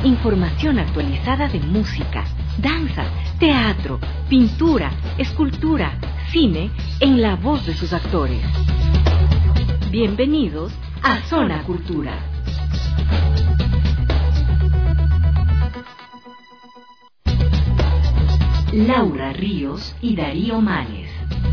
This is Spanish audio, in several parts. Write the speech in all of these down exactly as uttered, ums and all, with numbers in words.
Información actualizada de música, danza, teatro, pintura, escultura, cine, en la voz de sus actores. Bienvenidos a Zona Cultura. Laura Ríos y Darío Manes.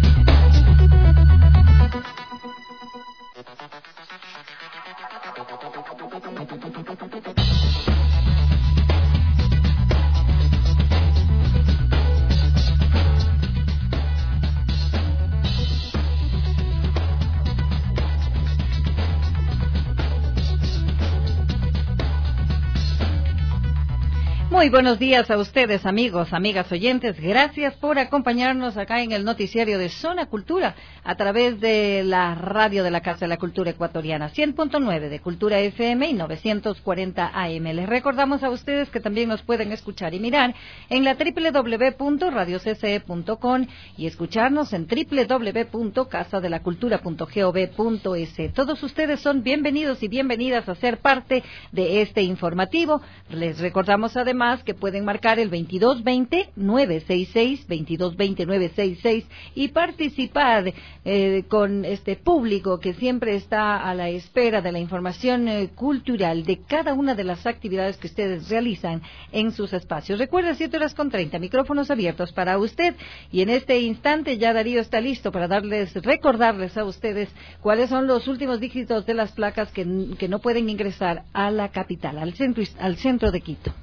Muy buenos días a ustedes, amigos, amigas oyentes. Gracias por acompañarnos acá en el noticiario de Zona Cultura a través de la radio de la Casa de la Cultura Ecuatoriana, cien punto nueve de Cultura F M y novecientos cuarenta A M. Les recordamos a ustedes que también nos pueden escuchar y mirar en la doble u doble u doble u punto radio c c e punto com y escucharnos en doble u doble u doble u punto casa de la cultura punto gov punto es. Todos ustedes son bienvenidos y bienvenidas a ser parte de este informativo. Les recordamos además que pueden marcar el veintidós veinte nueve sesenta y seis, veintidós veinte nueve sesenta y seis y participar eh, con este público que siempre está a la espera de la información eh, cultural de cada una de las actividades que ustedes realizan en sus espacios. Recuerda, siete horas con treinta, micrófonos abiertos para usted, y en este instante ya Darío está listo para darles, recordarles a ustedes cuáles son los últimos dígitos de las placas que, que no pueden ingresar a la capital, al centro, al centro de Quito.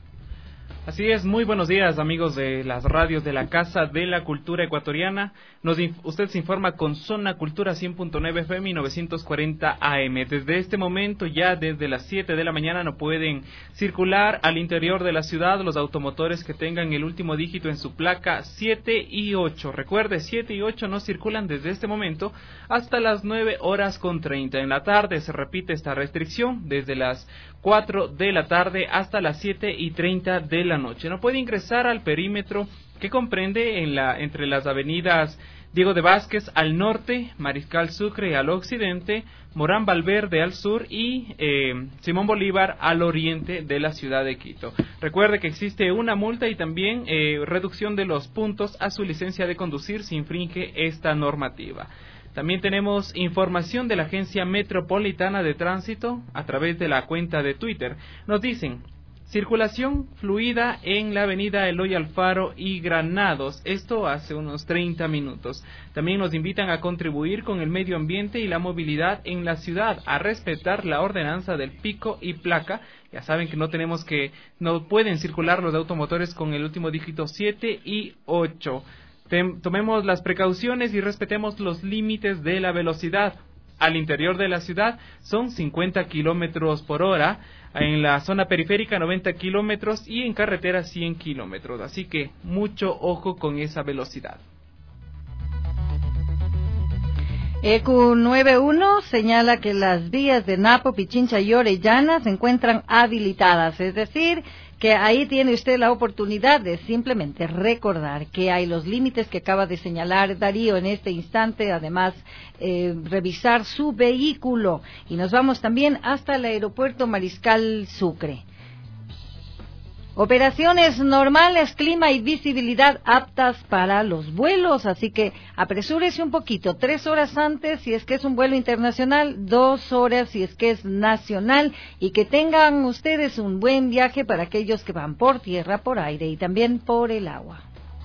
Así es, muy buenos días, amigos de las radios de la Casa de la Cultura Ecuatoriana. Nos, usted se informa con Zona Cultura cien punto nueve F M y novecientos cuarenta A M. Desde este momento, ya desde las siete de la mañana, no pueden circular al interior de la ciudad los automotores que tengan el último dígito en su placa siete y ocho. Recuerde, siete y ocho no circulan desde este momento hasta las nueve horas con treinta. En la tarde se repite esta restricción desde las cuatro de la tarde hasta las siete y treinta de la noche. No puede ingresar al perímetro que comprende en la entre las avenidas Diego de Vázquez al norte, Mariscal Sucre al occidente, Morán Valverde al sur y eh, Simón Bolívar al oriente de la ciudad de Quito. Recuerde que existe una multa y también eh, reducción de los puntos a su licencia de conducir si infringe esta normativa. También tenemos información de la Agencia Metropolitana de Tránsito a través de la cuenta de Twitter. Nos dicen: circulación fluida en la avenida Eloy Alfaro y Granados, esto hace unos treinta minutos. También nos invitan a contribuir con el medio ambiente y la movilidad en la ciudad, a respetar la ordenanza del pico y placa. Ya saben que no tenemos que, no pueden circular los automotores con el último dígito siete y ocho. Tomemos las precauciones y respetemos los límites de la velocidad. Al interior de la ciudad son cincuenta kilómetros por hora, en la zona periférica noventa kilómetros y en carretera cien kilómetros. Así que mucho ojo con esa velocidad. E Q noventa y uno señala que las vías de Napo, Pichincha y Orellana se encuentran habilitadas, es decir, que ahí tiene usted la oportunidad de simplemente recordar que hay los límites que acaba de señalar Darío en este instante, además eh, revisar su vehículo. Y nos vamos también hasta el aeropuerto Mariscal Sucre. Operaciones normales, clima y visibilidad aptas para los vuelos, así que apresúrese un poquito, tres horas antes si es que es un vuelo internacional, dos horas si es que es nacional, y que tengan ustedes un buen viaje para aquellos que van por tierra, por aire y también por el agua.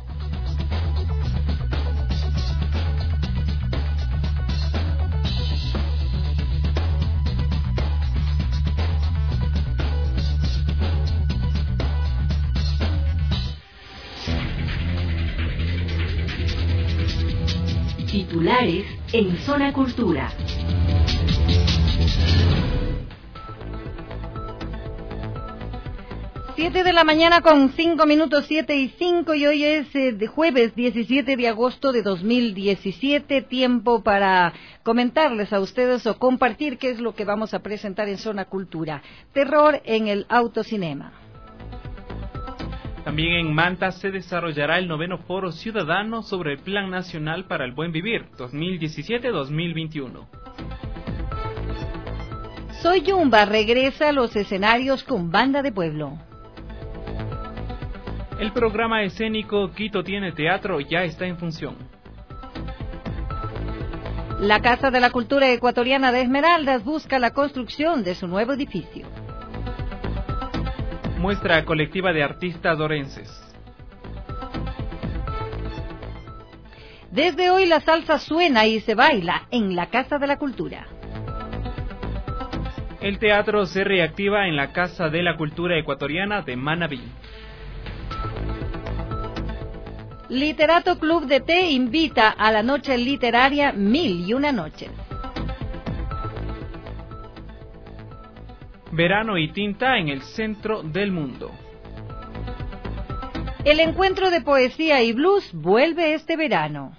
Titulares en Zona Cultura. Siete de la mañana con cinco minutos, siete y cinco, y hoy es eh, de jueves diecisiete de agosto de dos mil diecisiete, tiempo para comentarles a ustedes o compartir qué es lo que vamos a presentar en Zona Cultura. Terror en el autocinema. También en Manta se desarrollará el noveno Foro Ciudadano sobre el Plan Nacional para el Buen Vivir dos mil diecisiete a dos mil veintiuno. Soy Yumba regresa a los escenarios con Banda de Pueblo. El programa escénico Quito tiene teatro ya está en función. La Casa de la Cultura Ecuatoriana de Esmeraldas busca la construcción de su nuevo edificio. Muestra colectiva de artistas orenses. Desde hoy la salsa suena y se baila en la Casa de la Cultura. El teatro se reactiva en la Casa de la Cultura Ecuatoriana de Manabí. Literato Club de Té invita a la noche literaria Mil y una noches. Verano y tinta en el centro del mundo. El encuentro de poesía y blues vuelve este verano.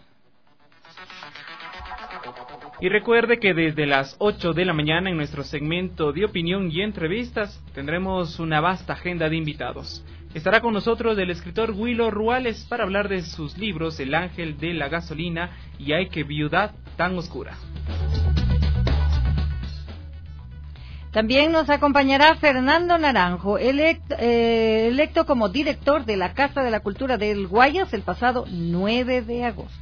Y recuerde que desde las ocho de la mañana en nuestro segmento de opinión y entrevistas tendremos una vasta agenda de invitados. Estará con nosotros el escritor Willo Ruales para hablar de sus libros El ángel de la gasolina y Ay qué viudad tan oscura. También nos acompañará Fernando Naranjo, electo, eh, electo como director de la Casa de la Cultura del Guayas el pasado nueve de agosto.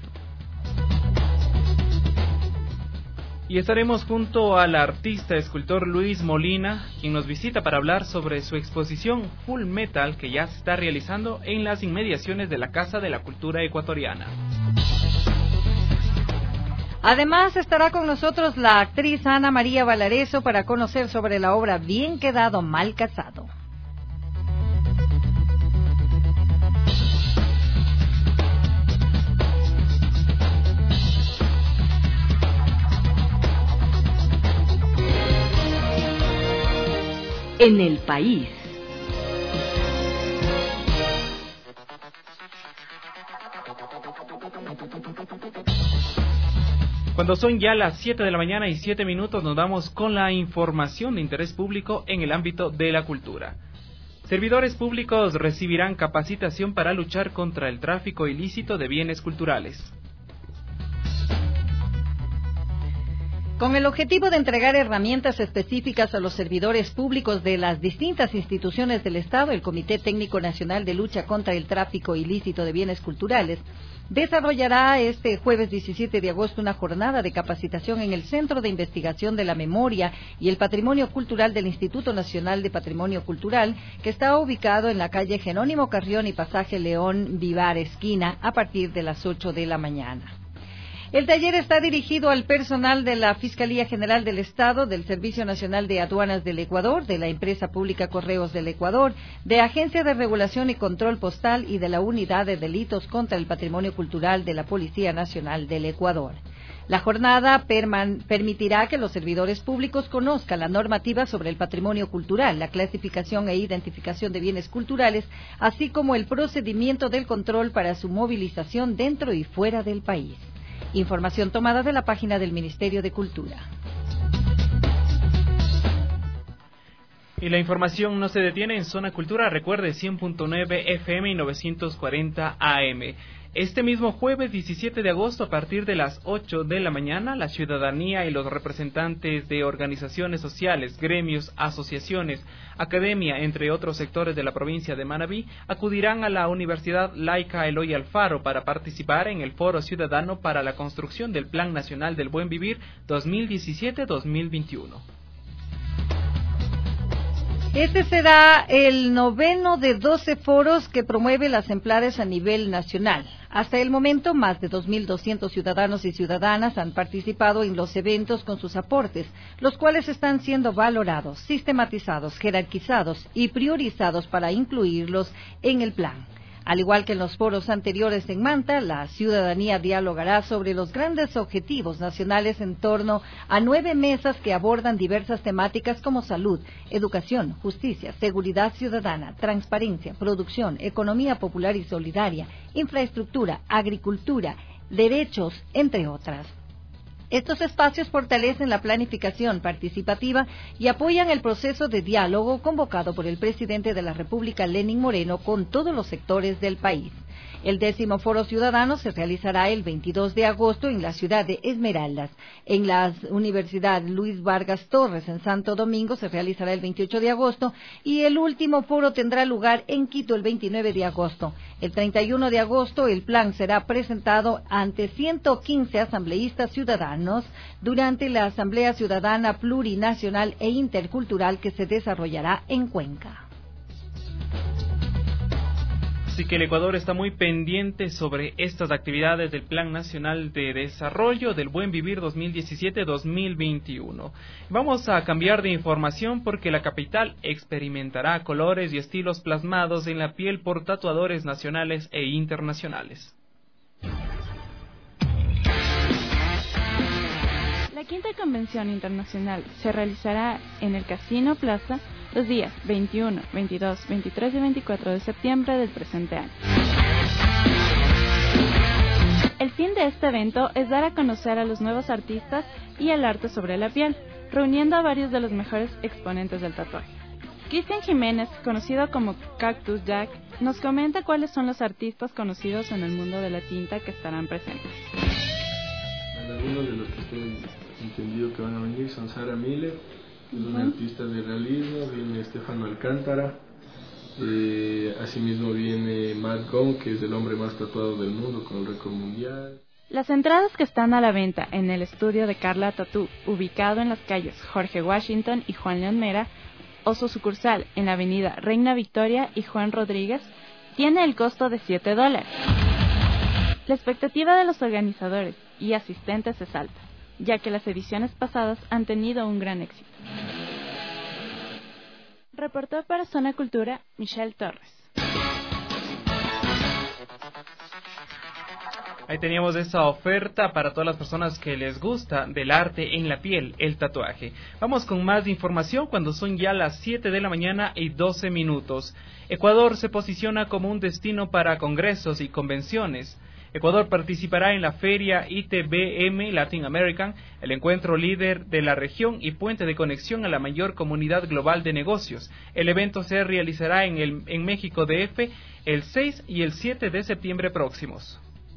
Y estaremos junto al artista escultor Luis Molina, quien nos visita para hablar sobre su exposición Full Metal que ya se está realizando en las inmediaciones de la Casa de la Cultura Ecuatoriana. Además estará con nosotros la actriz Ana María Valareso para conocer sobre la obra Bien quedado, mal casado. En el país. Cuando son ya las siete de la mañana y siete minutos, nos vamos con la información de interés público en el ámbito de la cultura. Servidores públicos recibirán capacitación para luchar contra el tráfico ilícito de bienes culturales. Con el objetivo de entregar herramientas específicas a los servidores públicos de las distintas instituciones del Estado, el Comité Técnico Nacional de Lucha contra el Tráfico Ilícito de Bienes Culturales desarrollará este jueves diecisiete de agosto una jornada de capacitación en el Centro de Investigación de la Memoria y el Patrimonio Cultural del Instituto Nacional de Patrimonio Cultural, que está ubicado en la calle Jerónimo Carrión y Pasaje León Vivar Esquina, a partir de las ocho de la mañana. El taller está dirigido al personal de la Fiscalía General del Estado, del Servicio Nacional de Aduanas del Ecuador, de la Empresa Pública Correos del Ecuador, de Agencia de Regulación y Control Postal y de la Unidad de Delitos contra el Patrimonio Cultural de la Policía Nacional del Ecuador. La jornada perman- permitirá que los servidores públicos conozcan la normativa sobre el patrimonio cultural, la clasificación e identificación de bienes culturales, así como el procedimiento del control para su movilización dentro y fuera del país. Información tomada de la página del Ministerio de Cultura. Y la información no se detiene en Zona Cultura, recuerde cien punto nueve F M y novecientos cuarenta A M. Este mismo jueves diecisiete de agosto, a partir de las ocho de la mañana, la ciudadanía y los representantes de organizaciones sociales, gremios, asociaciones, academia, entre otros sectores de la provincia de Manabí, acudirán a la Universidad Laica Eloy Alfaro para participar en el Foro Ciudadano para la Construcción del Plan Nacional del Buen Vivir dos mil diecisiete a dos mil veintiuno. Este será el noveno de doce foros que promueve las Semplares a nivel nacional. Hasta el momento, más de dos mil doscientos ciudadanos y ciudadanas han participado en los eventos con sus aportes, los cuales están siendo valorados, sistematizados, jerarquizados y priorizados para incluirlos en el plan. Al igual que en los foros anteriores en Manta, la ciudadanía dialogará sobre los grandes objetivos nacionales en torno a nueve mesas que abordan diversas temáticas como salud, educación, justicia, seguridad ciudadana, transparencia, producción, economía popular y solidaria, infraestructura, agricultura, derechos, entre otras. Estos espacios fortalecen la planificación participativa y apoyan el proceso de diálogo convocado por el presidente de la República, Lenín Moreno, con todos los sectores del país. El décimo Foro Ciudadano se realizará el veintidós de agosto en la ciudad de Esmeraldas. En la Universidad Luis Vargas Torres en Santo Domingo se realizará el veintiocho de agosto y el último foro tendrá lugar en Quito el veintinueve de agosto. El treinta y uno de agosto el plan será presentado ante ciento quince asambleístas ciudadanos durante la Asamblea Ciudadana Plurinacional e Intercultural que se desarrollará en Cuenca. Así que el Ecuador está muy pendiente sobre estas actividades del Plan Nacional de Desarrollo del Buen Vivir dos mil diecisiete a dos mil veintiuno. Vamos a cambiar de información porque la capital experimentará colores y estilos plasmados en la piel por tatuadores nacionales e internacionales. La quinta convención internacional se realizará en el Casino Plaza los días veintiuno, veintidós, veintitrés y veinticuatro de septiembre del presente año. El fin de este evento es dar a conocer a los nuevos artistas y el arte sobre la piel, reuniendo a varios de los mejores exponentes del tatuaje. Cristian Jiménez, conocido como Cactus Jack, nos comenta cuáles son los artistas conocidos en el mundo de la tinta que estarán presentes. Algunos de los que estoy entendido que van a venir son Sara Miller, que es una artista de realismo, viene Estefano Alcántara, eh, asimismo viene Matt Gong, que es el hombre más tatuado del mundo con el récord mundial. Las entradas que están a la venta en el estudio de Carla Tatú, ubicado en las calles Jorge Washington y Juan León Mera, o su sucursal en la avenida Reina Victoria y Juan Rodríguez, tiene el costo de siete dólares. La expectativa de los organizadores y asistentes es alta, ya que las ediciones pasadas han tenido un gran éxito. Reportó para Zona Cultura, Michelle Torres. Ahí teníamos esa oferta para todas las personas que les gusta del arte en la piel, el tatuaje. Vamos con más información cuando son ya las siete de la mañana y doce minutos. Ecuador se posiciona como un destino para congresos y convenciones. Ecuador participará en la feria I T B M Latin American, el encuentro líder de la región y puente de conexión a la mayor comunidad global de negocios. El evento se realizará en, el, en México D F el seis y el siete de septiembre próximos.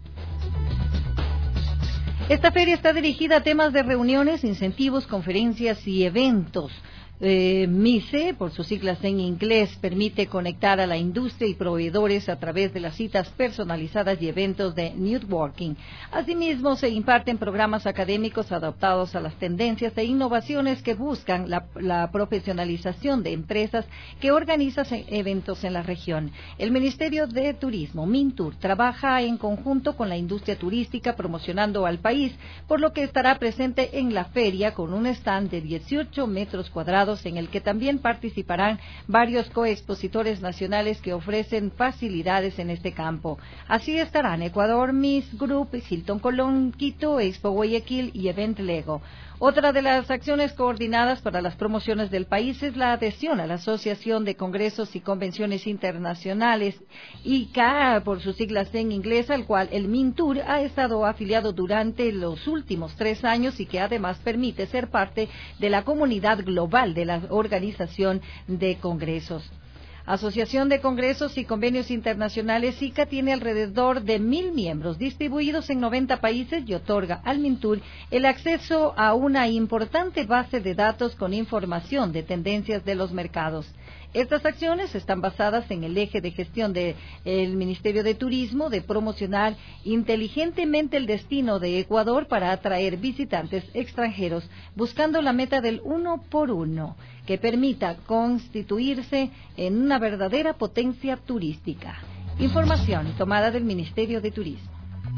Esta feria está dirigida a temas de reuniones, incentivos, conferencias y eventos. Eh, M I C E, por sus siglas en inglés, permite conectar a la industria y proveedores a través de las citas personalizadas y eventos de networking. Asimismo, se imparten programas académicos adaptados a las tendencias e innovaciones que buscan la, la profesionalización de empresas que organizan eventos en la región. El Ministerio de Turismo, MINTUR, trabaja en conjunto con la industria turística promocionando al país, por lo que estará presente en la feria con un stand de dieciocho metros cuadrados en el que también participarán varios coexpositores nacionales que ofrecen facilidades en este campo. Así estarán Ecuador Miss Group, Hilton Colón, Quito, Expo Guayaquil y Event Lego. Otra de las acciones coordinadas para las promociones del país es la adhesión a la Asociación de Congresos y Convenciones Internacionales, I C A, por sus siglas en inglés, al cual el MINTUR ha estado afiliado durante los últimos tres años y que además permite ser parte de la comunidad global de la Organización de Congresos. Asociación de Congresos y Convenios Internacionales, I C A, tiene alrededor de mil miembros distribuidos en noventa países y otorga al MINTUR el acceso a una importante base de datos con información de tendencias de los mercados. Estas acciones están basadas en el eje de gestión del Ministerio de Turismo de promocionar inteligentemente el destino de Ecuador para atraer visitantes extranjeros, buscando la meta del uno por uno, que permita constituirse en una verdadera potencia turística. Información tomada del Ministerio de Turismo.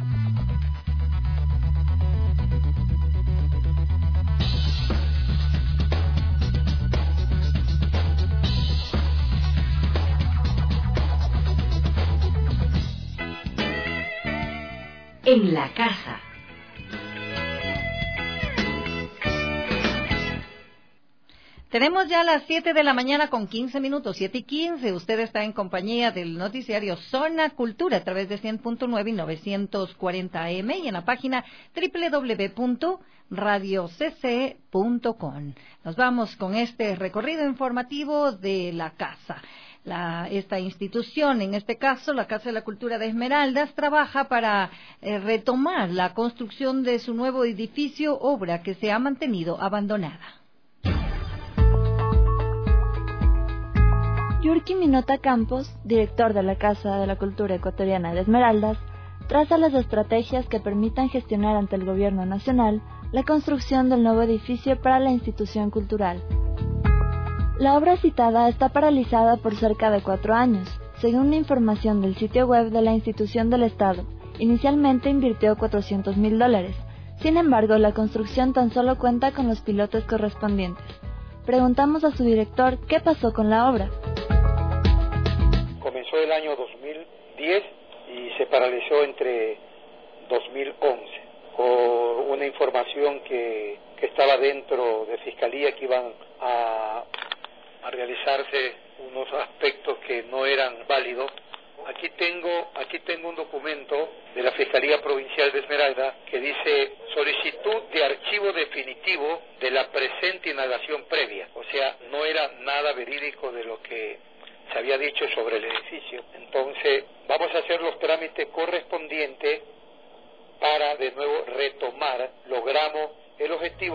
En la casa. Tenemos ya las siete de la mañana con quince minutos, siete y quince. Usted está en compañía del noticiario Zona Cultura a través de cien punto nueve y novecientos cuarenta A M y en la página doble u doble u doble u punto radio c c punto com. Nos vamos con este recorrido informativo de la casa. La, esta institución, en este caso la Casa de la Cultura de Esmeraldas, trabaja para eh, retomar la construcción de su nuevo edificio, obra que se ha mantenido abandonada. Yurki Minota Campos, director de la Casa de la Cultura Ecuatoriana de Esmeraldas, traza las estrategias que permitan gestionar ante el Gobierno Nacional la construcción del nuevo edificio para la institución cultural. La obra citada está paralizada por cerca de cuatro años, según la información del sitio web de la institución del Estado. Inicialmente invirtió cuatrocientos mil dólares, sin embargo la construcción tan solo cuenta con los pilotes correspondientes. Preguntamos a su director qué pasó con la obra. Comenzó el año dos mil diez y se paralizó entre dos mil once por una información que, que estaba dentro de Fiscalía, que iban a, a realizarse unos aspectos que no eran válidos. Aquí tengo, aquí tengo un documento de la Fiscalía Provincial de Esmeralda que dice solicitud de archivo definitivo de la presente indagación previa. O sea, no era nada verídico de lo que se había dicho sobre el edificio. Entonces, vamos a hacer los trámites correspondientes para de nuevo retomar, logramos el objetivo.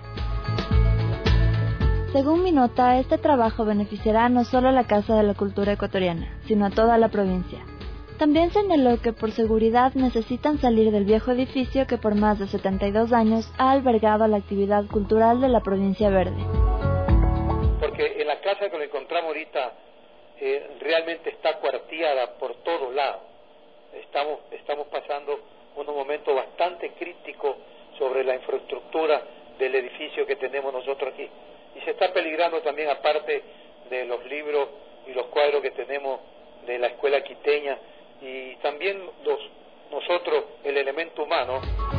Según Minota, este trabajo beneficiará no solo a la Casa de la Cultura Ecuatoriana, sino a toda la provincia. También señaló que por seguridad necesitan salir del viejo edificio que por más de setenta y dos años ha albergado la actividad cultural de la provincia verde. Porque en la casa que lo encontramos ahorita eh, realmente está cuarteada por todos lados. Estamos, estamos pasando unos momentos bastante críticos sobre la infraestructura del edificio que tenemos nosotros aquí. Y se está peligrando también, aparte de los libros y los cuadros que tenemos de la escuela quiteña, y también los, nosotros, el elemento humano.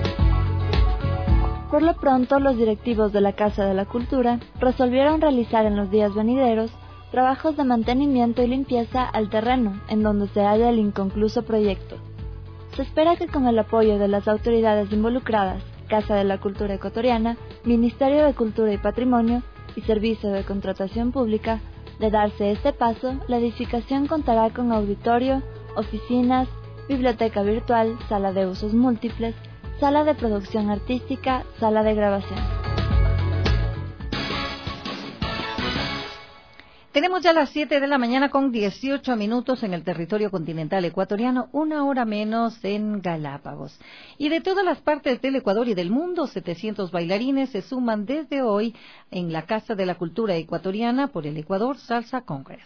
Por lo pronto, los directivos de la Casa de la Cultura resolvieron realizar en los días venideros trabajos de mantenimiento y limpieza al terreno en donde se halla el inconcluso proyecto. Se espera que con el apoyo de las autoridades involucradas, Casa de la Cultura Ecuatoriana, Ministerio de Cultura y Patrimonio y Servicio de Contratación Pública, de darse este paso, la edificación contará con auditorio, oficinas, biblioteca virtual, sala de usos múltiples, sala de producción artística, sala de grabación. Tenemos ya las siete de la mañana con dieciocho minutos en el territorio continental ecuatoriano, una hora menos en Galápagos. Y de todas las partes del Ecuador y del mundo, setecientos bailarines se suman desde hoy en la Casa de la Cultura Ecuatoriana por el Ecuador Salsa Congress.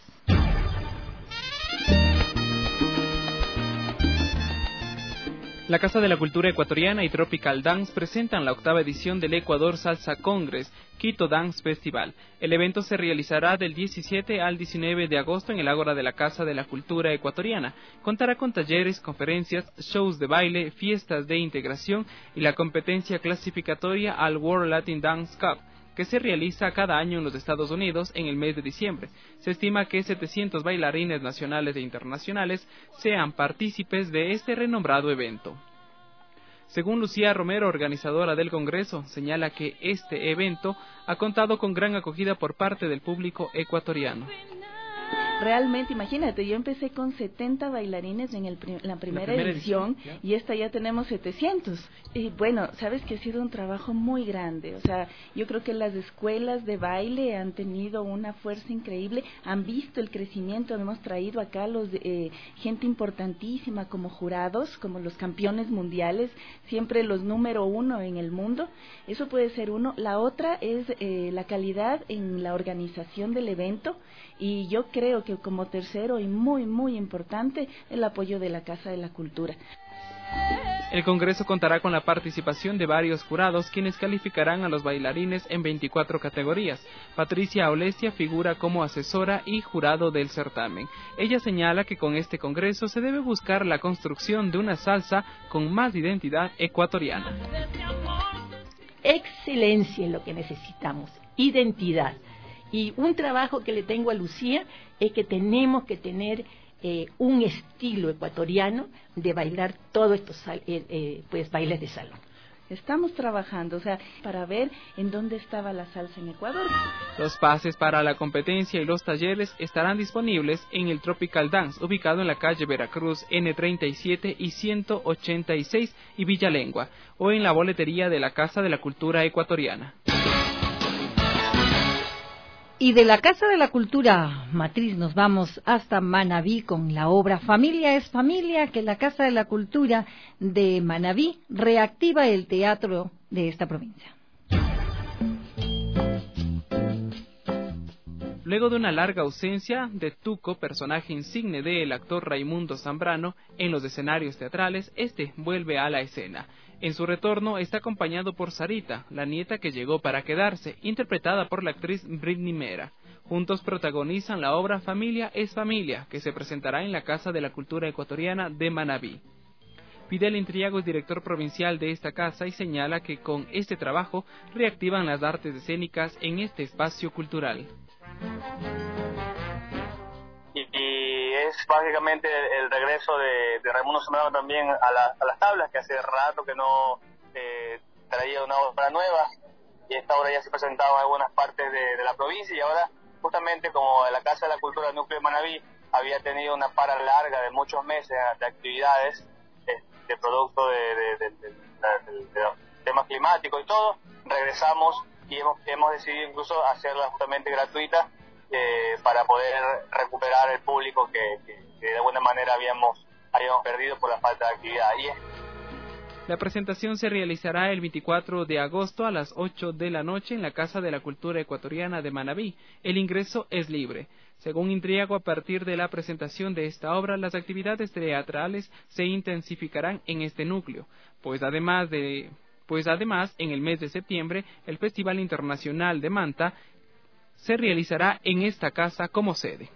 La Casa de la Cultura Ecuatoriana y Tropical Dance presentan la octava edición del Ecuador Salsa Congress, Quito Dance Festival. El evento se realizará del diecisiete al diecinueve de agosto en el Ágora de la Casa de la Cultura Ecuatoriana. Contará con talleres, conferencias, shows de baile, fiestas de integración y la competencia clasificatoria al World Latin Dance Cup, que se realiza cada año en los Estados Unidos en el mes de diciembre. Se estima que setecientos bailarines nacionales e internacionales sean partícipes de este renombrado evento. Según Lucía Romero, organizadora del Congreso, señala que este evento ha contado con gran acogida por parte del público ecuatoriano. Realmente, imagínate, yo empecé con setenta bailarines en el prim la, primera la primera edición, edición y esta ya tenemos setecientos. Y bueno, sabes que ha sido un trabajo muy grande. O sea, yo creo que las escuelas de baile han tenido una fuerza increíble, han visto el crecimiento, hemos traído acá los eh, gente importantísima como jurados, como los campeones mundiales, siempre los número uno en el mundo. Eso puede ser uno. La otra es eh, la calidad en la organización del evento, y yo creo que como tercero y muy muy importante, el apoyo de la Casa de la Cultura. El Congreso contará con la participación de varios jurados, quienes calificarán a los bailarines en veinticuatro categorías. Patricia Olesia figura como asesora y jurado del certamen. Ella señala que con este Congreso se debe buscar la construcción de una salsa con más identidad ecuatoriana. Excelencia es lo que necesitamos, identidad. Y un trabajo que le tengo a Lucía es que tenemos que tener eh, un estilo ecuatoriano de bailar todos estos eh, eh, pues bailes de salón. Estamos trabajando, o sea, para ver en dónde estaba la salsa en Ecuador. Los pases para la competencia y los talleres estarán disponibles en el Tropical Dance, ubicado en la calle Veracruz N treinta y siete y ciento ochenta y seis y Villalengua, o en la boletería de la Casa de la Cultura Ecuatoriana. Y de la Casa de la Cultura Matriz nos vamos hasta Manabí con la obra Familia es Familia, que la Casa de la Cultura de Manabí reactiva el teatro de esta provincia. Luego de una larga ausencia de Tuco, personaje insigne del actor Raimundo Zambrano, en los escenarios teatrales, este vuelve a la escena. En su retorno está acompañado por Sarita, la nieta que llegó para quedarse, interpretada por la actriz Britney Mera. Juntos protagonizan la obra Familia es Familia, que se presentará en la Casa de la Cultura Ecuatoriana de Manabí. Fidel Intriago es director provincial de esta casa y señala que con este trabajo reactivan las artes escénicas en este espacio cultural. Y, y es básicamente el, el regreso de, de Raimundo Zambrano también a, la, a las tablas, que hace rato que no eh, traía una obra nueva, y esta obra ya se presentaba en algunas partes de, de la provincia, y ahora justamente como la Casa de la Cultura Núcleo de Manabí había tenido una para larga de muchos meses de actividades de, de producto de, de, de, de, de, de, de los temas climáticos y todo, regresamos y hemos, hemos decidido incluso hacerla justamente gratuita eh, para poder recuperar el público que, que, que de alguna manera habíamos, habíamos perdido por la falta de actividad. Y es... La presentación se realizará el veinticuatro de agosto a las ocho de la noche en la Casa de la Cultura Ecuatoriana de Manabí. El ingreso es libre. Según Intriago, a partir de la presentación de esta obra, las actividades teatrales se intensificarán en este núcleo, pues además de... Pues además, en el mes de septiembre, el Festival Internacional de Manta se realizará en esta casa como sede.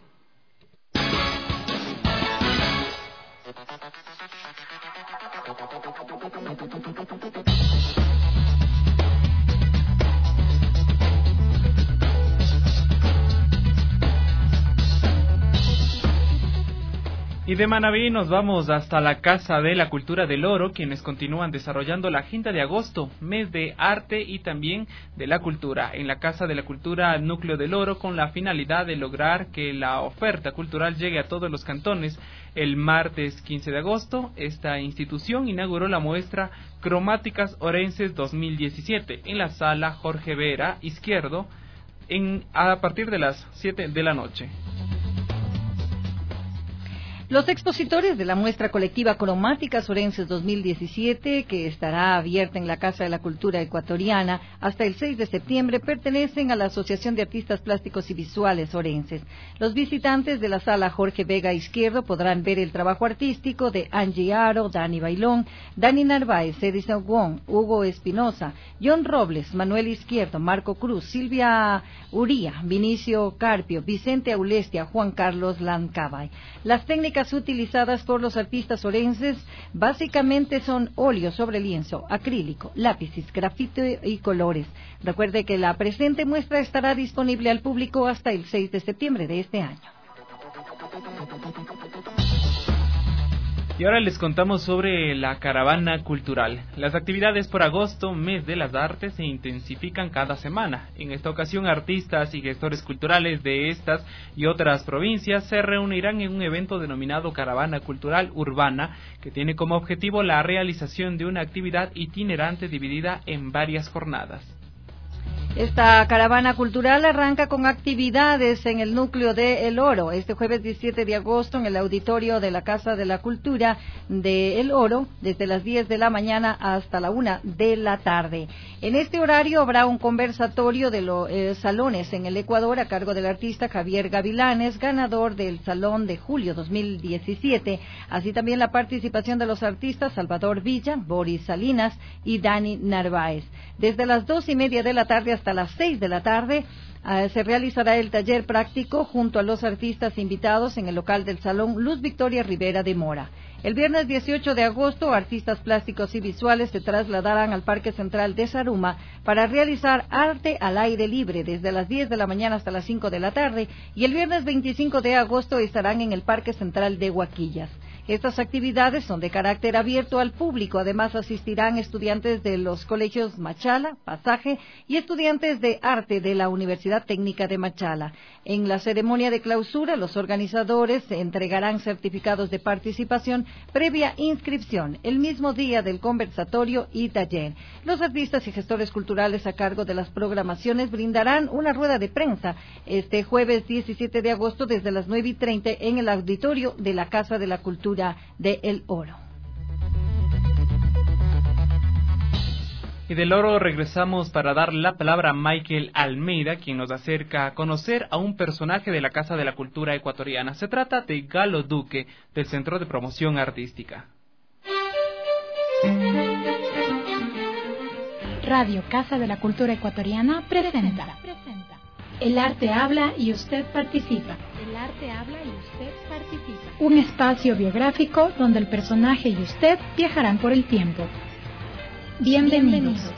Y de Manabí nos vamos hasta la Casa de la Cultura del Oro, quienes continúan desarrollando la agenda de agosto, mes de arte y también de la cultura, en la Casa de la Cultura Núcleo del Oro, con la finalidad de lograr que la oferta cultural llegue a todos los cantones. El martes quince de agosto, esta institución inauguró la muestra Cromáticas Orenses dos mil diecisiete en la Sala Jorge Vera Izquierdo, en, a partir de las siete de la noche. Los expositores de la muestra colectiva Cromáticas Orenses dos mil diecisiete, que estará abierta en la Casa de la Cultura Ecuatoriana hasta el seis de septiembre, pertenecen a la Asociación de Artistas Plásticos y Visuales Orenses. Los visitantes de la Sala Jorge Vega Izquierdo podrán ver el trabajo artístico de Angie Aro, Dani Bailón, Dani Narváez, Edison Wong, Hugo Espinosa, John Robles, Manuel Izquierdo, Marco Cruz, Silvia Uría, Vinicio Carpio, Vicente Aulestia, Juan Carlos Lancabay. Las técnicas utilizadas por los artistas orenses básicamente son óleo sobre lienzo, acrílico, lápices, grafito y colores. Recuerde que la presente muestra estará disponible al público hasta el seis de septiembre de este año. Y ahora les contamos sobre la caravana cultural. Las actividades por agosto, mes de las artes, se intensifican cada semana. En esta ocasión, artistas y gestores culturales de estas y otras provincias se reunirán en un evento denominado Caravana Cultural Urbana, que tiene como objetivo la realización de una actividad itinerante dividida en varias jornadas. Esta caravana cultural arranca con actividades en el núcleo de El Oro, este jueves diecisiete de agosto en el auditorio de la Casa de la Cultura de El Oro, desde las diez de la mañana hasta la una de la tarde. En este horario habrá un conversatorio de los eh, salones en el Ecuador a cargo del artista Javier Gavilanes, ganador del Salón de Julio dos mil diecisiete, así también la participación de los artistas Salvador Villa, Boris Salinas y Dani Narváez. Desde las dos y media de la tarde hasta las seis de la tarde uh, se realizará el taller práctico junto a los artistas invitados en el local del Salón Luz Victoria Rivera de Mora. El viernes dieciocho de agosto, artistas plásticos y visuales se trasladarán al Parque Central de Zaruma para realizar arte al aire libre desde las diez de la mañana hasta las cinco de la tarde, y el viernes veinticinco de agosto estarán en el Parque Central de Huaquillas. Estas actividades son de carácter abierto al público. Además, asistirán estudiantes de los colegios Machala, Pasaje y estudiantes de arte de la Universidad Técnica de Machala. En la ceremonia de clausura, los organizadores entregarán certificados de participación previa inscripción el mismo día del conversatorio y taller. Los artistas y gestores culturales a cargo de las programaciones brindarán una rueda de prensa este jueves diecisiete de agosto desde las nueve y treinta en el auditorio de la Casa de la Cultura de El Oro. Y del Oro regresamos para dar la palabra a Michael Almeida, quien nos acerca a conocer a un personaje de la Casa de la Cultura ecuatoriana. Se trata de Galo Duque, del Centro de Promoción Artística. Radio Casa de la Cultura Ecuatoriana presenta. El arte habla y usted participa. El arte habla y usted participa. Un espacio biográfico donde el personaje y usted viajarán por el tiempo. Bienvenidos. Bienvenidos.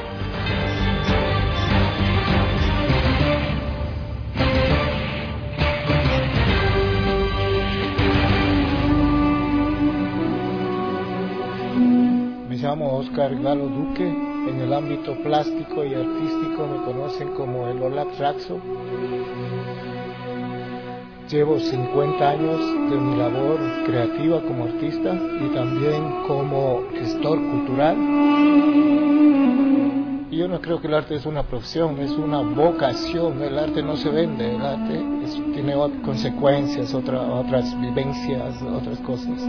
Me llamo Oscar Galo Duque. En el ámbito plástico y artístico me conocen como el Ola Traxo. Llevo cincuenta años de mi labor creativa como artista y también como gestor cultural. Y yo no creo que el arte es una profesión, es una vocación. El arte no se vende, el arte es, tiene consecuencias, otra, otras vivencias, otras cosas.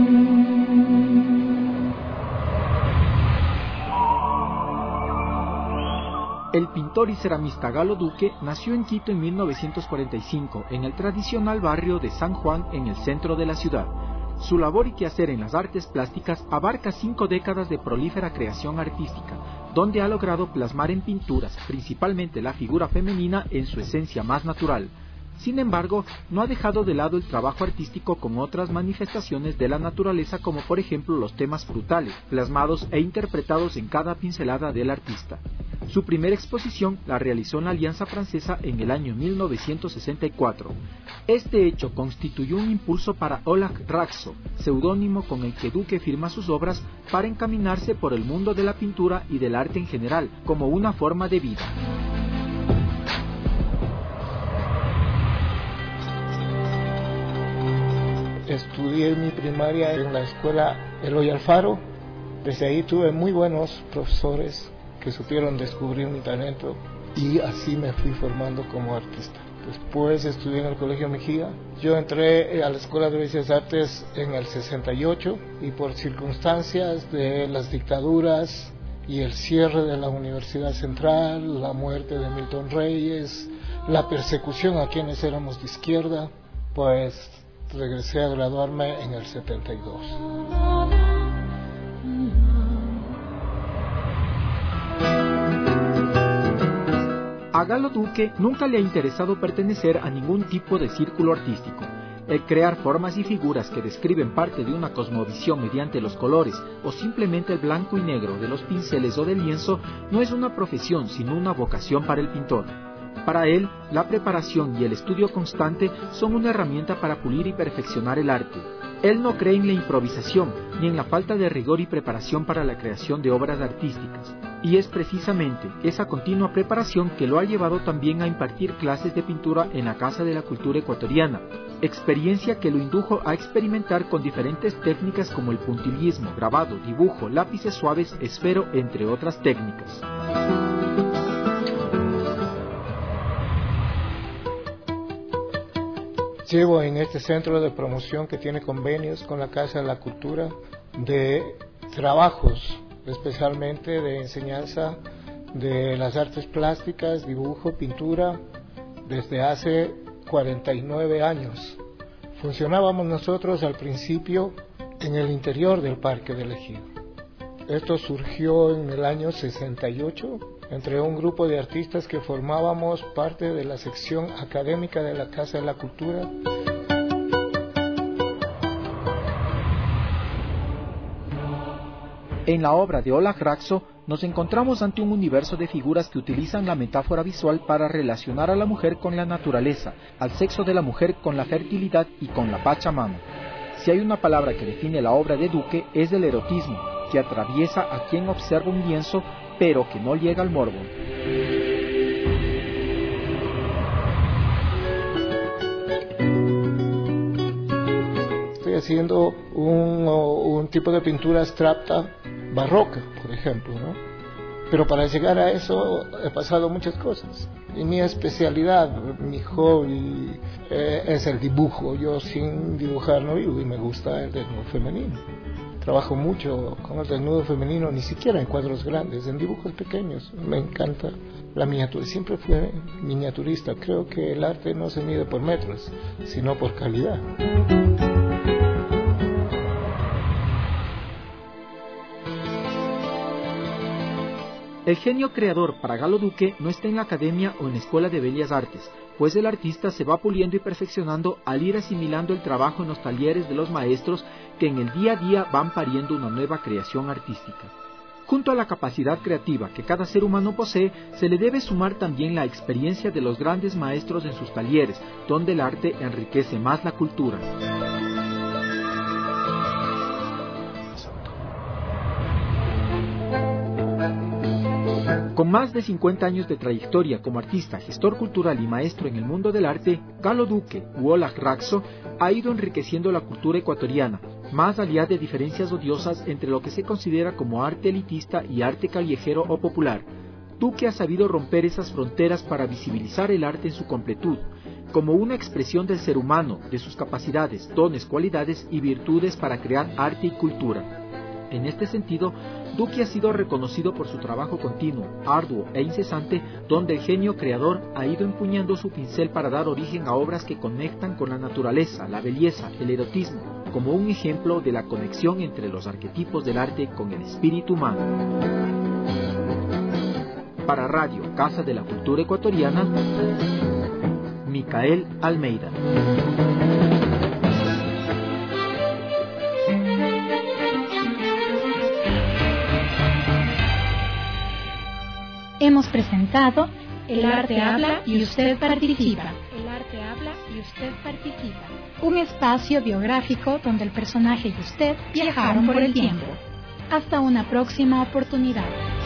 El pintor y ceramista Galo Duque nació en Quito en mil novecientos cuarenta y cinco, en el tradicional barrio de San Juan, en el centro de la ciudad. Su labor y quehacer en las artes plásticas abarca cinco décadas de prolífera creación artística, donde ha logrado plasmar en pinturas, principalmente la figura femenina en su esencia más natural. Sin embargo, no ha dejado de lado el trabajo artístico con otras manifestaciones de la naturaleza, como por ejemplo los temas frutales, plasmados e interpretados en cada pincelada del artista. Su primera exposición la realizó en la Alianza Francesa en el año mil novecientos sesenta y cuatro. Este hecho constituyó un impulso para Ola Traxo, seudónimo con el que Duque firma sus obras para encaminarse por el mundo de la pintura y del arte en general, como una forma de vida. Estudié mi primaria en la escuela Eloy Alfaro. Desde ahí tuve muy buenos profesores que supieron descubrir mi talento y así me fui formando como artista. Después estudié en el Colegio Mejía. Yo entré a la Escuela de Bellas Artes en el sesenta y ocho y por circunstancias de las dictaduras y el cierre de la Universidad Central, la muerte de Milton Reyes, la persecución a quienes éramos de izquierda, pues regresé a graduarme en el setenta y dos. A Galo Duque nunca le ha interesado pertenecer a ningún tipo de círculo artístico. El crear formas y figuras que describen parte de una cosmovisión mediante los colores o simplemente el blanco y negro de los pinceles o del lienzo no es una profesión sino una vocación para el pintor. Para él, la preparación y el estudio constante son una herramienta para pulir y perfeccionar el arte. Él no cree en la improvisación ni en la falta de rigor y preparación para la creación de obras artísticas. Y es precisamente esa continua preparación que lo ha llevado también a impartir clases de pintura en la Casa de la Cultura Ecuatoriana, experiencia que lo indujo a experimentar con diferentes técnicas como el puntillismo, grabado, dibujo, lápices suaves, esfero, entre otras técnicas. Llevo en este centro de promoción que tiene convenios con la Casa de la Cultura de trabajos, especialmente de enseñanza de las artes plásticas, dibujo, pintura, desde hace cuarenta y nueve años. Funcionábamos nosotros al principio en el interior del Parque del Ejido. Esto surgió en el año sesenta y ocho entre un grupo de artistas que formábamos parte de la sección académica de la Casa de la Cultura. En la obra de Ola Traxo nos encontramos ante un universo de figuras que utilizan la metáfora visual para relacionar a la mujer con la naturaleza, al sexo de la mujer con la fertilidad y con la Pachamama. Si hay una palabra que define la obra de Duque, es el erotismo, que atraviesa a quien observa un lienzo, pero que no llega al morbo. Estoy haciendo un, un tipo de pintura abstracta barroca, por ejemplo, ¿no? Pero para llegar a eso he pasado muchas cosas. Y mi especialidad, mi hobby eh, es el dibujo. Yo sin dibujar no vivo y me gusta el desnudo femenino. Trabajo mucho con el desnudo femenino, ni siquiera en cuadros grandes, en dibujos pequeños. Me encanta la miniatura. Siempre fui miniaturista. Creo que el arte no se mide por metros, sino por calidad. El genio creador para Galo Duque no está en la academia o en la escuela de bellas artes, pues el artista se va puliendo y perfeccionando al ir asimilando el trabajo en los talleres de los maestros que en el día a día van pariendo una nueva creación artística. Junto a la capacidad creativa que cada ser humano posee, se le debe sumar también la experiencia de los grandes maestros en sus talleres, donde el arte enriquece más la cultura. Con más de cincuenta años de trayectoria como artista, gestor cultural y maestro en el mundo del arte, Galo Duque, u Olah Raxo, ha ido enriqueciendo la cultura ecuatoriana, más allá de diferencias odiosas entre lo que se considera como arte elitista y arte callejero o popular. Duque ha sabido romper esas fronteras para visibilizar el arte en su completud, como una expresión del ser humano, de sus capacidades, dones, cualidades y virtudes para crear arte y cultura. En este sentido, Duque ha sido reconocido por su trabajo continuo, arduo e incesante, donde el genio creador ha ido empuñando su pincel para dar origen a obras que conectan con la naturaleza, la belleza, el erotismo, como un ejemplo de la conexión entre los arquetipos del arte con el espíritu humano. Para Radio Casa de la Cultura Ecuatoriana, Micael Almeida. Hemos presentado El arte habla y usted participa. El arte habla y usted participa. Un espacio biográfico donde el personaje y usted viajaron por el tiempo. Hasta una próxima oportunidad.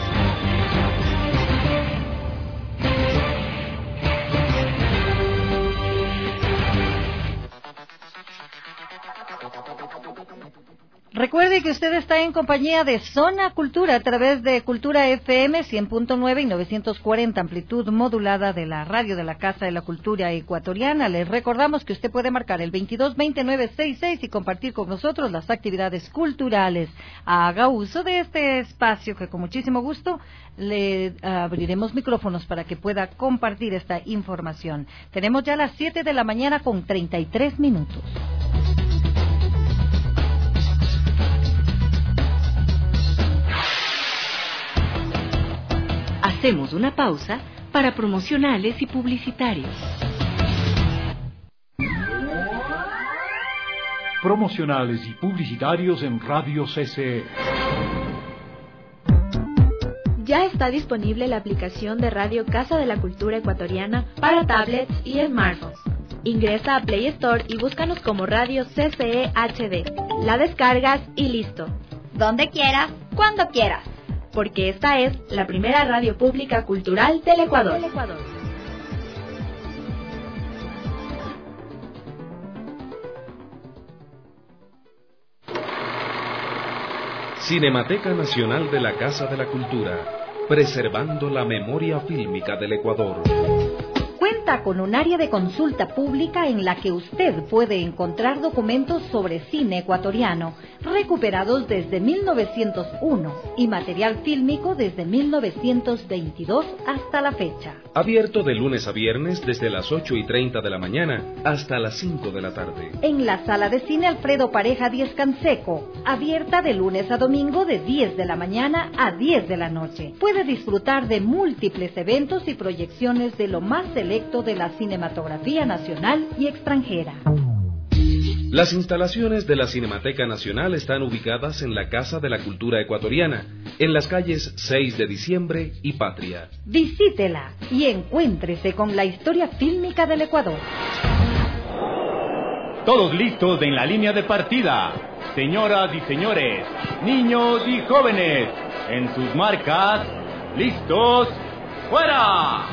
Recuerde que usted está en compañía de Zona Cultura a través de Cultura F M cien punto nueve y novecientos cuarenta, amplitud modulada de la radio de la Casa de la Cultura Ecuatoriana. Les recordamos que usted puede marcar el veintidós veintinueve sesenta y seis y compartir con nosotros las actividades culturales. Haga uso de este espacio que con muchísimo gusto le abriremos micrófonos para que pueda compartir esta información. Tenemos ya las siete de la mañana con treinta y tres minutos. Hacemos una pausa para promocionales y publicitarios. Promocionales y publicitarios en Radio C C E. Ya está disponible la aplicación de Radio Casa de la Cultura Ecuatoriana para tablets y smartphones. Ingresa a Play Store y búscanos como Radio C C E H D. La descargas y listo. Donde quieras, cuando quieras. Porque esta es la primera radio pública cultural del Ecuador. Cinemateca Nacional de la Casa de la Cultura, preservando la memoria fílmica del Ecuador. Cuenta con un área de consulta pública en la que usted puede encontrar documentos sobre cine ecuatoriano, recuperados desde mil novecientos uno y material fílmico desde mil novecientos veintidós hasta la fecha. Abierto de lunes a viernes desde las ocho y treinta de la mañana hasta las cinco de la tarde. En la sala de cine Alfredo Pareja Díez Canseco, abierta de lunes a domingo de diez de la mañana a diez de la noche. Puede disfrutar de múltiples eventos y proyecciones de lo más selecto de la cinematografía nacional y extranjera. Las instalaciones de la Cinemateca Nacional están ubicadas en la Casa de la Cultura Ecuatoriana, en las calles seis de diciembre y Patria. Visítela y encuéntrese con la historia fílmica del Ecuador. Todos listos en la línea de partida. Señoras y señores, niños y jóvenes, en sus marcas, listos, ¡fuera!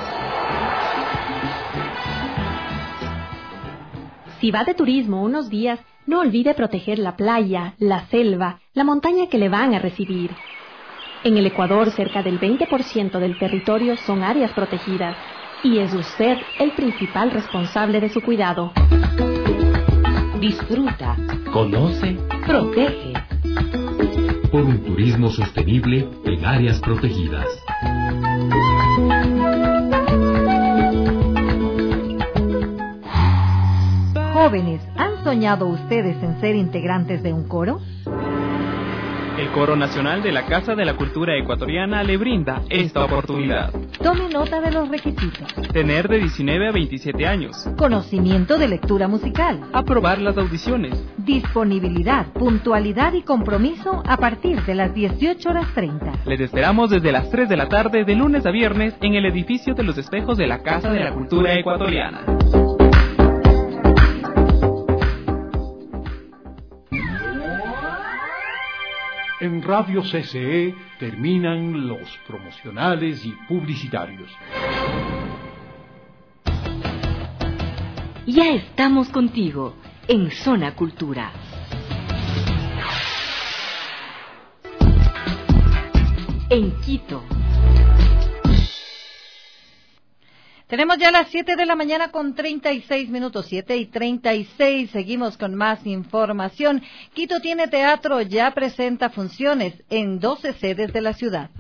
Si va de turismo unos días, no olvide proteger la playa, la selva, la montaña que le van a recibir. En el Ecuador, cerca del veinte por ciento del territorio son áreas protegidas, y es usted el principal responsable de su cuidado. Disfruta, conoce, protege. Por un turismo sostenible en áreas protegidas. Jóvenes, ¿han soñado ustedes en ser integrantes de un coro? El Coro Nacional de la Casa de la Cultura Ecuatoriana le brinda esta oportunidad. Tome nota de los requisitos. Tener de diecinueve a veintisiete años. Conocimiento de lectura musical. Aprobar las audiciones. Disponibilidad, puntualidad y compromiso a partir de las dieciocho horas treinta. Les esperamos desde las tres de la tarde de lunes a viernes en el edificio de los espejos de la Casa de la Cultura Ecuatoriana. En Radio C C E terminan los promocionales y publicitarios. Ya estamos contigo en Zona Cultura. En Quito. Tenemos ya las siete de la mañana con treinta y seis minutos, siete y treinta y seis. Seguimos con más información. Quito tiene teatro, ya presenta funciones en doce sedes de la ciudad.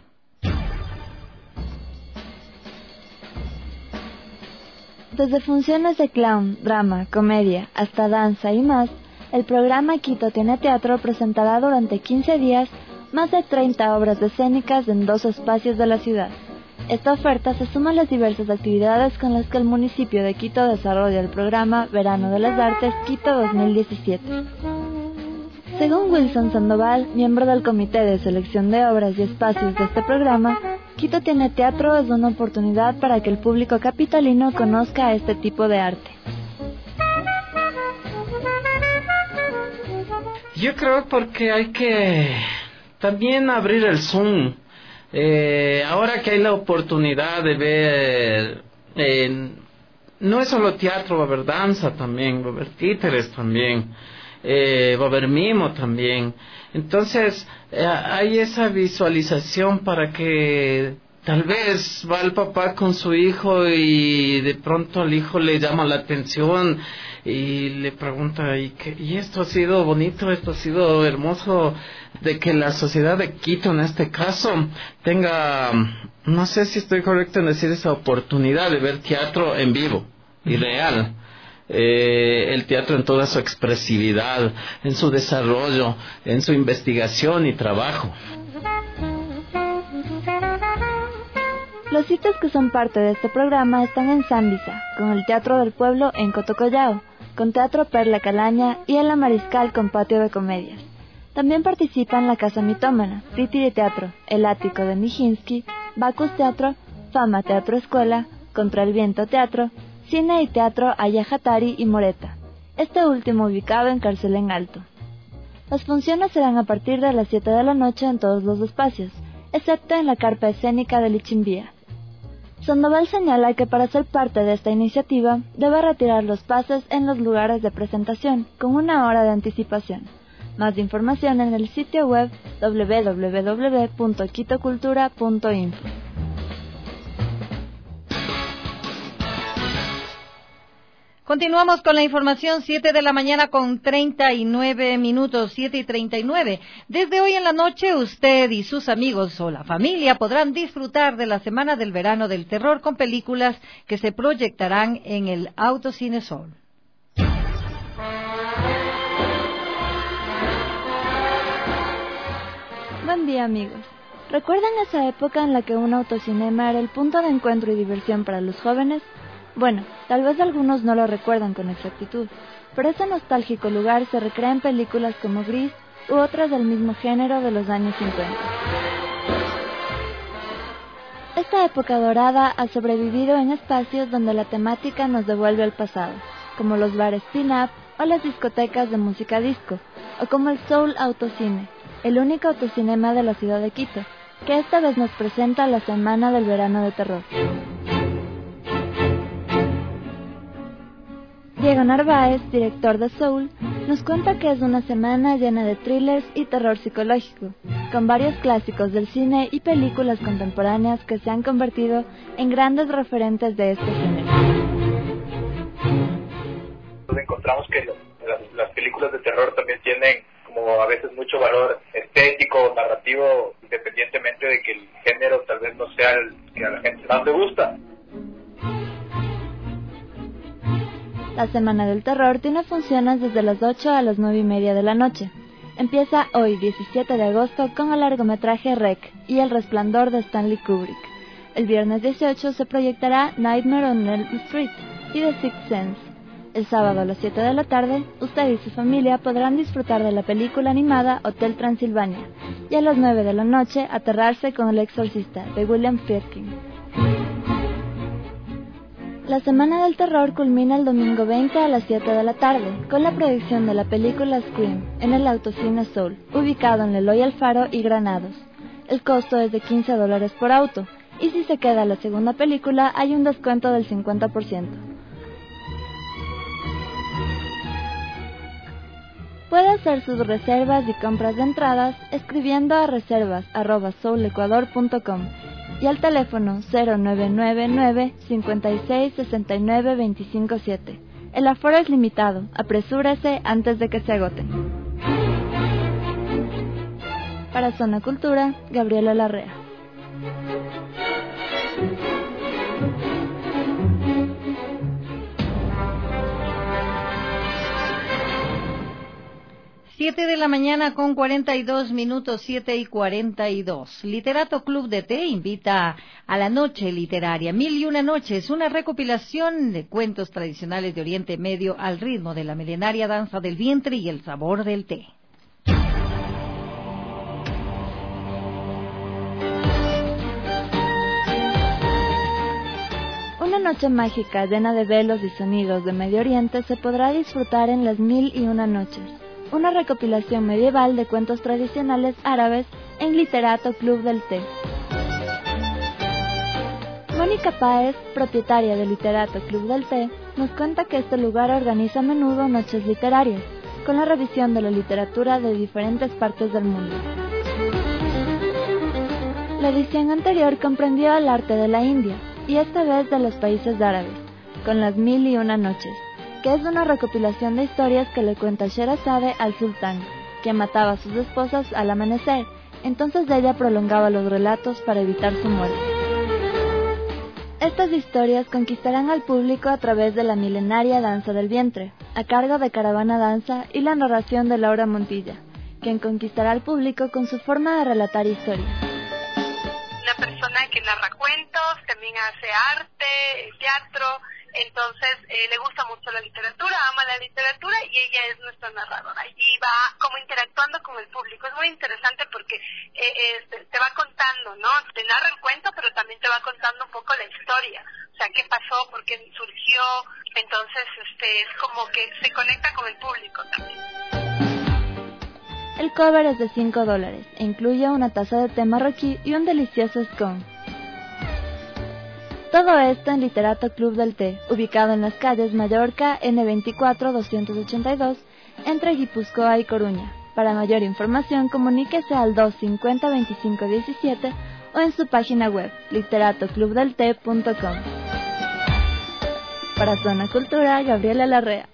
Desde funciones de clown, drama, comedia, hasta danza y más, el programa Quito tiene teatro presentará durante quince días más de treinta obras escénicas en dos espacios de la ciudad. Esta oferta se suma a las diversas actividades con las que el municipio de Quito desarrolla el programa Verano de las Artes Quito dos mil diecisiete. Según Wilson Sandoval, miembro del Comité de Selección de Obras y Espacios de este programa, Quito tiene teatro es una oportunidad para que el público capitalino conozca este tipo de arte. Yo creo porque hay que también abrir el Zoom. Eh, ahora que hay la oportunidad de ver, eh, no es solo teatro, va a haber danza también, va a haber títeres también, eh, va a haber mimo también. Entonces, eh, hay esa visualización para que tal vez va el papá con su hijo y de pronto al hijo le llama la atención y le pregunta, ¿y, qué, y esto ha sido bonito, esto ha sido hermoso? De que la sociedad de Quito en este caso tenga, no sé si estoy correcto en decir, esa oportunidad de ver teatro en vivo y real. Eh, el teatro en toda su expresividad, en su desarrollo, en su investigación y trabajo. Los sitios que son parte de este programa están en Zambisa, con el Teatro del Pueblo en Cotocollao, con Teatro Perla Calaña y en La Mariscal con Patio de Comedias. También participan La Casa Mitómana, Titiri Teatro, El Ático de Nijinsky, Bacus Teatro, Fama Teatro Escuela, Contra el Viento Teatro, Cine y Teatro Ayajatari y Moreta, este último ubicado en Carcelén Alto. Las funciones serán a partir de las siete de la noche en todos los espacios, excepto en la carpa escénica de Lichimbía. Sandoval señala que para ser parte de esta iniciativa debe retirar los pases en los lugares de presentación con una hora de anticipación. Más información en el sitio web doble u doble u doble u punto quito cultura punto info. Continuamos con la información, siete de la mañana con treinta y nueve minutos, siete y treinta y nueve. Desde hoy en la noche, usted y sus amigos o la familia podrán disfrutar de la Semana del Verano del Terror con películas que se proyectarán en el Autocine Sol. Buen día, amigos. ¿Recuerdan esa época en la que un autocinema era el punto de encuentro y diversión para los jóvenes? Bueno, tal vez algunos no lo recuerdan con exactitud, pero ese nostálgico lugar se recrea en películas como Gris u otras del mismo género de los años cincuenta. Esta época dorada ha sobrevivido en espacios donde la temática nos devuelve al pasado, como los bares pin-up, o las discotecas de música disco, o como el Soul Autocine, el único autocinema de la ciudad de Quito, que esta vez nos presenta la Semana del Verano de Terror. Diego Narváez, director de Soul, nos cuenta que es una semana llena de thrillers y terror psicológico, con varios clásicos del cine y películas contemporáneas que se han convertido en grandes referentes de este género. Nos encontramos que las, las películas de terror también tienen como a veces mucho valor estético, narrativo, independientemente de que el género tal vez no sea el que a la gente más le gusta. La Semana del Terror tiene funciones desde las ocho a las nueve y media de la noche. Empieza hoy, diecisiete de agosto, con el largometraje Rec y El Resplandor de Stanley Kubrick. El viernes dieciocho se proyectará Nightmare on Elm Street y The Sixth Sense. El sábado a las siete de la tarde, usted y su familia podrán disfrutar de la película animada Hotel Transilvania y a las nueve de la noche aterrarse con El Exorcista de William Friedkin. La Semana del Terror culmina el domingo veinte a las siete de la tarde con la proyección de la película Scream en el Autocine Soul, ubicado en Eloy Alfaro y Granados. El costo es de quince dólares por auto, y si se queda la segunda película hay un descuento del cincuenta por ciento. Puede hacer sus reservas y compras de entradas escribiendo a reservas arroba soul ecuador punto com y al teléfono cero nueve nueve nueve, cinco seis, seis nueve, dos cinco siete. El aforo es limitado, apresúrese antes de que se agoten. Para Zona Cultura, Gabriela Larrea. Siete de la mañana con cuarenta y dos minutos, siete y cuarenta y dos. Literato Club de Té invita a la noche literaria. Mil y una noches, una recopilación de cuentos tradicionales de Oriente Medio al ritmo de la milenaria danza del vientre y el sabor del té. Una noche mágica llena de velos y sonidos de Medio Oriente se podrá disfrutar en las Mil y una noches, una recopilación medieval de cuentos tradicionales árabes en Literato Club del Té. Mónica Páez, propietaria de Literato Club del Té, nos cuenta que este lugar organiza a menudo noches literarias, con la revisión de la literatura de diferentes partes del mundo. La edición anterior comprendió el arte de la India, y esta vez de los países árabes, con las Mil y una noches, que es una recopilación de historias que le cuenta Sherazade al sultán, que mataba a sus esposas al amanecer, entonces ella prolongaba los relatos para evitar su muerte. Estas historias conquistarán al público a través de la milenaria danza del vientre, a cargo de Caravana Danza y la narración de Laura Montilla, quien conquistará al público con su forma de relatar historias. Una persona que narra cuentos, también hace arte, teatro. Entonces eh, le gusta mucho la literatura, ama la literatura y ella es nuestra narradora y va como interactuando con el público. Es muy interesante porque eh, eh, te va contando, ¿no? Te narra el cuento, pero también te va contando un poco la historia, o sea, qué pasó, por qué surgió. Entonces este es como que se conecta con el público también. El cover es de cinco dólares e incluye una taza de té marroquí y un delicioso scone. Todo esto en Literato Club del Té, ubicado en las calles Mallorca N veinticuatro doscientos ochenta y dos, entre Guipúzcoa y Coruña. Para mayor información, comuníquese al dos cincuenta veinticinco diecisiete o en su página web, literato club del té punto com. Para Zona Cultura, Gabriela Larrea.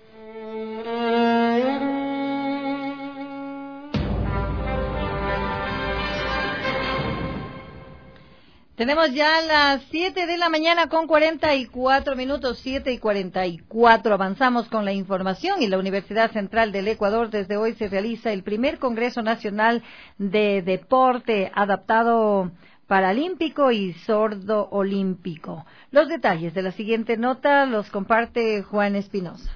Tenemos ya las siete de la mañana con cuarenta y cuatro minutos, siete y cuarenta y cuatro. Avanzamos con la información y la Universidad Central del Ecuador desde hoy se realiza el primer Congreso Nacional de Deporte Adaptado Paralímpico y Sordo Olímpico. Los detalles de la siguiente nota los comparte Juan Espinosa.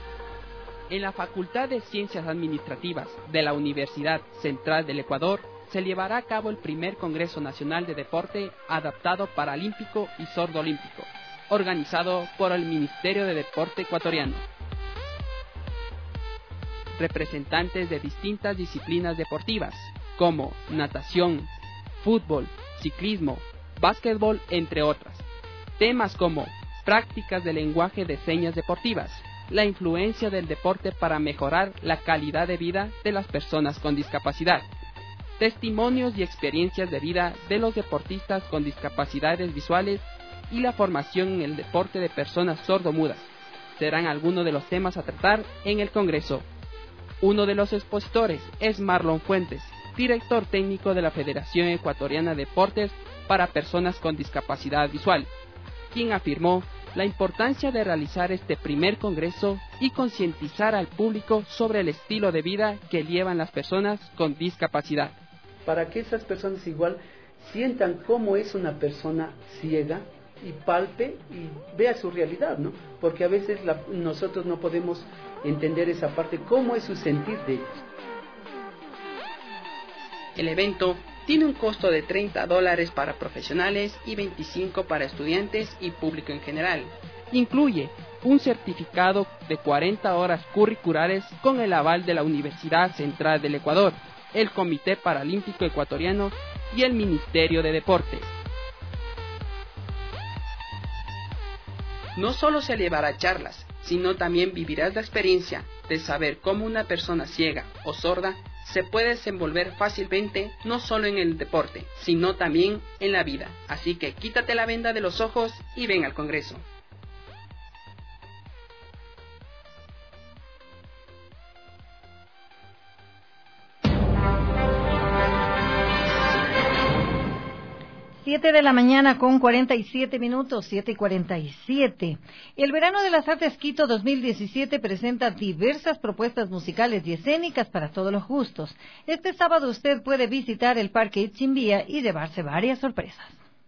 En la Facultad de Ciencias Administrativas de la Universidad Central del Ecuador se llevará a cabo el primer Congreso Nacional de Deporte Adaptado Paralímpico y Sordoolímpico, organizado por el Ministerio de Deporte ecuatoriano. Representantes de distintas disciplinas deportivas, como natación, fútbol, ciclismo, básquetbol, entre otras. Temas como prácticas de lenguaje de señas deportivas, la influencia del deporte para mejorar la calidad de vida de las personas con discapacidad, testimonios y experiencias de vida de los deportistas con discapacidades visuales y la formación en el deporte de personas sordomudas serán algunos de los temas a tratar en el Congreso. Uno de los expositores es Marlon Fuentes, director técnico de la Federación Ecuatoriana de Deportes para Personas con Discapacidad Visual, quien afirmó la importancia de realizar este primer congreso y concientizar al público sobre el estilo de vida que llevan las personas con discapacidad. Para que esas personas igual sientan cómo es una persona ciega y palpe y vea su realidad, ¿no? Porque a veces la, nosotros no podemos entender esa parte, cómo es su sentir de ellos. El evento tiene un costo de treinta dólares para profesionales y veinticinco para estudiantes y público en general. Incluye un certificado de cuarenta horas curriculares con el aval de la Universidad Central del Ecuador, el Comité Paralímpico Ecuatoriano y el Ministerio de Deportes. No solo se llevará charlas, sino también vivirás la experiencia de saber cómo una persona ciega o sorda se puede desenvolver fácilmente no solo en el deporte, sino también en la vida. Así que quítate la venda de los ojos y ven al Congreso. Siete de la mañana con cuarenta y siete minutos, siete y cuarenta y siete. El Verano de las Artes Quito dos mil diecisiete presenta diversas propuestas musicales y escénicas para todos los gustos. Este sábado usted puede visitar el Parque Itzimbía y llevarse varias sorpresas.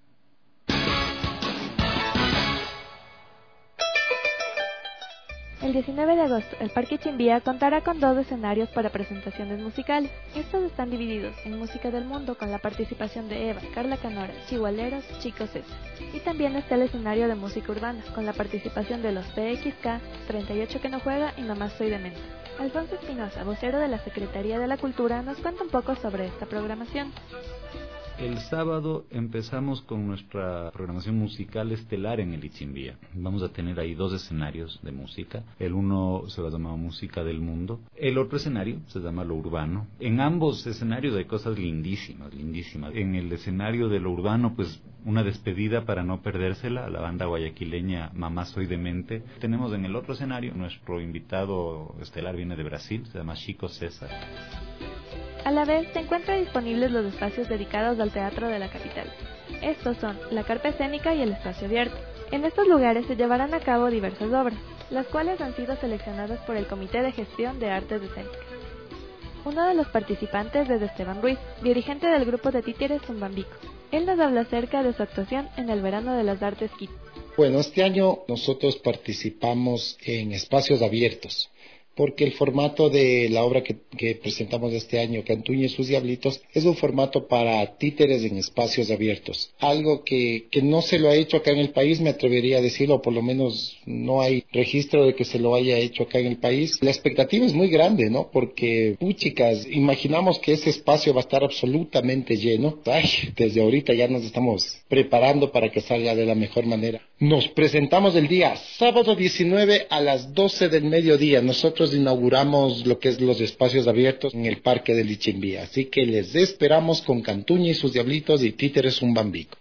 El diecinueve de agosto, el Parque Chimbía contará con dos escenarios para presentaciones musicales. Estos están divididos en Música del Mundo con la participación de Eva, Carla Canora, Chihualeros, Chico César. Y también está el escenario de música urbana con la participación de los P X K, treinta y ocho que no juega y Mamá Soy Demente. Alfonso Espinosa, vocero de la Secretaría de la Cultura, nos cuenta un poco sobre esta programación. El sábado empezamos con nuestra programación musical estelar en el Itzimbía. Vamos a tener ahí dos escenarios de música. El uno se va a llamar Música del Mundo. El otro escenario se llama Lo Urbano. En ambos escenarios hay cosas lindísimas, lindísimas. En el escenario de Lo Urbano, pues una despedida para no perdérsela, la banda guayaquileña Mamá Soy Demente. Tenemos en el otro escenario, nuestro invitado estelar viene de Brasil, se llama Chico César. A la vez, se encuentran disponibles los espacios dedicados al teatro de la capital. Estos son la carpa escénica y el espacio abierto. En estos lugares se llevarán a cabo diversas obras, las cuales han sido seleccionadas por el Comité de Gestión de Artes Escénicas. Uno de los participantes es Esteban Ruiz, dirigente del grupo de títeres Zumbambico. Él nos habla acerca de su actuación en el Verano de las Artes Quito. Bueno, este año nosotros participamos en espacios abiertos, porque el formato de la obra que, que presentamos este año, Cantuña y sus Diablitos, es un formato para títeres en espacios abiertos. Algo que, que no se lo ha hecho acá en el país, me atrevería a decirlo, o por lo menos no hay registro de que se lo haya hecho acá en el país. La expectativa es muy grande, ¿no? Porque, puchicas, imaginamos que ese espacio va a estar absolutamente lleno. Ay, desde ahorita ya nos estamos preparando para que salga de la mejor manera. Nos presentamos el día sábado diecinueve a las doce del mediodía. Nosotros inauguramos lo que es los espacios abiertos en el Parque del Itzimbía. Así que les esperamos con Cantuña y sus Diablitos y títeres Zumbambico.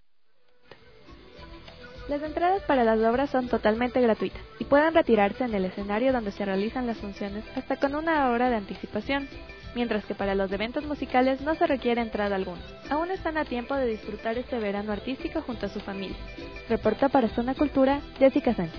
Las entradas para las obras son totalmente gratuitas y pueden retirarse en el escenario donde se realizan las funciones hasta con una hora de anticipación, mientras que para los eventos musicales no se requiere entrada alguna. Aún están a tiempo de disfrutar este verano artístico junto a su familia. Reporta para Zona Cultura, Jessica Sánchez.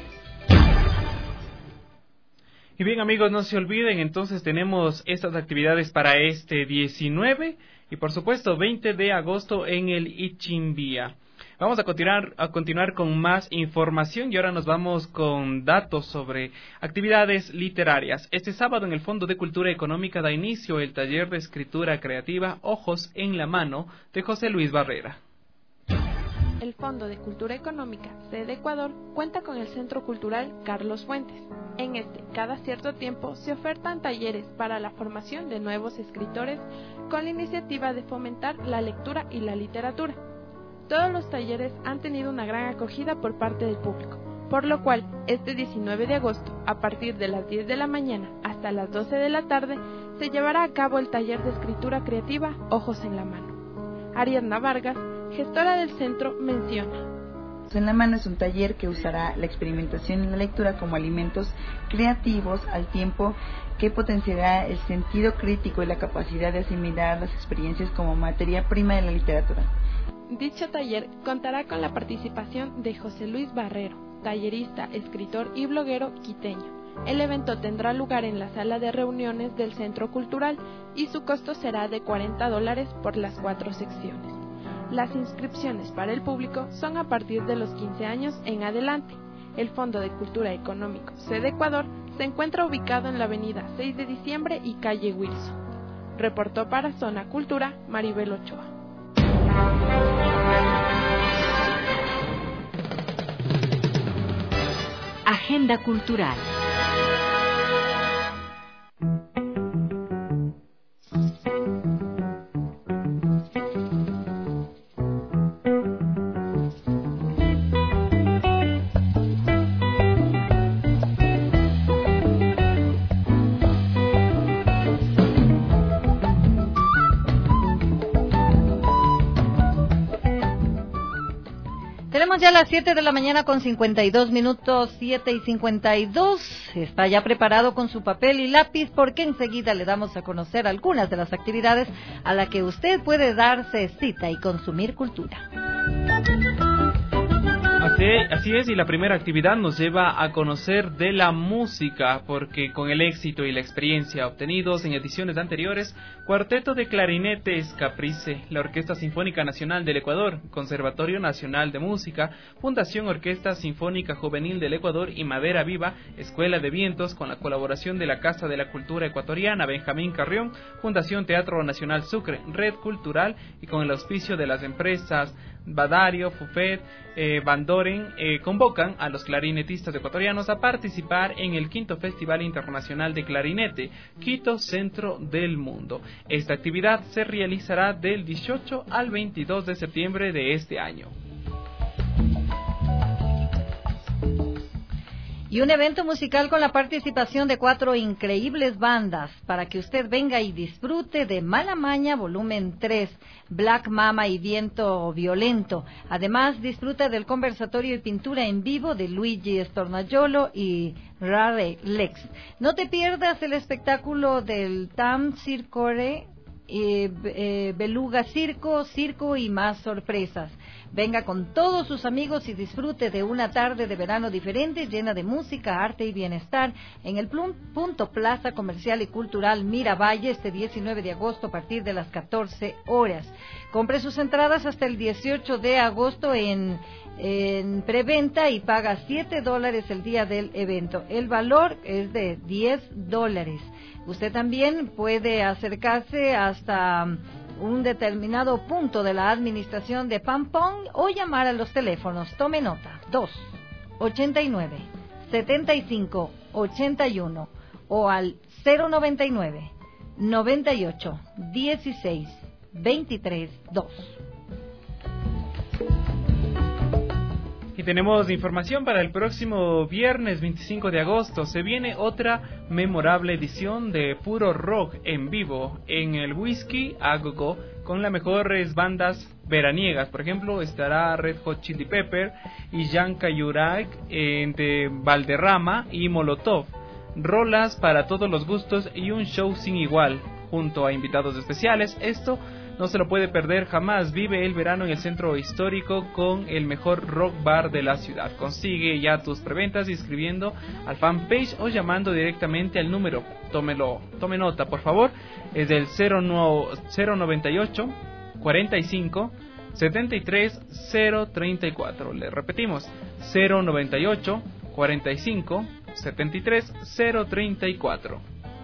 Y bien, amigos, no se olviden, entonces tenemos estas actividades para este diecinueve y por supuesto veinte de agosto en el Itzimbía. Vamos a continuar, a continuar con más información y ahora nos vamos con datos sobre actividades literarias. Este sábado en el Fondo de Cultura Económica da inicio el taller de escritura creativa Ojos en la Mano de José Luis Barrera. El Fondo de Cultura Económica, sede Ecuador, cuenta con el Centro Cultural Carlos Fuentes. En este, cada cierto tiempo, se ofertan talleres para la formación de nuevos escritores con la iniciativa de fomentar la lectura y la literatura. Todos los talleres han tenido una gran acogida por parte del público, por lo cual, este diecinueve de agosto, a partir de las diez de la mañana hasta las doce de la tarde, se llevará a cabo el taller de escritura creativa Ojos en la Mano. Ariadna Vargas, gestora del centro, menciona: Ojos en la Mano es un taller que usará la experimentación y la lectura como alimentos creativos al tiempo que potenciará el sentido crítico y la capacidad de asimilar las experiencias como materia prima de la literatura. Dicho taller contará con la participación de José Luis Barrero, tallerista, escritor y bloguero quiteño. El evento tendrá lugar en la sala de reuniones del Centro Cultural y su costo será de cuarenta dólares por las cuatro secciones. Las inscripciones para el público son a partir de los quince años en adelante. El Fondo de Cultura Económico, sede Ecuador, se encuentra ubicado en la avenida seis de diciembre y calle Wilson. Reportó para Zona Cultura, Maribel Ochoa. Agenda Cultural. Tenemos ya las siete de la mañana con cincuenta y dos minutos, siete y cincuenta y dos. Está ya preparado con su papel y lápiz porque enseguida le damos a conocer algunas de las actividades a las que usted puede darse cita y consumir cultura. Así, así es, y la primera actividad nos lleva a conocer de la música, porque con el éxito y la experiencia obtenidos en ediciones anteriores, Cuarteto de Clarinetes Caprice, la Orquesta Sinfónica Nacional del Ecuador, Conservatorio Nacional de Música, Fundación Orquesta Sinfónica Juvenil del Ecuador y Madera Viva, Escuela de Vientos, con la colaboración de la Casa de la Cultura Ecuatoriana, Benjamín Carrión, Fundación Teatro Nacional Sucre, Red Cultural, y con el auspicio de las empresas Badario, Fufet, eh, Bandoren, eh, convocan a los clarinetistas ecuatorianos a participar en el quinto Festival Internacional de Clarinete, Quito, Centro del Mundo. Esta actividad se realizará del dieciocho al veintidós de septiembre de este año. Y un evento musical con la participación de cuatro increíbles bandas para que usted venga y disfrute de Mala Maña volumen tres, Black Mama y Viento Violento. Además disfruta del conversatorio y pintura en vivo de Luigi Stornajolo y Rare Lex. No te pierdas el espectáculo del Tam Circore, eh, eh, Beluga Circo, Circo y más sorpresas. Venga con todos sus amigos y disfrute de una tarde de verano diferente, llena de música, arte y bienestar, en el Punto Plaza Comercial y Cultural Miravalle, este diecinueve de agosto a partir de las catorce horas. Compre sus entradas hasta el dieciocho de agosto en, en preventa y paga siete dólares el día del evento. El valor es de diez dólares. Usted también puede acercarse hasta un determinado punto de la administración de Pampón o llamar a los teléfonos. Tome nota: dos ochenta y nueve, setenta y cinco, ochenta y uno o al cero noventa y nueve, noventa y ocho, dieciséis, veintitrés, dos. Y tenemos información para el próximo viernes veinticinco de agosto. Se viene otra memorable edición de Puro Rock en vivo en el Whisky a Go-Go con las mejores bandas veraniegas. Por ejemplo, estará Red Hot Chili Pepper y Yanka Yurak eh, de Valderrama y Molotov. Rolas para todos los gustos y un show sin igual, junto a invitados especiales. Esto no se lo puede perder jamás. Vive el verano en el centro histórico con el mejor rock bar de la ciudad. Consigue ya tus preventas inscribiendo al fanpage o llamando directamente al número. Tómelo, tome nota por favor. Es del cero noventa y ocho, cuarenta y cinco, setenta y tres cero treinta y cuatro. Le repetimos, cero noventa y ocho cuarenta y cinco setenta y tres cero treinta y cuatro.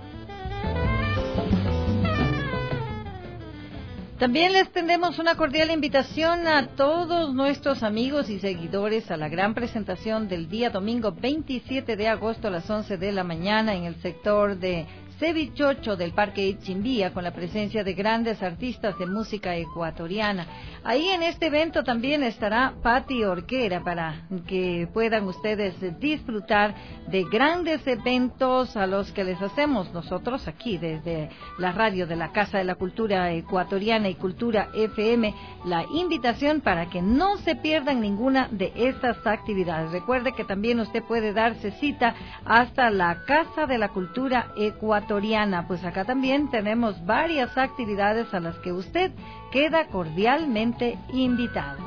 También les tendemos una cordial invitación a todos nuestros amigos y seguidores a la gran presentación del día domingo veintisiete de agosto a las once de la mañana en el sector de Cevichocho del Parque Itzimbía, con la presencia de grandes artistas de música ecuatoriana. Ahí en este evento también estará Patti Orquera para que puedan ustedes disfrutar de grandes eventos a los que les hacemos nosotros aquí desde la radio de la Casa de la Cultura Ecuatoriana y Cultura F M la invitación para que no se pierdan ninguna de estas actividades. Recuerde que también usted puede darse cita hasta la Casa de la Cultura Ecuatoriana. Pues acá también tenemos varias actividades a las que usted queda cordialmente invitado.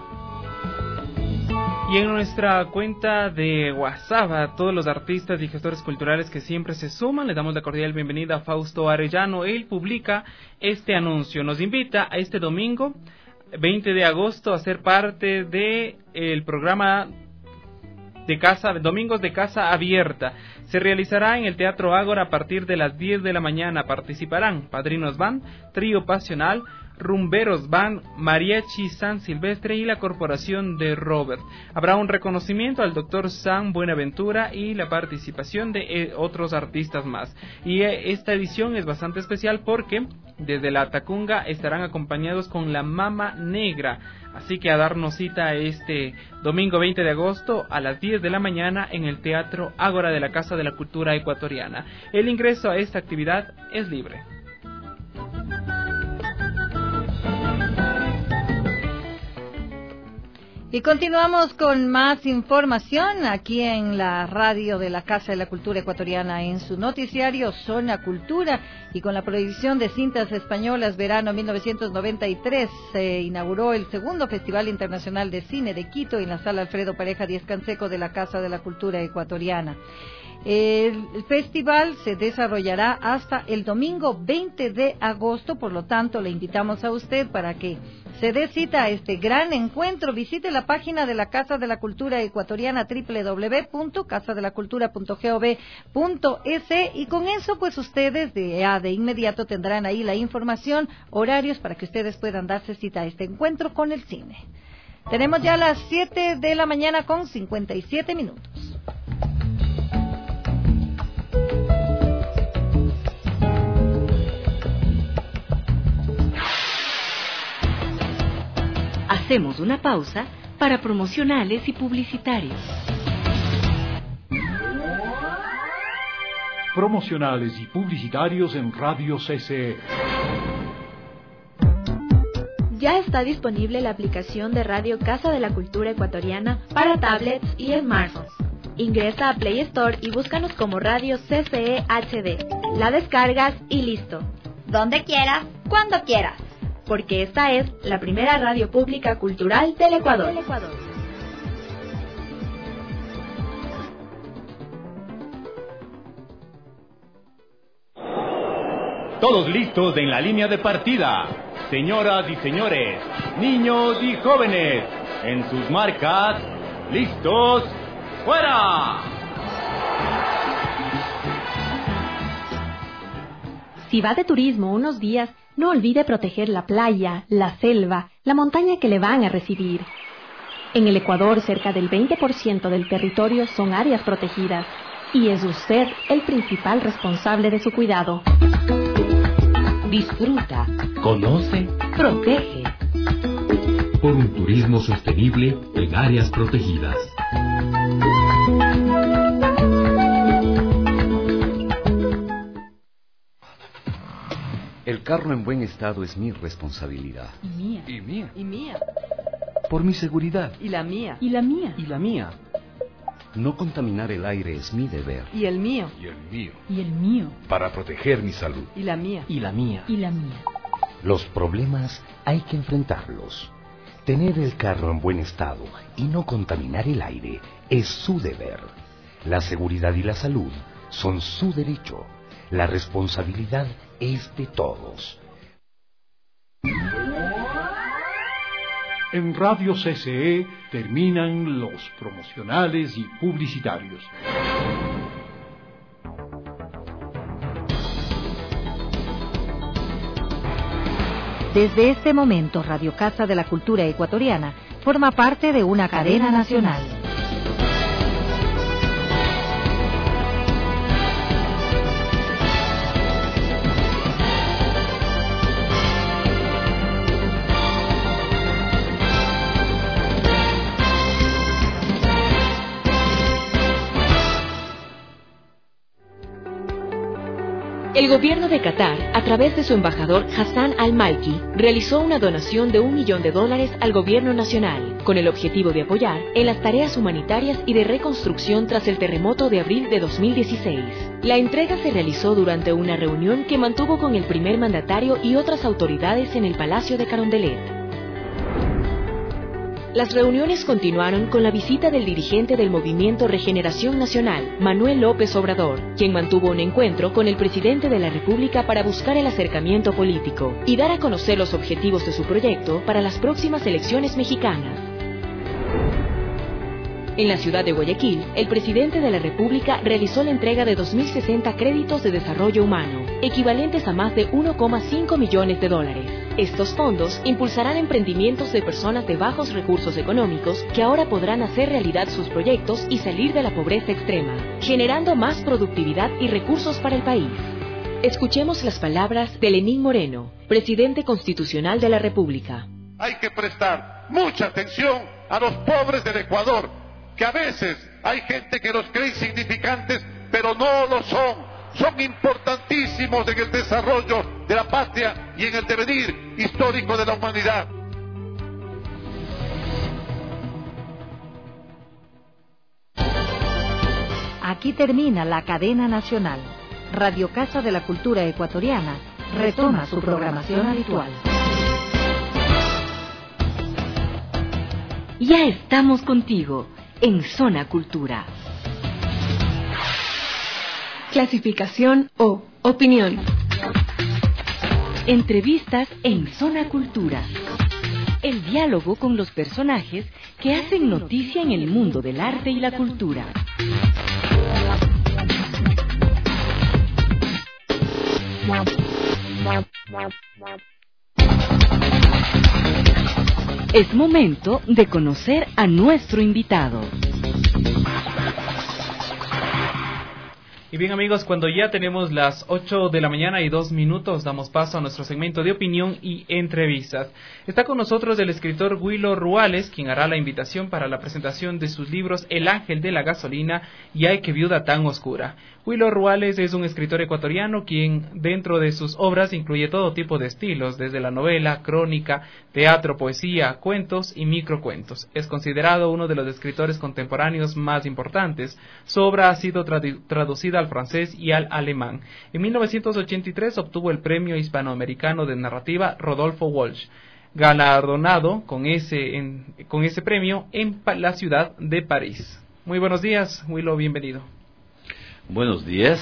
Y en nuestra cuenta de WhatsApp a todos los artistas y gestores culturales que siempre se suman, le damos la cordial bienvenida a Fausto Arellano. Él publica este anuncio, nos invita a este domingo veinte de agosto a ser parte de el programa de casa, Domingos de Casa Abierta. Se realizará en el Teatro Ágora a partir de las diez de la mañana. Participarán Padrinos Band, Trío Pasional, Rumberos Band, Mariachi San Silvestre y la Corporación de Robert. Habrá un reconocimiento al doctor Sam Buenaventura y la participación de eh, otros artistas más. Y eh, esta edición es bastante especial porque desde la Tacunga estarán acompañados con la Mama Negra. Así que a darnos cita este domingo veinte de agosto a las diez de la mañana en el Teatro Ágora de la Casa de la Cultura Ecuatoriana. El ingreso a esta actividad es libre. Y continuamos con más información aquí en la radio de la Casa de la Cultura Ecuatoriana en su noticiario Zona Cultura, y con la prohibición de cintas españolas verano mil novecientos noventa y tres se inauguró el segundo Festival Internacional de Cine de Quito en la Sala Alfredo Pareja Díez Canseco de la Casa de la Cultura Ecuatoriana. El festival se desarrollará hasta el domingo veinte de agosto, por lo tanto le invitamos a usted para que se dé cita a este gran encuentro. Visite la página de la Casa de la Cultura Ecuatoriana doble u doble u doble u punto casa de la cultura punto gov punto es, y con eso pues ustedes de, ah, de inmediato tendrán ahí la información, horarios para que ustedes puedan darse cita a este encuentro con el cine. Tenemos ya las siete de la mañana con cincuenta y siete minutos. Hacemos una pausa para promocionales y publicitarios. Promocionales y publicitarios en Radio C C E. Ya está disponible la aplicación de Radio Casa de la Cultura Ecuatoriana para tablets y smartphones. Ingresa a Play Store y búscanos como Radio C C E H D. La descargas y listo. Donde quieras, cuando quieras. Porque esta es la primera radio pública cultural del Ecuador. Todos listos en la línea de partida. Señoras y señores, niños y jóvenes, en sus marcas, listos, ¡fuera! Si va de turismo unos días, no olvide proteger la playa, la selva, la montaña que le van a recibir. En el Ecuador, cerca del veinte por ciento del territorio son áreas protegidas, y es usted el principal responsable de su cuidado. Disfruta, Conoce, protege. por un turismo sostenible en áreas protegidas. El carro en buen estado es mi responsabilidad. Y mía. Y mía. Y mía. Por mi seguridad. Y la mía. Y la mía. Y la mía. No contaminar el aire es mi deber. Y el mío. Y el mío. Y el mío. Para proteger mi salud. Y la mía. Y la mía. Y la mía. Los problemas hay que enfrentarlos. Tener el carro en buen estado y no contaminar el aire es su deber. La seguridad y la salud son su derecho. La responsabilidad es de todos. En Radio C C E terminan los promocionales y publicitarios. Desde este momento, Radio Casa de la Cultura Ecuatoriana forma parte de una cadena nacional. El gobierno de Qatar, a través de su embajador Hassan Al-Malki, realizó una donación de un millón de dólares al gobierno nacional, con el objetivo de apoyar en las tareas humanitarias y de reconstrucción tras el terremoto de abril de dos mil dieciséis. La entrega se realizó durante una reunión que mantuvo con el primer mandatario y otras autoridades en el Palacio de Carondelet. Las reuniones continuaron con la visita del dirigente del Movimiento Regeneración Nacional, Manuel López Obrador, quien mantuvo un encuentro con el presidente de la República para buscar el acercamiento político y dar a conocer los objetivos de su proyecto para las próximas elecciones mexicanas. En la ciudad de Guayaquil, el presidente de la República realizó la entrega de dos mil sesenta créditos de desarrollo humano, equivalentes a más de uno coma cinco millones de dólares. Estos fondos impulsarán emprendimientos de personas de bajos recursos económicos que ahora podrán hacer realidad sus proyectos y salir de la pobreza extrema, generando más productividad y recursos para el país. Escuchemos las palabras de Lenín Moreno, presidente constitucional de la República. Hay que prestar mucha atención a los pobres del Ecuador, que a veces hay gente que los cree insignificantes, pero no lo son. Son importantísimos en el desarrollo de la patria y en el devenir histórico de la humanidad. Aquí termina la cadena nacional. Radio Casa de la Cultura Ecuatoriana retoma su programación habitual. Ya estamos contigo en Zona Cultura. Clasificación O. Opinión. Entrevistas en Zona Cultura. El diálogo con los personajes que hacen noticia en el mundo del arte y la cultura. Es momento de conocer a nuestro invitado. Y bien amigos, cuando ya tenemos las ocho de la mañana y dos minutos, damos paso a nuestro segmento de opinión y entrevistas. Está con nosotros el escritor Willo Ruales, quien hará la invitación para la presentación de sus libros El Ángel de la Gasolina y Ay, qué viuda tan oscura. Willo Ruales es un escritor ecuatoriano quien dentro de sus obras incluye todo tipo de estilos, desde la novela, crónica, teatro, poesía, cuentos y microcuentos. Es considerado uno de los escritores contemporáneos más importantes. Su obra ha sido tradu- traducida al francés y al alemán. En mil novecientos ochenta y tres obtuvo el Premio Hispanoamericano de Narrativa Rodolfo Walsh, galardonado con ese, en, con ese premio en pa- la ciudad de París. Muy buenos días, Willo, bienvenido. Buenos días.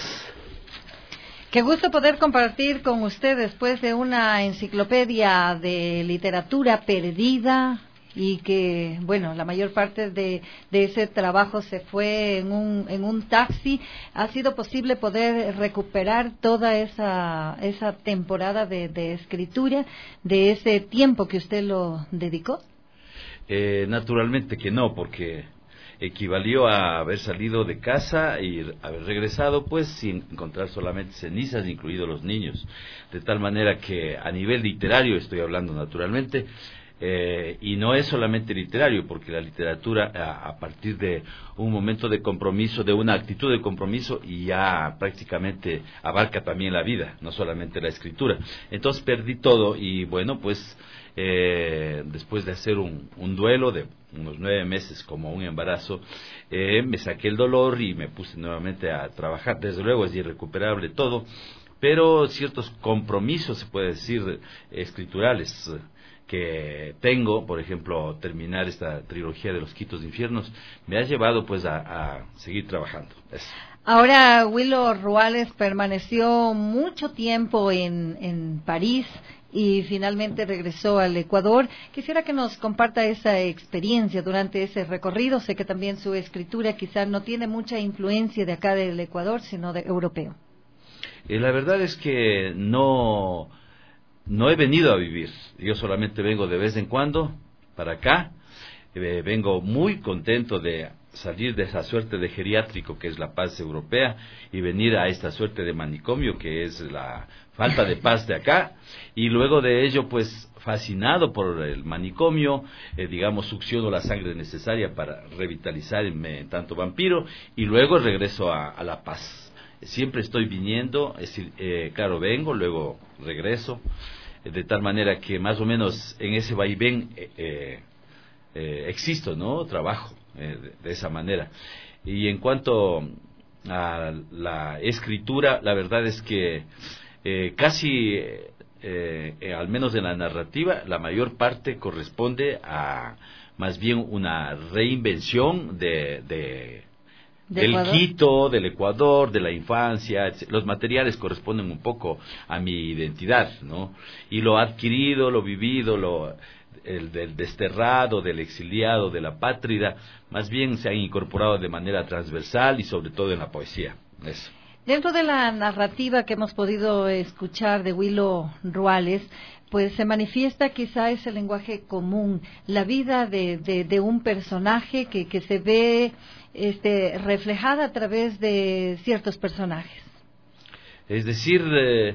Qué gusto poder compartir con usted después de una enciclopedia de literatura perdida y que, bueno, la mayor parte de, de ese trabajo se fue en un, en un taxi. ¿Ha sido posible poder recuperar toda esa, esa temporada de, de escritura, de ese tiempo que usted lo dedicó? Eh, naturalmente que no, porque equivalió a haber salido de casa y haber regresado pues sin encontrar solamente cenizas, incluidos los niños, de tal manera que a nivel literario estoy hablando naturalmente, eh, y no es solamente literario, porque la literatura a, a partir de un momento de compromiso, de una actitud de compromiso, y ya prácticamente abarca también la vida, no solamente la escritura. Entonces perdí todo y bueno pues Eh, después de hacer un, un duelo de unos nueve meses como un embarazo, eh, me saqué el dolor y me puse nuevamente a trabajar. Desde luego es irrecuperable todo, pero ciertos compromisos, se puede decir, escriturales que tengo, por ejemplo, terminar esta trilogía de Los Quitos de Infiernos, me ha llevado pues a, a seguir trabajando. Eso. Ahora, Willo Ruales permaneció mucho tiempo en, en París. y finalmente regresó al Ecuador. Quisiera que nos comparta esa experiencia durante ese recorrido. Sé que también su escritura quizás no tiene mucha influencia de acá del Ecuador, sino de europeo. Eh, la verdad es que no, no he venido a vivir. Yo solamente vengo de vez en cuando para acá. Eh, vengo muy contento de salir de esa suerte de geriátrico que es la paz europea y venir a esta suerte de manicomio que es la falta de paz de acá, y luego de ello pues fascinado por el manicomio, eh, digamos succiono la sangre necesaria para revitalizarme en tanto vampiro y luego regreso a, a la paz. Siempre estoy viniendo, es decir, eh, claro, vengo, luego regreso, eh, de tal manera que más o menos en ese vaivén eh, eh, eh, existo, ¿no? Trabajo eh, de, de esa manera. Y en cuanto a la escritura, la verdad es que eh, casi, eh, eh, al menos en la narrativa, la mayor parte corresponde a más bien una reinvención de... de ¿De del Ecuador? Quito, del Ecuador, de la infancia, etcétera. Los materiales corresponden un poco a mi identidad, ¿no? Y lo adquirido, lo vivido, lo el del desterrado, del exiliado, de la pátrida, más bien se han incorporado de manera transversal y sobre todo en la poesía. Eso. Dentro de la narrativa que hemos podido escuchar de Willo Ruales, pues se manifiesta quizá ese lenguaje común, la vida de, de, de un personaje que, que se ve este, reflejada a través de ciertos personajes. Es decir, eh,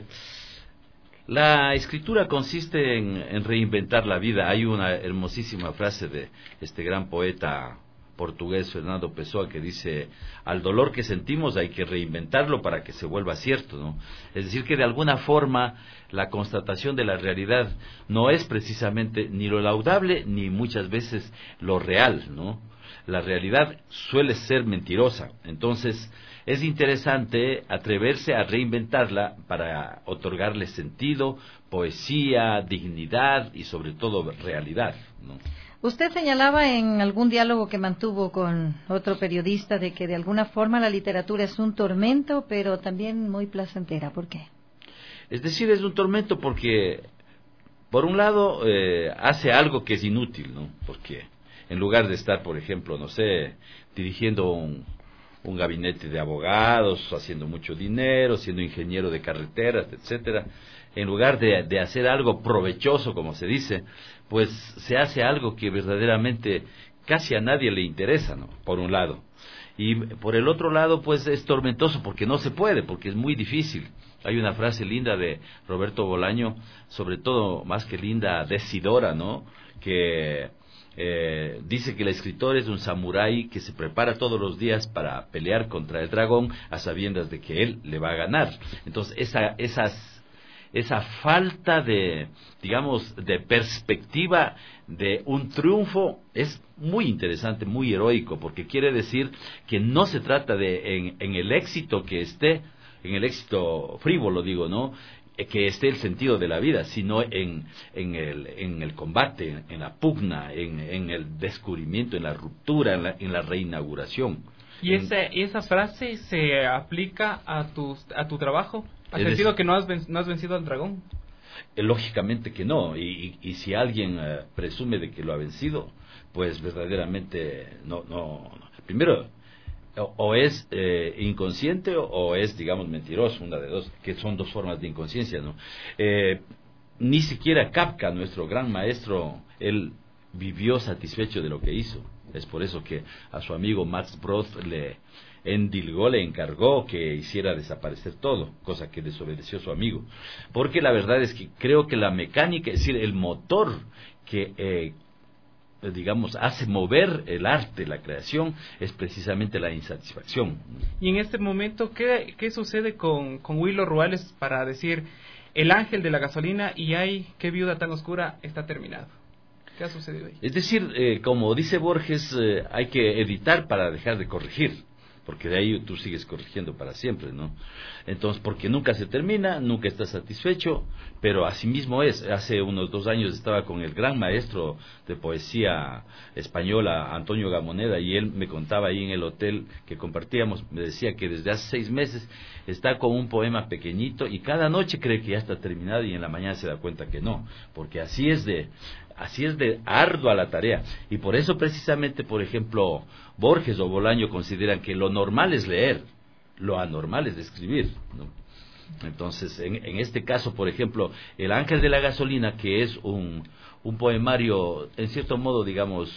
la escritura consiste en, en reinventar la vida. Hay una hermosísima frase de este gran poeta portugués Fernando Pessoa que dice: al dolor que sentimos hay que reinventarlo para que se vuelva cierto, ¿no? Es decir, que de alguna forma la constatación de la realidad no es precisamente ni lo laudable ni muchas veces lo real, ¿no? La realidad suele ser mentirosa. Entonces es interesante atreverse a reinventarla para otorgarle sentido, poesía, dignidad y sobre todo realidad, ¿no? Usted señalaba en algún diálogo que mantuvo con otro periodista de que de alguna forma la literatura es un tormento, pero también muy placentera. ¿Por qué? Es decir, es un tormento porque, por un lado, eh, hace algo que es inútil, ¿no? Porque en lugar de estar, por ejemplo, no sé, dirigiendo un, un gabinete de abogados, haciendo mucho dinero, siendo ingeniero de carreteras, etcétera, en lugar de, de hacer algo provechoso, como se dice, pues se hace algo que verdaderamente casi a nadie le interesa, ¿no? Por un lado. Y por el otro lado, pues es tormentoso porque no se puede, porque es muy difícil. Hay una frase linda de Roberto Bolaño, sobre todo, más que linda, decidora, ¿no? Que eh, dice que el escritor es un samurái que se prepara todos los días para pelear contra el dragón a sabiendas de que él le va a ganar. Entonces, esa, esas... esa falta de, digamos, de perspectiva de un triunfo es muy interesante, muy heroico, porque quiere decir que no se trata de en, en el éxito que esté, en el éxito frívolo, digo, ¿no?, que esté el sentido de la vida, sino en, en, el, en el combate, en la pugna, en, en el descubrimiento, en la ruptura, en la, en la reinauguración. ¿Y esa, esa frase se aplica a tu, a tu trabajo? ¿Has sentido decir, que no has, ven, no has vencido al dragón? Eh, lógicamente que no, y, y, y si alguien eh, presume de que lo ha vencido, pues verdaderamente no, no, no. Primero, o, o es eh, inconsciente o, o es, digamos, mentiroso, una de dos, que son dos formas de inconsciencia, ¿no? Eh, ni siquiera Kafka, nuestro gran maestro, él vivió satisfecho de lo que hizo. Es por eso que a su amigo Max Brod le endilgó, le encargó que hiciera desaparecer todo, cosa que desobedeció su amigo. Porque la verdad es que creo que la mecánica, es decir, el motor que, eh, digamos, hace mover el arte, la creación, es precisamente la insatisfacción. Y en este momento, ¿qué, qué sucede con, con Willo Ruales para decir el ángel de la gasolina y ay, qué viuda tan oscura, está terminado? ¿Qué ha sucedido ahí? Es decir, eh, como dice Borges, eh, hay que editar para dejar de corregir. porque de ahí tú sigues corrigiendo para siempre, ¿no? Entonces, porque nunca se termina, nunca estás satisfecho, pero así mismo es. Hace unos dos años estaba con el gran maestro de poesía española, Antonio Gamoneda, y él me contaba ahí en el hotel que compartíamos, me decía que desde hace seis meses está con un poema pequeñito y cada noche cree que ya está terminado y en la mañana se da cuenta que no, porque así es de... Así es de ardua la tarea, y por eso precisamente, por ejemplo, Borges o Bolaño consideran que lo normal es leer, lo anormal es escribir, ¿no? Entonces, en, en este caso, por ejemplo, El Ángel de la Gasolina, que es un, un poemario, en cierto modo, digamos,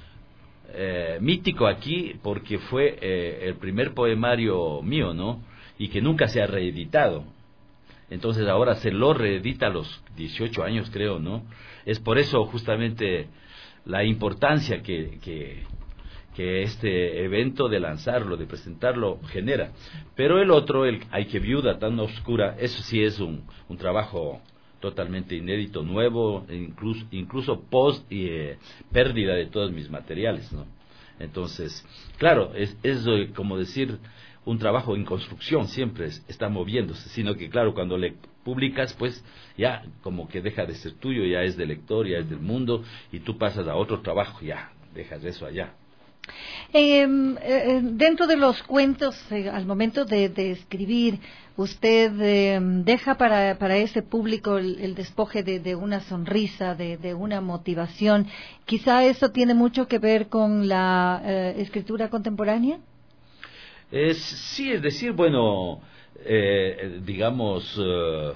eh, mítico aquí, porque fue eh, el primer poemario mío, ¿no? Y que nunca se ha reeditado. Entonces ahora se lo reedita a los dieciocho años, creo, ¿no? Es por eso justamente la importancia que, que, que este evento de lanzarlo, de presentarlo, genera. Pero el otro, el Ay, qué viuda tan oscura, eso sí es un, un trabajo totalmente inédito, nuevo, incluso, incluso post y eh, pérdida de todos mis materiales, ¿no? Entonces, claro, es, es como decir... un trabajo en construcción, siempre está moviéndose, sino que claro, cuando le publicas, pues ya como que deja de ser tuyo, ya es del lector, ya es del mundo, y tú pasas a otro trabajo, ya dejas eso allá. Eh, eh, dentro de los cuentos, eh, al momento de, de escribir, usted eh, deja para, para ese público el, el despoje de, de una sonrisa, de, de una motivación. Quizá eso tiene mucho que ver con la eh, escritura contemporánea. Es, sí, es decir, bueno, eh, digamos, eh,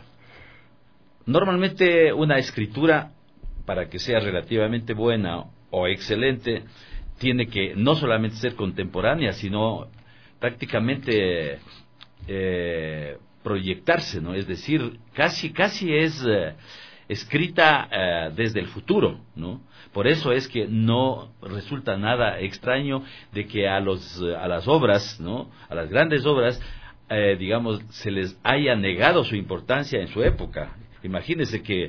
normalmente una escritura, para que sea relativamente buena o excelente, tiene que no solamente ser contemporánea, sino prácticamente eh, proyectarse, ¿no? Es decir, casi, casi es eh, escrita eh, desde el futuro, ¿no? Por eso es que no resulta nada extraño de que a los a las obras, ¿no? A las grandes obras, eh, digamos, se les haya negado su importancia en su época. Imagínense que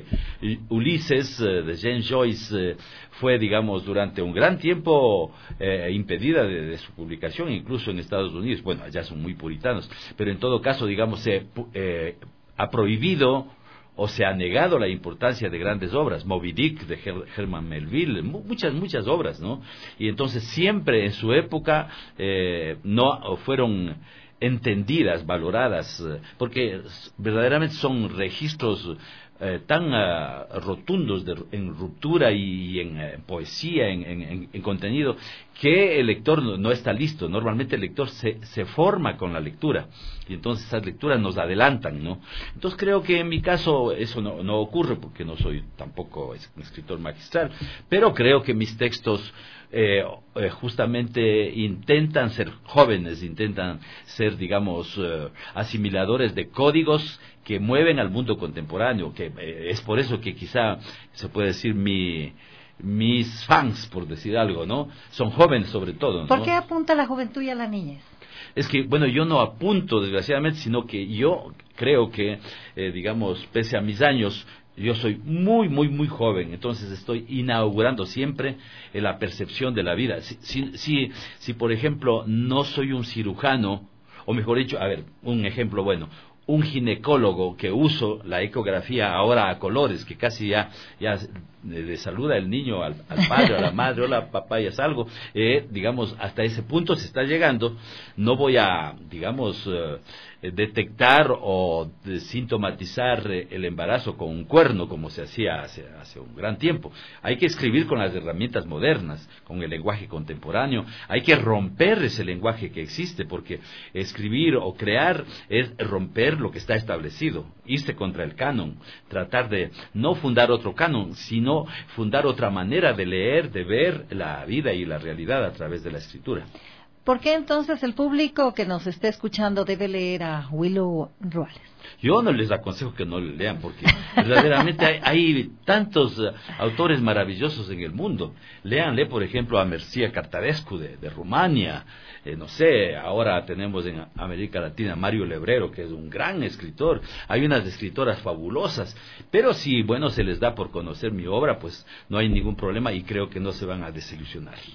Ulises eh, de James Joyce eh, fue, digamos, durante un gran tiempo eh, impedida de, de su publicación, incluso en Estados Unidos. Bueno, allá son muy puritanos, pero en todo caso, digamos, se eh, ha prohibido o se ha negado la importancia de grandes obras, Moby Dick de Her- Herman Melville, mu- muchas, muchas obras, ¿no? Y entonces siempre en su época eh, no fueron entendidas, valoradas, porque verdaderamente son registros eh, tan uh, rotundos de, en ruptura y, y en eh, poesía, en, en, en contenido, que el lector no, no está listo. Normalmente el lector se, se forma con la lectura, y entonces esas lecturas nos adelantan, ¿no? Entonces creo que en mi caso eso no, no ocurre, porque no soy tampoco un escritor magistral, pero creo que mis textos Eh, eh, justamente intentan ser jóvenes, intentan ser, digamos, eh, asimiladores de códigos que mueven al mundo contemporáneo, que eh, es por eso que quizá se puede decir mi, mis fans, por decir algo, ¿no? Son jóvenes sobre todo, ¿no? ¿Por qué apunta la juventud y a la niñez? Es que, bueno, yo no apunto, desgraciadamente, sino que yo creo que, eh, digamos, pese a mis años, yo soy muy, muy, muy joven, entonces estoy inaugurando siempre eh, la percepción de la vida. Si, si, si, si, por ejemplo, no soy un cirujano, o mejor dicho, a ver, un ejemplo bueno, un ginecólogo que uso la ecografía ahora a colores, que casi ya, ya le saluda el niño al, al padre, a la madre, hola papá, ya salgo, eh, digamos, hasta ese punto se está llegando, no voy a, digamos, eh, detectar o de sintomatizar el embarazo con un cuerno como se hacía hace, hace un gran tiempo. Hay que escribir con las herramientas modernas, con el lenguaje contemporáneo, hay que romper ese lenguaje que existe, porque escribir o crear es romper lo que está establecido, irse contra el canon, tratar de no fundar otro canon, sino fundar otra manera de leer, de ver la vida y la realidad a través de la escritura. ¿Por qué entonces el público que nos esté escuchando debe leer a Willo Ruales? Yo no les aconsejo que no le lean, porque verdaderamente hay, hay tantos uh, autores maravillosos en el mundo. Léanle, por ejemplo, a Mircea Cartarescu de, de Rumania. Eh, no sé, ahora tenemos en América Latina Mario Lebrero, que es un gran escritor. Hay unas escritoras fabulosas. Pero si, bueno, se les da por conocer mi obra, pues no hay ningún problema y creo que no se van a desilusionar.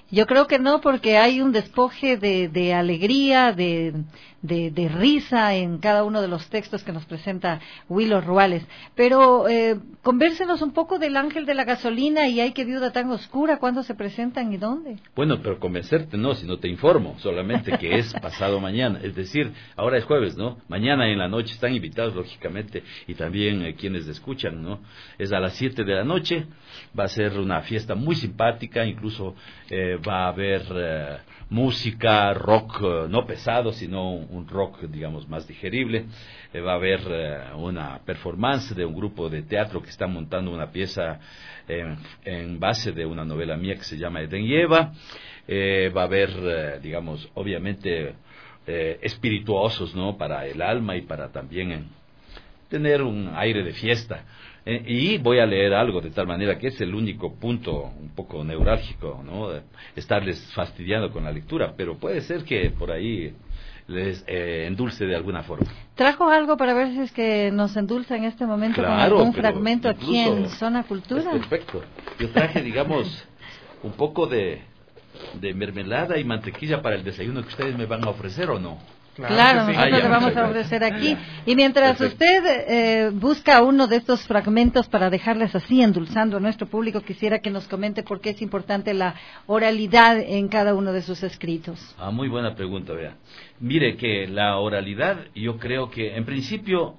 Yo creo que no, porque hay un despoje de, de alegría, de, de, de risa en cada uno de los textos que nos presenta Willo Ruales. Pero eh, convérsenos un poco del Ángel de la Gasolina y Ay, qué viuda tan oscura, ¿cuándo se presentan y dónde? Bueno, pero convencerte no, si no te informo, solamente que es pasado mañana, es decir, ahora es jueves, ¿no? Mañana en la noche están invitados, lógicamente, y también eh, quienes escuchan, ¿no? Es a las siete de la noche, va a ser una fiesta muy simpática, incluso eh, va a haber eh, música, rock, eh, no pesado, sino un, un rock, digamos, más digerible. Eh, va a haber eh, una performance de un grupo de teatro que está montando una pieza eh, en base de una novela mía que se llama Edén y Eva. Eh, va a haber, eh, digamos, obviamente, eh, espirituosos, ¿no? Para el alma y para también eh, tener un aire de fiesta. Eh, y voy a leer algo de tal manera que es el único punto un poco neurálgico, ¿no? De estarles fastidiando con la lectura, pero puede ser que por ahí les eh, endulce de alguna forma. ¿Trajo algo para ver si es que nos endulza en este momento claro, con algún fragmento aquí en Zona Cultura? Es perfecto. Yo traje, digamos, un poco de, de mermelada y mantequilla para el desayuno que ustedes me van a ofrecer, ¿o no? Claro, claro, nosotros ah, ya, le vamos a ofrecer aquí. Y mientras Perfecto. usted eh, busca uno de estos fragmentos para dejarles así endulzando a nuestro público, quisiera que nos comente por qué es importante la oralidad en cada uno de sus escritos. Ah, muy buena pregunta, vea. Mire que la oralidad, yo creo que en principio,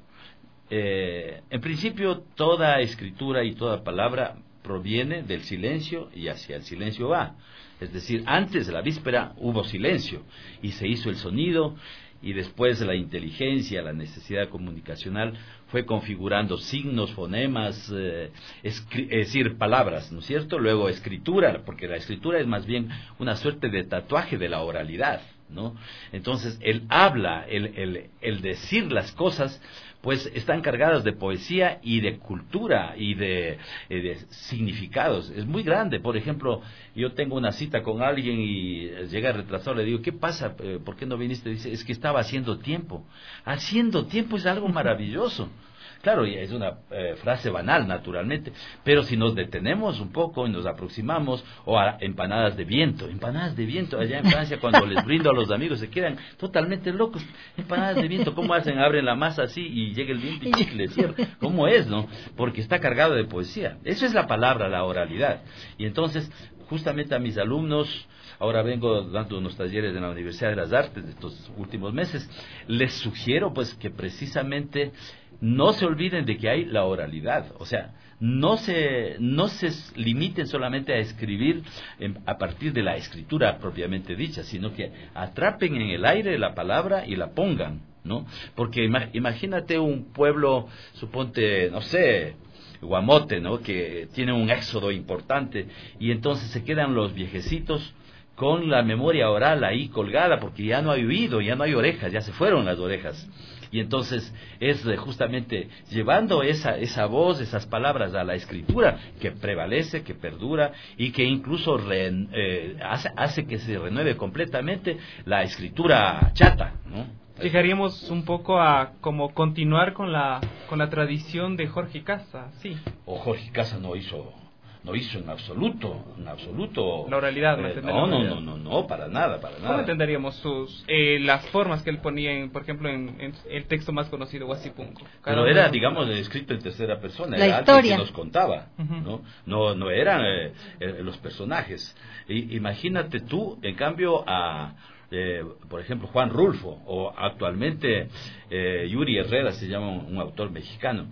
eh, en principio toda escritura y toda palabra proviene del silencio y hacia el silencio va. Es decir, antes de la víspera hubo silencio y se hizo el sonido, y después la inteligencia, la necesidad comunicacional fue configurando signos, fonemas, eh, es decir, palabras, ¿no es cierto? Luego escritura, porque la escritura es más bien una suerte de tatuaje de la oralidad, ¿no? Entonces, el habla, el, el, el decir las cosas, pues están cargadas de poesía y de cultura y de, eh, de significados. Es muy grande. Por ejemplo, yo tengo una cita con alguien y llega retrasado, le digo, ¿qué pasa? ¿Por qué no viniste? Dice, es que estaba haciendo tiempo. Haciendo tiempo es algo maravilloso. Claro, es una eh, frase banal, naturalmente, pero si nos detenemos un poco y nos aproximamos, o a empanadas de viento, empanadas de viento, allá en Francia cuando les brindo a los amigos se quedan totalmente locos, empanadas de viento, ¿cómo hacen? Abren la masa así y llega el viento y chicle, cierra. ¿Cómo es, no? Porque está cargado de poesía. Eso es la palabra, la oralidad. Y entonces, justamente a mis alumnos, ahora vengo dando unos talleres en la Universidad de las Artes de estos últimos meses, les sugiero pues que precisamente no se olviden de que hay la oralidad, o sea, no se no se limiten solamente a escribir en, a partir de la escritura propiamente dicha, sino que atrapen en el aire la palabra y la pongan, ¿no? Porque ima, imagínate un pueblo, suponte, no sé, Guamote, ¿no? Que tiene un éxodo importante y entonces se quedan los viejecitos con la memoria oral ahí colgada porque ya no hay oído, ya no hay orejas, ya se fueron las orejas. Y entonces es justamente llevando esa esa voz, esas palabras a la escritura que prevalece, que perdura y que incluso re, eh, hace, hace que se renueve completamente la escritura chata, ¿no? Llegaríamos un poco a como continuar con la con la tradición de Jorge Casa, sí. O Jorge Casa no hizo no hizo en absoluto, en absoluto. La oralidad, ¿no? Eh, no, no, no, no, no, para nada, para nada. ¿Cómo entenderíamos sus eh, las formas que él ponía, en, por ejemplo, en, en el texto más conocido, Huasipunco? Pero era, digamos, escrito en tercera persona, la era historia. alguien que nos contaba, uh-huh. ¿no? No, no eran eh, eh, los personajes. Y, imagínate tú, en cambio, a Eh, por ejemplo, Juan Rulfo, o actualmente eh, Yuri Herrera, se llama un, un autor mexicano.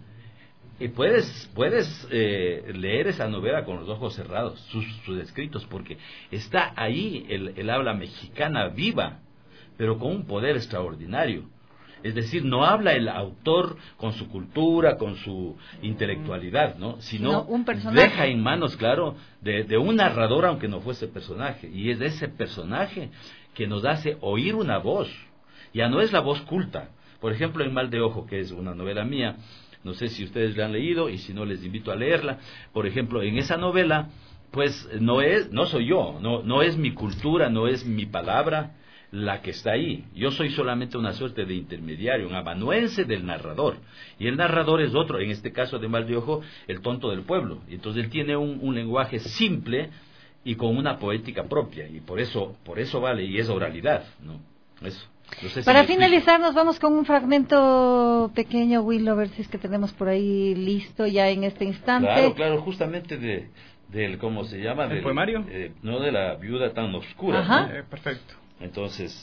Y puedes puedes eh, leer esa novela con los ojos cerrados, sus, sus escritos, porque está ahí el, el habla mexicana viva, pero con un poder extraordinario. Es decir, no habla el autor con su cultura, con su intelectualidad, ¿no? Sino no, un personaje. Deja en manos, claro, de, de un narrador, aunque no fuese personaje. Y es de ese personaje que nos hace oír una voz. Ya no es la voz culta. Por ejemplo, en Mal de Ojo, que es una novela mía, no sé si ustedes la han leído, y si no les invito a leerla. Por ejemplo, en esa novela, pues no es, no soy yo, no, no es mi cultura, no es mi palabra la que está ahí. Yo soy solamente una suerte de intermediario, un amanuense del narrador. Y el narrador es otro, en este caso de Mal de Ojo, el tonto del pueblo. Y entonces él tiene un, un lenguaje simple y con una poética propia, y por eso por eso vale, y es oralidad, ¿no? Eso. No sé si Para finalizar, nos vamos con un fragmento pequeño, Will, a ver si es que tenemos por ahí listo ya en este instante. Claro, claro, justamente de del, ¿cómo se llama? ¿El del, poemario? Eh, no de la viuda tan oscura, Ajá. ¿no? Eh, perfecto. Entonces...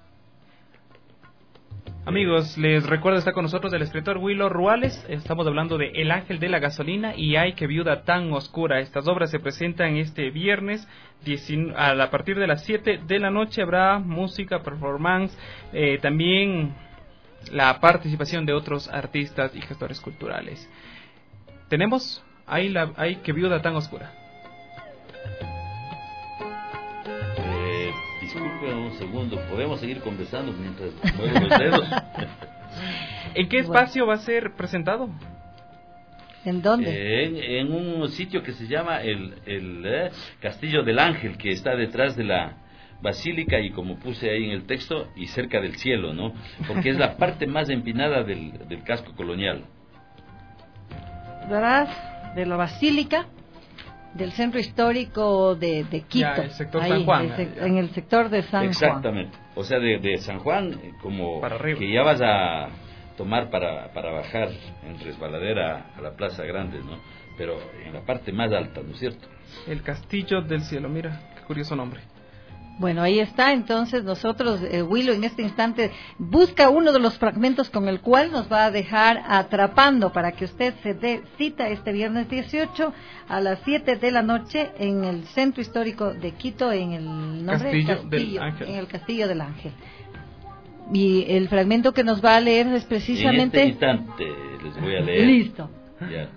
Amigos, les recuerdo está con nosotros el escritor Willo Ruales. Estamos hablando de El ángel de la gasolina y Ay, qué viuda tan oscura. Estas obras se presentan este viernes a partir de las siete de la noche. Habrá música, performance, eh, también la participación de otros artistas y gestores culturales. Tenemos Ay, la, Ay, qué viuda tan oscura. Disculpe un segundo, ¿podemos seguir conversando mientras muevo los dedos? ¿En qué espacio va a ser presentado? ¿En dónde? Eh, en, en un sitio que se llama el, el eh, Castillo del Ángel, que está detrás de la basílica y, como puse ahí en el texto, y cerca del cielo, ¿no? Porque es la parte más empinada del, del casco colonial. Detrás de la basílica del centro histórico de, de Quito, ya, el sector ahí, San Juan, el, en el sector de San Exactamente. Juan. O sea, de, de San Juan, como para arriba, que ya vas a tomar para, para bajar en resbaladera a la Plaza Grande, ¿no? Pero en la parte más alta, ¿no es cierto? El Castillo del Cielo, mira, qué curioso nombre. Bueno, ahí está, entonces nosotros, eh, Willow, en este instante busca uno de los fragmentos con el cual nos va a dejar atrapando para que usted se dé cita este viernes dieciocho a las siete de la noche en el Centro Histórico de Quito, en el nombre Castillo, Castillo del Ángel. en el Castillo del Ángel. Y el fragmento que nos va a leer es precisamente... En este instante les voy a leer. Listo. Ya.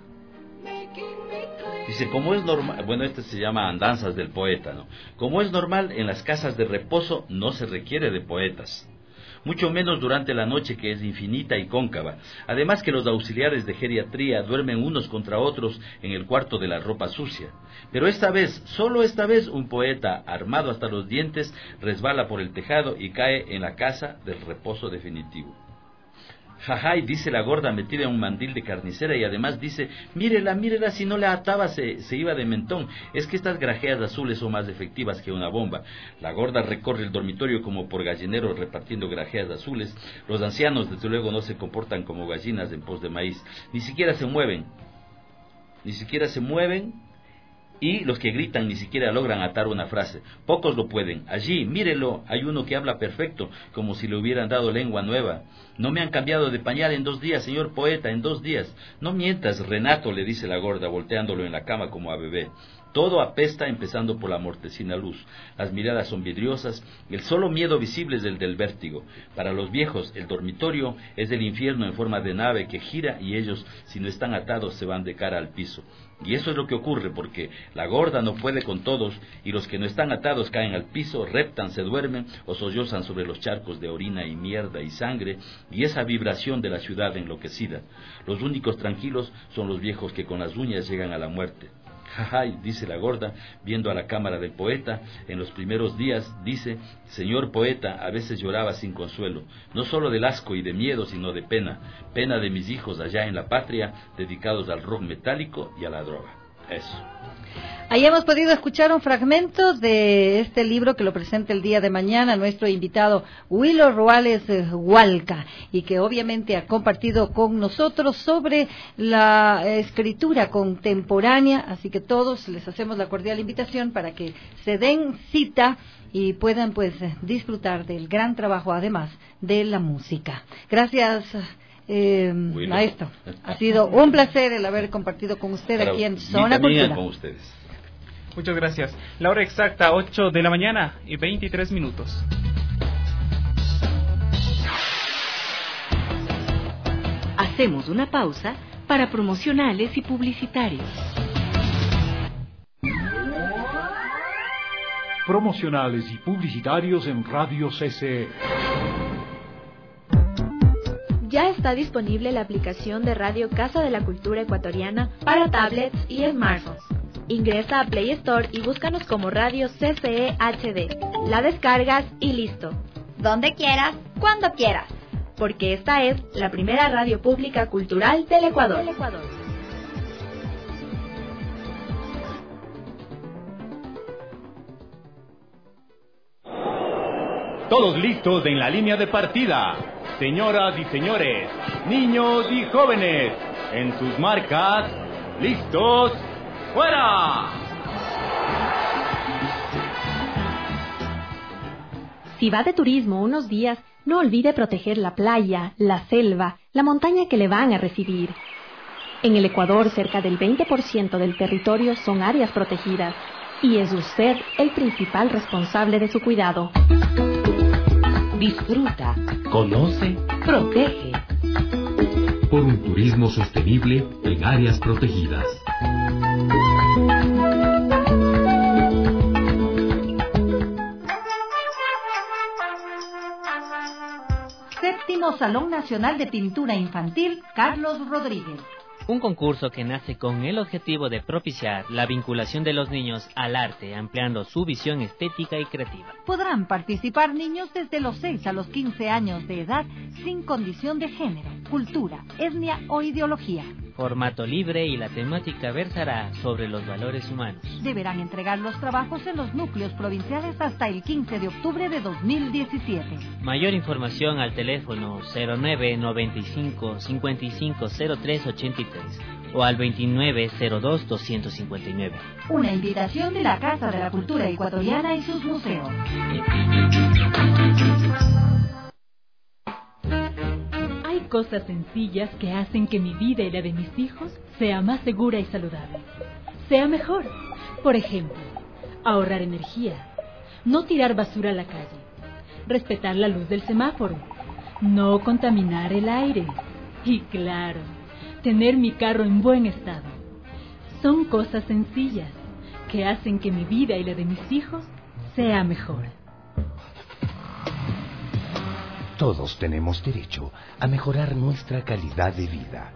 Dice, como es normal, bueno, este se llama Andanzas del Poeta, ¿no? Como es normal, en las casas de reposo no se requiere de poetas, mucho menos durante la noche, que es infinita y cóncava. Además que los auxiliares de geriatría duermen unos contra otros en el cuarto de la ropa sucia. Pero esta vez, solo esta vez, un poeta, armado hasta los dientes, resbala por el tejado y cae en la casa del reposo definitivo. Jajay, dice la gorda metida en un mandil de carnicera, y además dice, mírela, mírela, si no la ataba se, se iba de mentón. Es que estas grajeas azules son más efectivas que una bomba. La gorda recorre el dormitorio como por gallinero repartiendo grajeas azules. Los ancianos desde luego no se comportan como gallinas en pos de maíz, ni siquiera se mueven, ni siquiera se mueven. Y los que gritan ni siquiera logran atar una frase. Pocos lo pueden. Allí, mírelo, hay uno que habla perfecto, como si le hubieran dado lengua nueva. No me han cambiado de pañal en dos días, señor poeta, en dos días. No mientas, Renato, le dice la gorda, volteándolo en la cama como a bebé. Todo apesta, empezando por la mortecina luz. Las miradas son vidriosas, el solo miedo visible es el del vértigo. Para los viejos, el dormitorio es el infierno en forma de nave que gira, y ellos, si no están atados, se van de cara al piso. Y eso es lo que ocurre, porque la gorda no puede con todos, y los que no están atados caen al piso, reptan, se duermen, o sollozan sobre los charcos de orina y mierda y sangre, y esa vibración de la ciudad enloquecida. Los únicos tranquilos son los viejos que con las uñas llegan a la muerte. Jajay, dice la gorda, viendo a la cámara del poeta, en los primeros días, dice, señor poeta, a veces lloraba sin consuelo, no solo del asco y de miedo, sino de pena, pena de mis hijos allá en la patria, dedicados al rock metálico y a la droga. Eso. Ahí hemos podido escuchar un fragmento de este libro que lo presenta el día de mañana nuestro invitado Willo Ruales Hualca, y que obviamente ha compartido con nosotros sobre la escritura contemporánea, así que todos les hacemos la cordial invitación para que se den cita y puedan pues disfrutar del gran trabajo, además de la música. Gracias. Eh, maestro, ha sido un placer el haber compartido con usted Para aquí en Zona Cultura. Con ustedes. Muchas gracias. La hora exacta, ocho de la mañana y veintitrés minutos. Hacemos una pausa para promocionales y publicitarios. Promocionales y publicitarios en Radio C C E. Ya está disponible la aplicación de Radio Casa de la Cultura Ecuatoriana para tablets y smartphones. Ingresa a Play Store y búscanos como Radio C C E H D. La descargas y listo. Donde quieras, cuando quieras. Porque esta es la primera radio pública cultural del Ecuador. Del Ecuador. Todos listos en la línea de partida. Señoras y señores, niños y jóvenes, en sus marcas, listos, ¡fuera! Si va de turismo unos días, no olvide proteger la playa, la selva, la montaña que le van a recibir. En el Ecuador, cerca del veinte por ciento del territorio son áreas protegidas, y es usted el principal responsable de su cuidado. Disfruta, Conoce, protege. Por un turismo sostenible en áreas protegidas. Séptimo Salón Nacional de Pintura Infantil Carlos Rodríguez. Un concurso que nace con el objetivo de propiciar la vinculación de los niños al arte, ampliando su visión estética y creativa. Podrán participar niños desde los seis a los quince años de edad, sin condición de género, cultura, etnia o ideología. Formato libre y la temática versará sobre los valores humanos. Deberán entregar los trabajos en los núcleos provinciales hasta el quince de octubre de dos mil diecisiete. Mayor información al teléfono cero nueve noventa y cinco cincuenta y cinco cero tres ochenta y tres o al veintinueve cero dos doscientos cincuenta y nueve. Una invitación de la Casa de la Cultura Ecuatoriana y sus museos. Hay cosas sencillas que hacen que mi vida y la de mis hijos sea más segura y saludable. Sea mejor. Por ejemplo, ahorrar energía, no tirar basura a la calle, respetar la luz del semáforo, no contaminar el aire y, claro, tener mi carro en buen estado. Son cosas sencillas que hacen que mi vida y la de mis hijos sea mejor. Todos tenemos derecho a mejorar nuestra calidad de vida.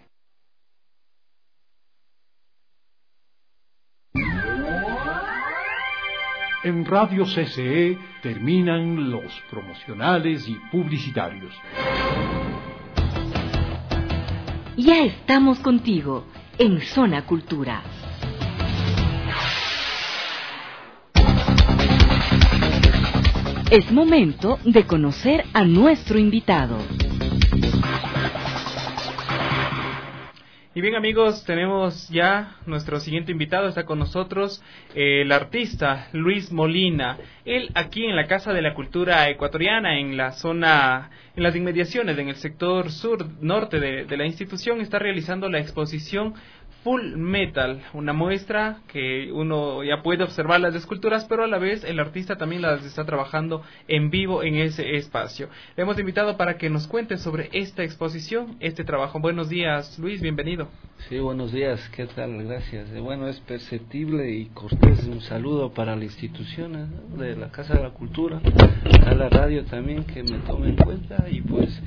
En Radio C C E terminan los promocionales y publicitarios. Ya estamos contigo en Zona Cultura. Es momento de conocer a nuestro invitado. Y bien, amigos, tenemos ya nuestro siguiente invitado. Está con nosotros eh, el artista Luis Molina. Él aquí en la Casa de la Cultura Ecuatoriana, en la zona, en las inmediaciones, en el sector sur norte de, de la institución, está realizando la exposición Full Metal, una muestra que uno ya puede observar las esculturas, pero a la vez el artista también las está trabajando en vivo en ese espacio. Le hemos invitado para que nos cuente sobre esta exposición, este trabajo. Buenos días, Luis, bienvenido. Sí, buenos días, ¿qué tal? Gracias. Bueno, es perceptible y cortés un saludo para la institución, ¿eh? de la Casa de la Cultura, a la radio también, que me tome en cuenta. Y pues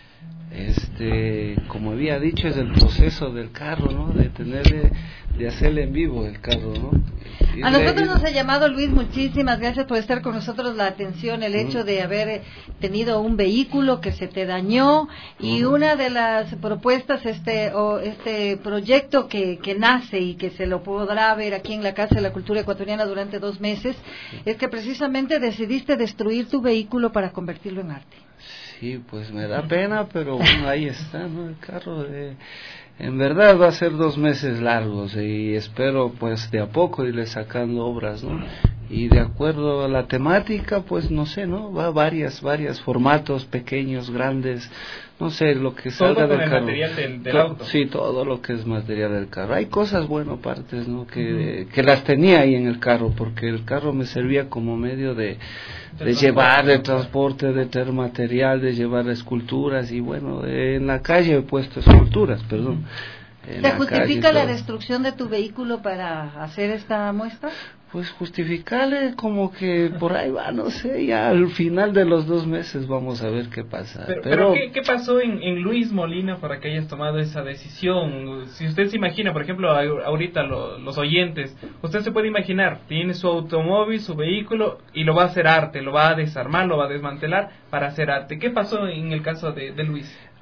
este como había dicho, es el proceso del carro, ¿no? De tenerle, de hacerle en vivo el carro, ¿no? Y a nosotros nos ha llamado, Luis, muchísimas gracias por estar con nosotros, la atención, el hecho de haber tenido un vehículo que se te dañó y uh-huh. una de las propuestas, este o este proyecto que, que nace y que se lo podrá ver aquí en la Casa de la Cultura Ecuatoriana durante dos meses, es que precisamente decidiste destruir tu vehículo para convertirlo en arte. Sí, pues me da pena, pero bueno, ahí está, ¿no? El carro de... En verdad va a ser dos meses largos y espero pues de a poco irle sacando obras, ¿no? Y de acuerdo a la temática, pues no sé, ¿no? Va varias, varias formatos, pequeños, grandes, no sé, lo que salga del carro. Todo el material del, del to- auto. Sí, todo lo que es material del carro. Hay cosas, bueno, partes, ¿no? Que, uh-huh. que las tenía ahí en el carro, porque el carro me servía como medio de, de llevar, de transporte, de tener material, de llevar esculturas, y bueno, en la calle he puesto esculturas, perdón. Uh-huh. ¿Te justifica la destrucción de tu vehículo para hacer esta muestra? Pues justificarle como que por ahí va, no sé, ya al final de los dos meses vamos a ver qué pasa. Pero, pero, pero ¿qué, ¿qué pasó en, en Luis Molina para que hayas tomado esa decisión? Si usted se imagina, por ejemplo, ahorita lo, los oyentes, usted se puede imaginar, tiene su automóvil, su vehículo, y lo va a hacer arte, lo va a desarmar, lo va a desmantelar para hacer arte. ¿Qué pasó en el caso de, de Luis?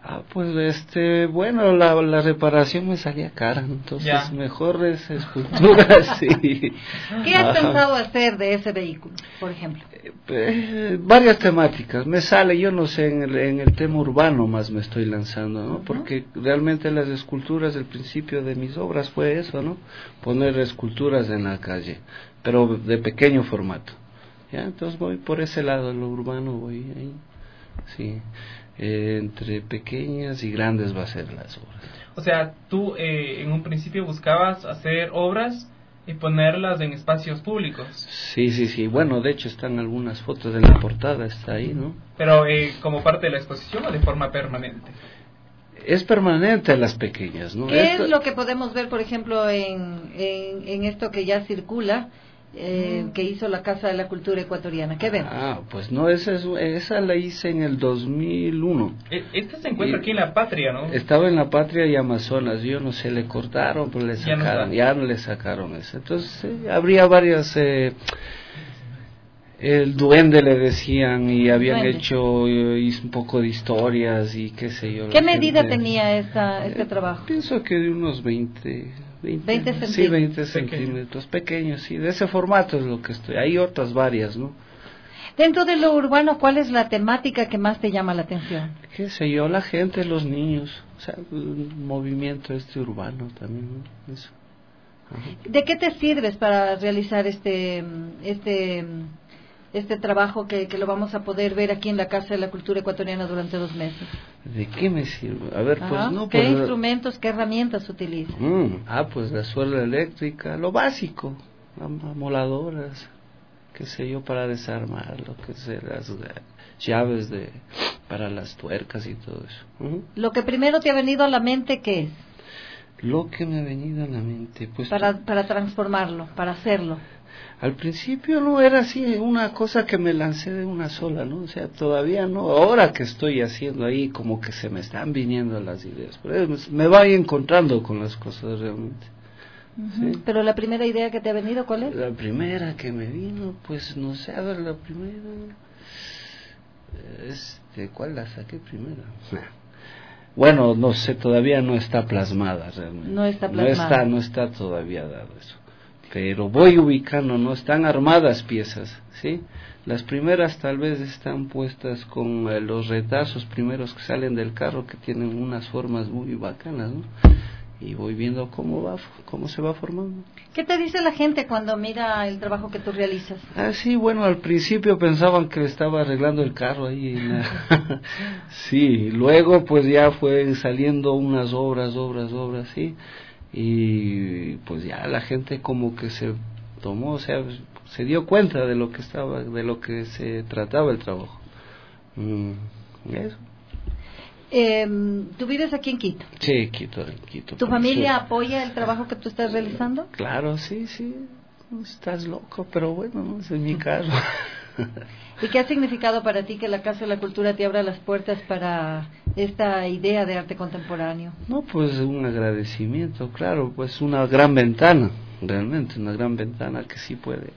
Ah, pues este, bueno, la, la reparación me salía cara, entonces ya. mejor es escultura, sí. ¿Qué has Ajá. pensado hacer de ese vehículo, por ejemplo? Eh, varias temáticas, me sale, yo no sé, en el, en el tema urbano más me estoy lanzando, ¿no? Uh-huh. Porque realmente las esculturas, el principio de mis obras fue eso, ¿no? Poner esculturas en la calle, pero de pequeño formato, ¿ya? Entonces voy por ese lado, lo urbano voy ahí, sí. Eh, entre pequeñas y grandes va a ser las obras. O sea, tú eh, en un principio buscabas hacer obras y ponerlas en espacios públicos. Sí, sí, sí. Bueno, de hecho están algunas fotos en la portada, está ahí, ¿no? Pero eh, como parte de la exposición o de forma permanente. Es permanente las pequeñas, ¿no? ¿Qué Esto... es lo que podemos ver, por ejemplo, en, en, en esto que ya circula? Eh, que hizo la Casa de la Cultura Ecuatoriana. ¿Qué vemos? Ah, pues no, esa, es, esa la hice en el dos mil uno. Esta se encuentra y aquí en La Patria, ¿no? Estaba en La Patria y Amazonas, yo no sé, le cortaron, pero le sacaron, ya no, ya no le sacaron esa. Entonces, eh, habría varias... Eh, el duende le decían y habían duende. hecho eh, un poco de historias y qué sé yo. ¿Qué medida gente, tenía esta, este eh, trabajo? Pienso que de unos veinte... veinte, veinte centímetros. Sí, veinte centímetros, pequeños, sí, de ese formato es lo que estoy. Hay otras varias, ¿no? Dentro de lo urbano, ¿cuál es la temática que más te llama la atención? Qué sé yo, la gente, los niños, o sea, el movimiento este urbano también, ¿no? Eso. Ajá. ¿De qué te sirves para realizar este este este trabajo que, que lo vamos a poder ver aquí en la Casa de la Cultura Ecuatoriana durante dos meses? ¿De qué me sirve? A ver, Ajá. pues no... ¿Qué pues, instrumentos, qué herramientas utilizas? Mm, ah, pues la suela eléctrica, lo básico, amoladoras, qué sé yo, para desarmar, lo que sea, las uh, llaves de para las tuercas y todo eso. Uh-huh. Lo que primero te ha venido a la mente, ¿qué es? Lo que me ha venido a la mente, pues... Para, para transformarlo, para hacerlo. Al principio no era así, una cosa que me lancé de una sola, ¿no? O sea, todavía no, ahora que estoy haciendo ahí como que se me están viniendo las ideas, pero me voy encontrando con las cosas realmente. Uh-huh. ¿Sí? Pero la primera idea que te ha venido, ¿cuál es? La primera que me vino, pues no sé, a ver, la primera... Este, ¿cuál la saqué primero? Bueno, no sé, todavía no está plasmada realmente. No está plasmada. No está, no está todavía dado eso. Pero voy ubicando, ¿no? Están armadas piezas, ¿sí? Las primeras tal vez están puestas con eh, los retazos primeros que salen del carro, que tienen unas formas muy bacanas, ¿no? Y voy viendo cómo va, cómo se va formando. ¿Qué te dice la gente cuando mira el trabajo que tú realizas? Ah, sí, bueno, al principio pensaban que estaba arreglando el carro ahí. En la... sí, luego pues ya fue saliendo unas obras, obras, obras, sí. Y pues ya la gente como que se tomó, o sea, se dio cuenta de lo que estaba, de lo que se trataba el trabajo. Mm, eso. Eh, ¿Tú vives aquí en Quito? Sí, Quito, en Quito. ¿Tu familia apoya el trabajo que tú estás realizando? Claro, sí, sí. Estás loco, pero bueno, es mi caso. ¿Y qué ha significado para ti que la Casa de la Cultura te abra las puertas para esta idea de arte contemporáneo? No, pues un agradecimiento, claro, pues una gran ventana, realmente, una gran ventana que sí puede,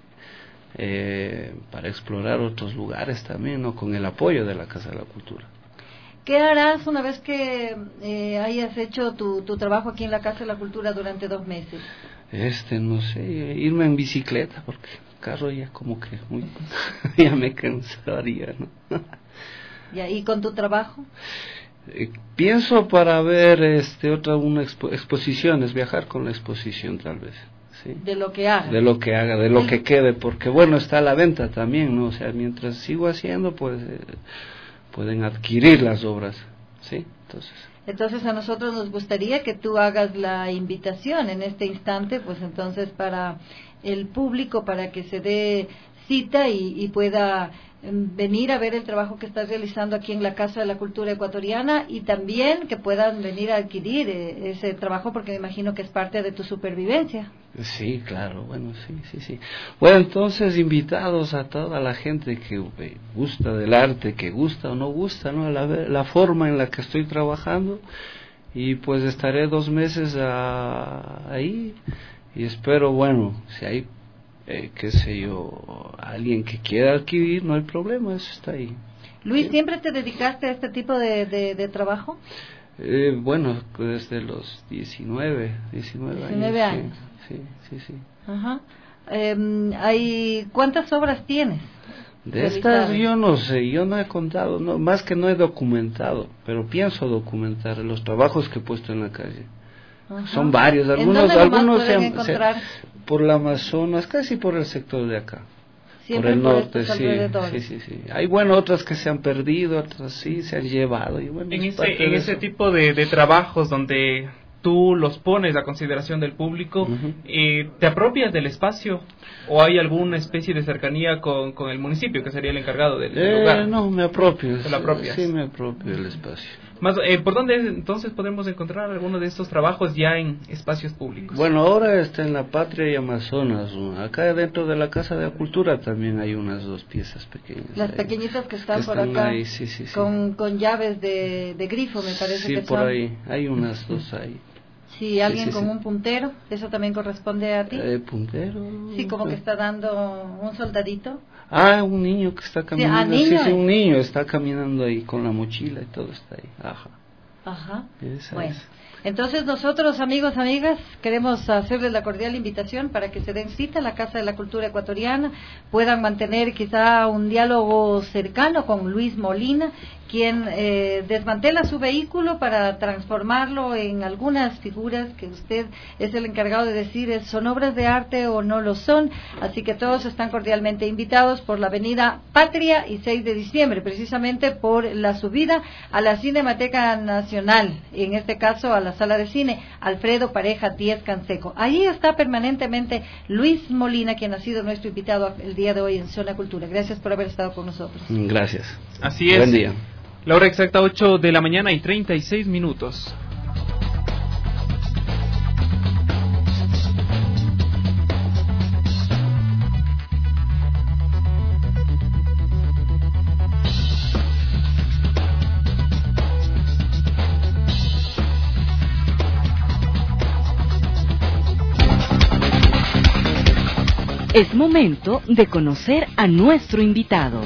eh, para explorar otros lugares también, ¿no? Con el apoyo de la Casa de la Cultura. ¿Qué harás una vez que eh, hayas hecho tu, tu trabajo aquí en la Casa de la Cultura durante dos meses? Este, no sé, irme en bicicleta, porque el carro ya como que muy, ya me cansaría, ¿no? ¿Y ahí con tu trabajo? Eh, pienso para ver este otra una expo, exposiciones, viajar con la exposición tal vez. ¿Sí? De lo que haga. De lo que haga, de lo que quede, porque bueno, está a la venta también, ¿no? O sea, mientras sigo haciendo, pues eh, pueden adquirir las obras, ¿sí? Entonces... Entonces a nosotros nos gustaría que tú hagas la invitación en este instante, pues entonces para el público, para que se dé cita y, y pueda venir a ver el trabajo que estás realizando aquí en la Casa de la Cultura Ecuatoriana y también que puedan venir a adquirir eh, ese trabajo porque me imagino que es parte de tu supervivencia. Sí, claro, bueno, sí, sí, sí. Bueno, entonces invitados a toda la gente que gusta del arte, que gusta o no gusta, ¿no? La, la forma en la que estoy trabajando y pues estaré dos meses a, ahí y espero, bueno, si hay Eh, qué sé yo, alguien que quiera adquirir, no hay problema, eso está ahí. Luis, Sí. ¿siempre te dedicaste a este tipo de, de, de trabajo? Eh, bueno, desde los diecinueve, diecinueve, diecinueve años. años. Sí, sí, sí. Ajá. Eh, hay, ¿cuántas obras tienes? De estas yo no sé, yo no he contado, no, más que no he documentado, pero pienso documentar los trabajos que he puesto en la calle. Ajá. Son varios, algunos, ¿En dónde algunos se, pueden han- se- encontrar? por la Amazonas, casi por el sector de acá. Siempre por el por norte, estos sí, alrededores. sí, sí, sí. Hay, bueno, otras que se han perdido, otras sí se han llevado. Y bueno, En es ese, parte en de ese eso. tipo de, de trabajos donde tú los pones a consideración del público, Ujú. eh, ¿te apropias del espacio o hay alguna especie de cercanía con, con el municipio que sería el encargado del, del Eh, lugar? no, me apropio. ¿Te lo apropias? Sí, me apropio del espacio. Más, eh, ¿por dónde entonces podemos encontrar alguno de estos trabajos ya en espacios públicos? Bueno, ahora está en La Patria y Amazonas. ¿No? Acá dentro de la Casa de la Cultura también hay unas dos piezas pequeñas. Las ahí. pequeñitas que están, Que por están acá, ahí, sí, sí, sí. Con, con llaves de, de grifo, me parece Sí, que por son. ahí. Hay unas dos ahí. Sí, alguien sí, con sí. un puntero, ¿eso también corresponde a ti? Eh, puntero. Sí, como que está dando un soldadito. Ah, un niño que está caminando. Sí, niño sí, es. un niño está caminando ahí con la mochila y todo está ahí. Ajá. Ajá. Esa Bueno, es. entonces nosotros, amigos, amigas, queremos hacerles la cordial invitación para que se den cita a la Casa de la Cultura Ecuatoriana, puedan mantener quizá un diálogo cercano con Luis Molina, quien eh, desmantela su vehículo para transformarlo en algunas figuras que usted es el encargado de decir es, son obras de arte o no lo son, así que todos están cordialmente invitados por la avenida Patria y seis de diciembre, precisamente por la subida a la Cinemateca Nacional, en este caso a la sala de cine Alfredo Pareja Díez Canseco. Ahí está permanentemente Luis Molina, quien ha sido nuestro invitado el día de hoy en Zona Cultura. Gracias por haber estado con nosotros. Gracias. Así es. Buen día. La hora exacta, ocho de la mañana y treinta y seis minutos. Es momento de conocer a nuestro invitado.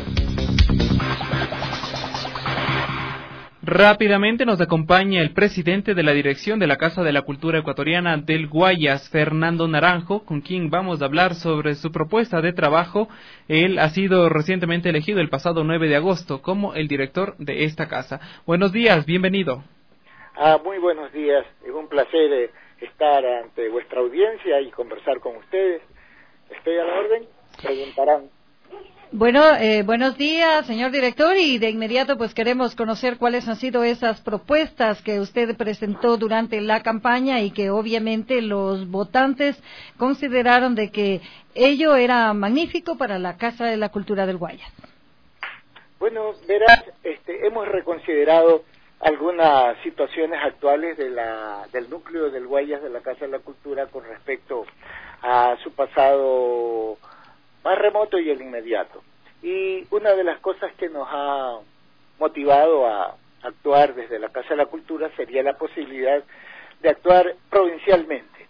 Rápidamente nos acompaña el presidente de la dirección de la Casa de la Cultura Ecuatoriana del Guayas, Fernando Naranjo, con quien vamos a hablar sobre su propuesta de trabajo. Él ha sido recientemente elegido el pasado nueve de agosto como el director de esta casa. Buenos días, bienvenido. Ah, muy buenos días, es un placer eh, estar ante vuestra audiencia y conversar con ustedes. Estoy a la orden, preguntarán. Bueno, eh, buenos días, señor director, y de inmediato pues queremos conocer cuáles han sido esas propuestas que usted presentó durante la campaña y que obviamente los votantes consideraron de que ello era magnífico para la Casa de la Cultura del Guayas. Bueno, verás, este, hemos reconsiderado algunas situaciones actuales de la, del núcleo del Guayas de la Casa de la Cultura con respecto a su pasado más remoto y el inmediato. Y una de las cosas que nos ha motivado a actuar desde la Casa de la Cultura sería la posibilidad de actuar provincialmente.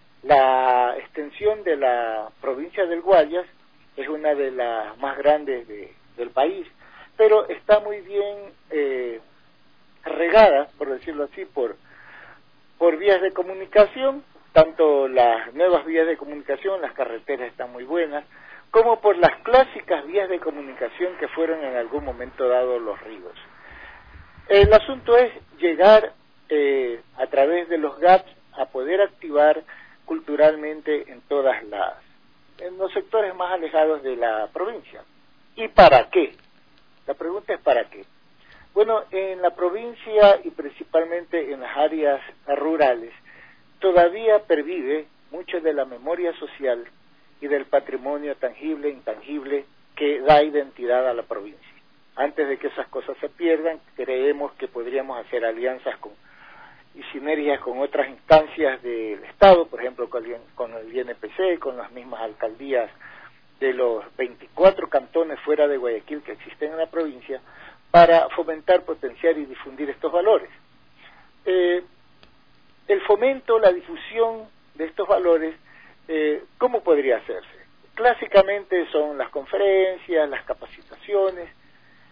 La extensión de la provincia del Guayas es una de las más grandes de, del país, pero está muy bien eh, regada, por decirlo así, por, por vías de comunicación, tanto las nuevas vías de comunicación, las carreteras están muy buenas, como por las clásicas vías de comunicación que fueron en algún momento dado los ríos. El asunto es llegar eh, a través de los gaps a poder activar culturalmente en todas las, en los sectores más alejados de la provincia. ¿Y para qué? La pregunta es ¿para qué? Bueno, en la provincia y principalmente en las áreas rurales, todavía pervive mucho de la memoria social y del patrimonio tangible e intangible que da identidad a la provincia. Antes de que esas cosas se pierdan, creemos que podríamos hacer alianzas con, y sinergias con otras instancias del Estado, por ejemplo con el, con el I N P C, con las mismas alcaldías de los veinticuatro cantones fuera de Guayaquil que existen en la provincia, para fomentar, potenciar y difundir estos valores. Eh, el fomento, la difusión de estos valores, eh, ¿cómo podría hacerse? Clásicamente son las conferencias, las capacitaciones,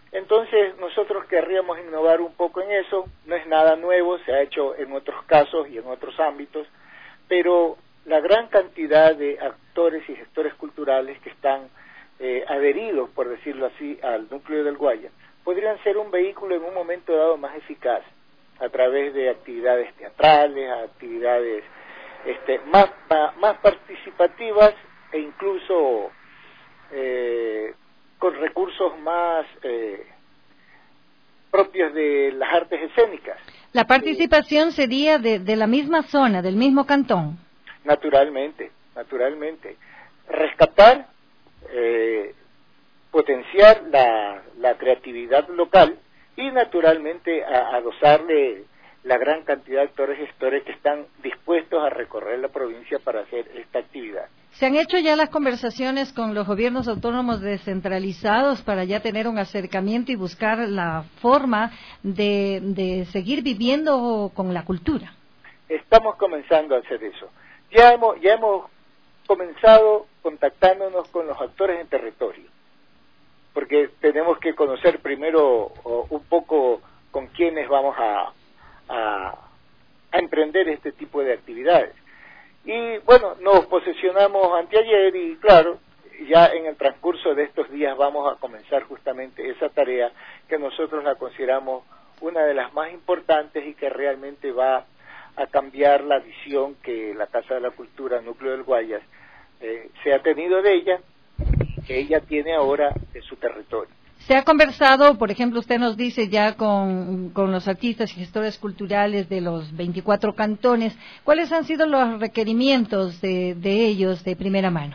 Entonces nosotros querríamos innovar un poco en eso, no es nada nuevo, se ha hecho en otros casos y en otros ámbitos, pero la gran cantidad de actores y gestores culturales que están eh, adheridos, por decirlo así, al núcleo del Guayas, podrían ser un vehículo en un momento dado más eficaz, a través de actividades teatrales, actividades este, más, más, más participativas e incluso eh, con recursos más eh, propios de las artes escénicas. La participación sería de, de la misma zona, del mismo cantón. Naturalmente, naturalmente. Rescatar, eh, potenciar la, la creatividad local y naturalmente a, adosarle la gran cantidad de actores y gestores que están dispuestos a recorrer la provincia para hacer esta actividad. ¿Se han hecho ya las conversaciones con los gobiernos autónomos descentralizados para ya tener un acercamiento y buscar la forma de, de seguir viviendo con la cultura? Estamos comenzando a hacer eso. Ya hemos, ya hemos comenzado contactándonos con los actores en territorio, porque tenemos que conocer primero o, un poco con quiénes vamos a, a, a emprender este tipo de actividades. Y bueno, nos posesionamos anteayer y claro, ya en el transcurso de estos días vamos a comenzar justamente esa tarea que nosotros la consideramos una de las más importantes y que realmente va a cambiar la visión que la Casa de la Cultura, Núcleo del Guayas, eh, se ha tenido de ella, que ella tiene ahora en su territorio. ¿Se ha conversado, por ejemplo, usted nos dice ya con, con los artistas y gestores culturales de los veinticuatro cantones, cuáles han sido los requerimientos de, de ellos de primera mano?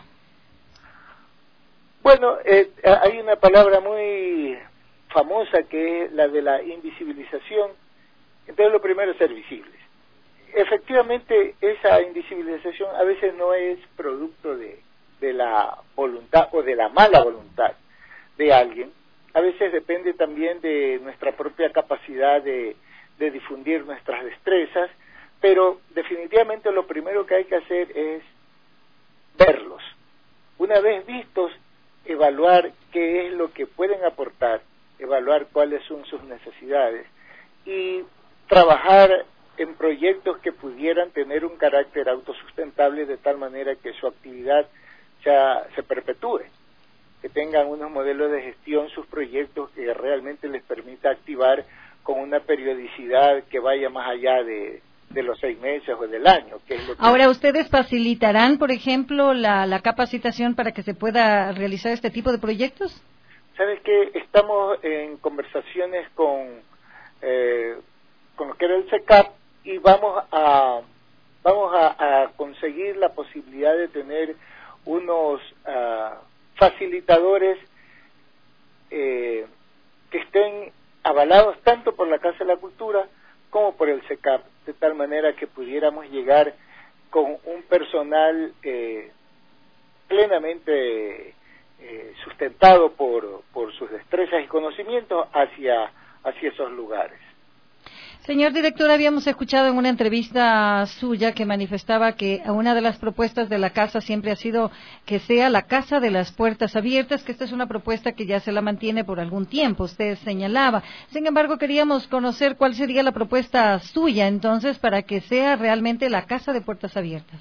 Bueno, eh, hay una palabra muy famosa que es la de la invisibilización. Entonces lo primero es ser visibles. Efectivamente, esa invisibilización a veces no es producto de, de la voluntad o de la mala voluntad de alguien. A veces depende también de nuestra propia capacidad de, de difundir nuestras destrezas, pero definitivamente lo primero que hay que hacer es verlos. Una vez vistos, evaluar qué es lo que pueden aportar, evaluar cuáles son sus necesidades y trabajar en proyectos que pudieran tener un carácter autosustentable de tal manera que su actividad ya se perpetúe, que tengan unos modelos de gestión, sus proyectos que realmente les permita activar con una periodicidad que vaya más allá de, de los seis meses o del año. Que es lo que... Ahora, ¿ustedes facilitarán, por ejemplo, la, la capacitación para que se pueda realizar este tipo de proyectos? ¿Sabes qué? Estamos en conversaciones con, eh, con lo que era el C E C A P y vamos a vamos a, a conseguir la posibilidad de tener unos uh, facilitadores eh, que estén avalados tanto por la Casa de la Cultura como por el C E C A P, de tal manera que pudiéramos llegar con un personal eh, plenamente eh, sustentado por, por sus destrezas y conocimientos hacia, hacia esos lugares. Señor director, habíamos escuchado en una entrevista suya que manifestaba que una de las propuestas de la casa siempre ha sido que sea la Casa de las Puertas Abiertas, que esta es una propuesta que ya se la mantiene por algún tiempo, usted señalaba. Sin embargo, queríamos conocer cuál sería la propuesta suya, entonces, para que sea realmente la Casa de Puertas Abiertas.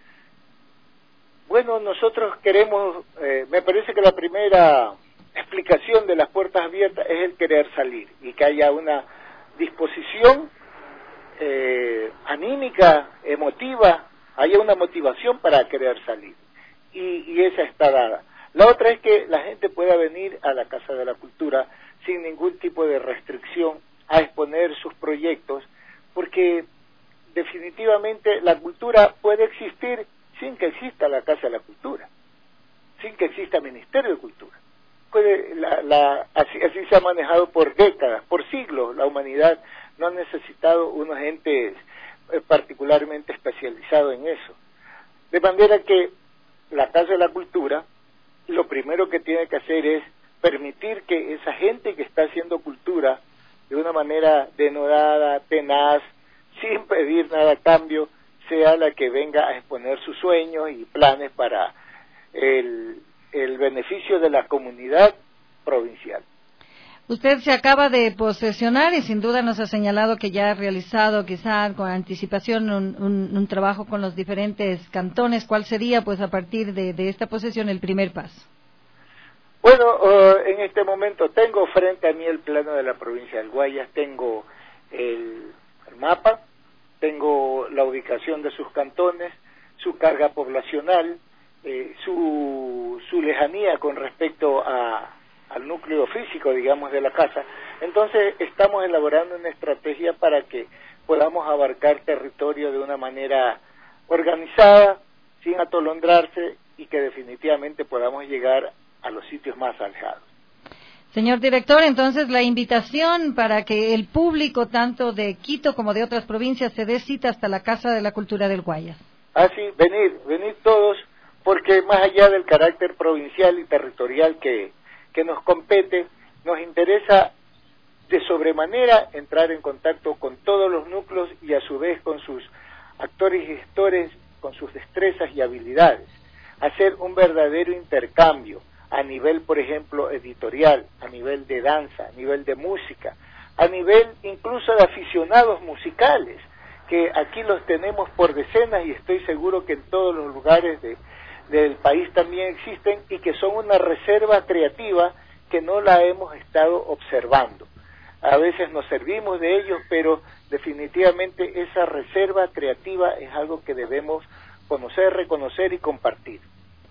Bueno, nosotros queremos, eh, me parece que la primera explicación de las puertas abiertas es el querer salir y que haya una disposición eh, anímica, emotiva, haya una motivación para querer salir y, y esa está dada. La otra es que la gente pueda venir a la Casa de la Cultura sin ningún tipo de restricción a exponer sus proyectos, porque definitivamente la cultura puede existir sin que exista la Casa de la Cultura, sin que exista Ministerio de Cultura. Puede, la, la, así, así se ha manejado por décadas, por siglos. La humanidad no ha necesitado unos entes eh, particularmente especializados en eso. De manera que la Casa de la Cultura, lo primero que tiene que hacer es permitir que esa gente que está haciendo cultura de una manera denodada, tenaz, sin pedir nada a cambio, sea la que venga a exponer sus sueños y planes para el el beneficio de la comunidad provincial. Usted se acaba de posesionar y sin duda nos ha señalado que ya ha realizado quizá con anticipación un, un, un trabajo con los diferentes cantones. ¿Cuál sería, pues, a partir de, de esta posesión el primer paso? Bueno, uh, en este momento tengo frente a mí el plano de la provincia del Guayas, tengo el, el mapa, tengo la ubicación de sus cantones, su carga poblacional, eh, su, su lejanía con respecto a al núcleo físico, digamos, de la casa. Entonces estamos elaborando una estrategia para que podamos abarcar territorio de una manera organizada, sin atolondrarse, y que definitivamente podamos llegar a los sitios más alejados. Señor director, entonces la invitación para que el público, tanto de Quito como de otras provincias, se dé cita hasta la Casa de la Cultura del Guayas. Ah, sí, venir, venir todos, porque más allá del carácter provincial y territorial que que nos compete, nos interesa de sobremanera entrar en contacto con todos los núcleos y a su vez con sus actores y gestores, con sus destrezas y habilidades, hacer un verdadero intercambio a nivel, por ejemplo, editorial, a nivel de danza, a nivel de música, a nivel incluso de aficionados musicales, que aquí los tenemos por decenas y estoy seguro que en todos los lugares de del país también existen y que son una reserva creativa que no la hemos estado observando. A veces nos servimos de ellos, pero definitivamente esa reserva creativa es algo que debemos conocer, reconocer y compartir.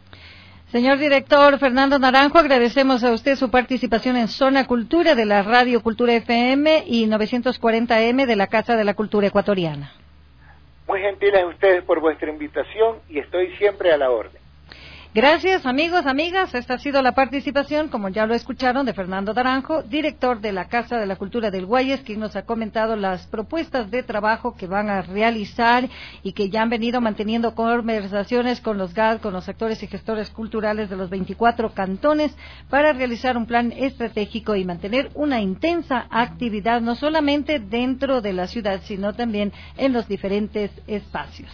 Señor director Fernando Naranjo, agradecemos a usted su participación en Zona Cultura de la Radio Cultura F M y novecientos cuarenta M de la Casa de la Cultura Ecuatoriana. Muy gentiles ustedes por vuestra invitación y estoy siempre a la orden. Gracias, amigos, amigas. Esta ha sido la participación, como ya lo escucharon, de Fernando Naranjo, director de la Casa de la Cultura del Guayas, quien nos ha comentado las propuestas de trabajo que van a realizar y que ya han venido manteniendo conversaciones con los G A D, con los actores y gestores culturales de los veinticuatro cantones para realizar un plan estratégico y mantener una intensa actividad, no solamente dentro de la ciudad, sino también en los diferentes espacios.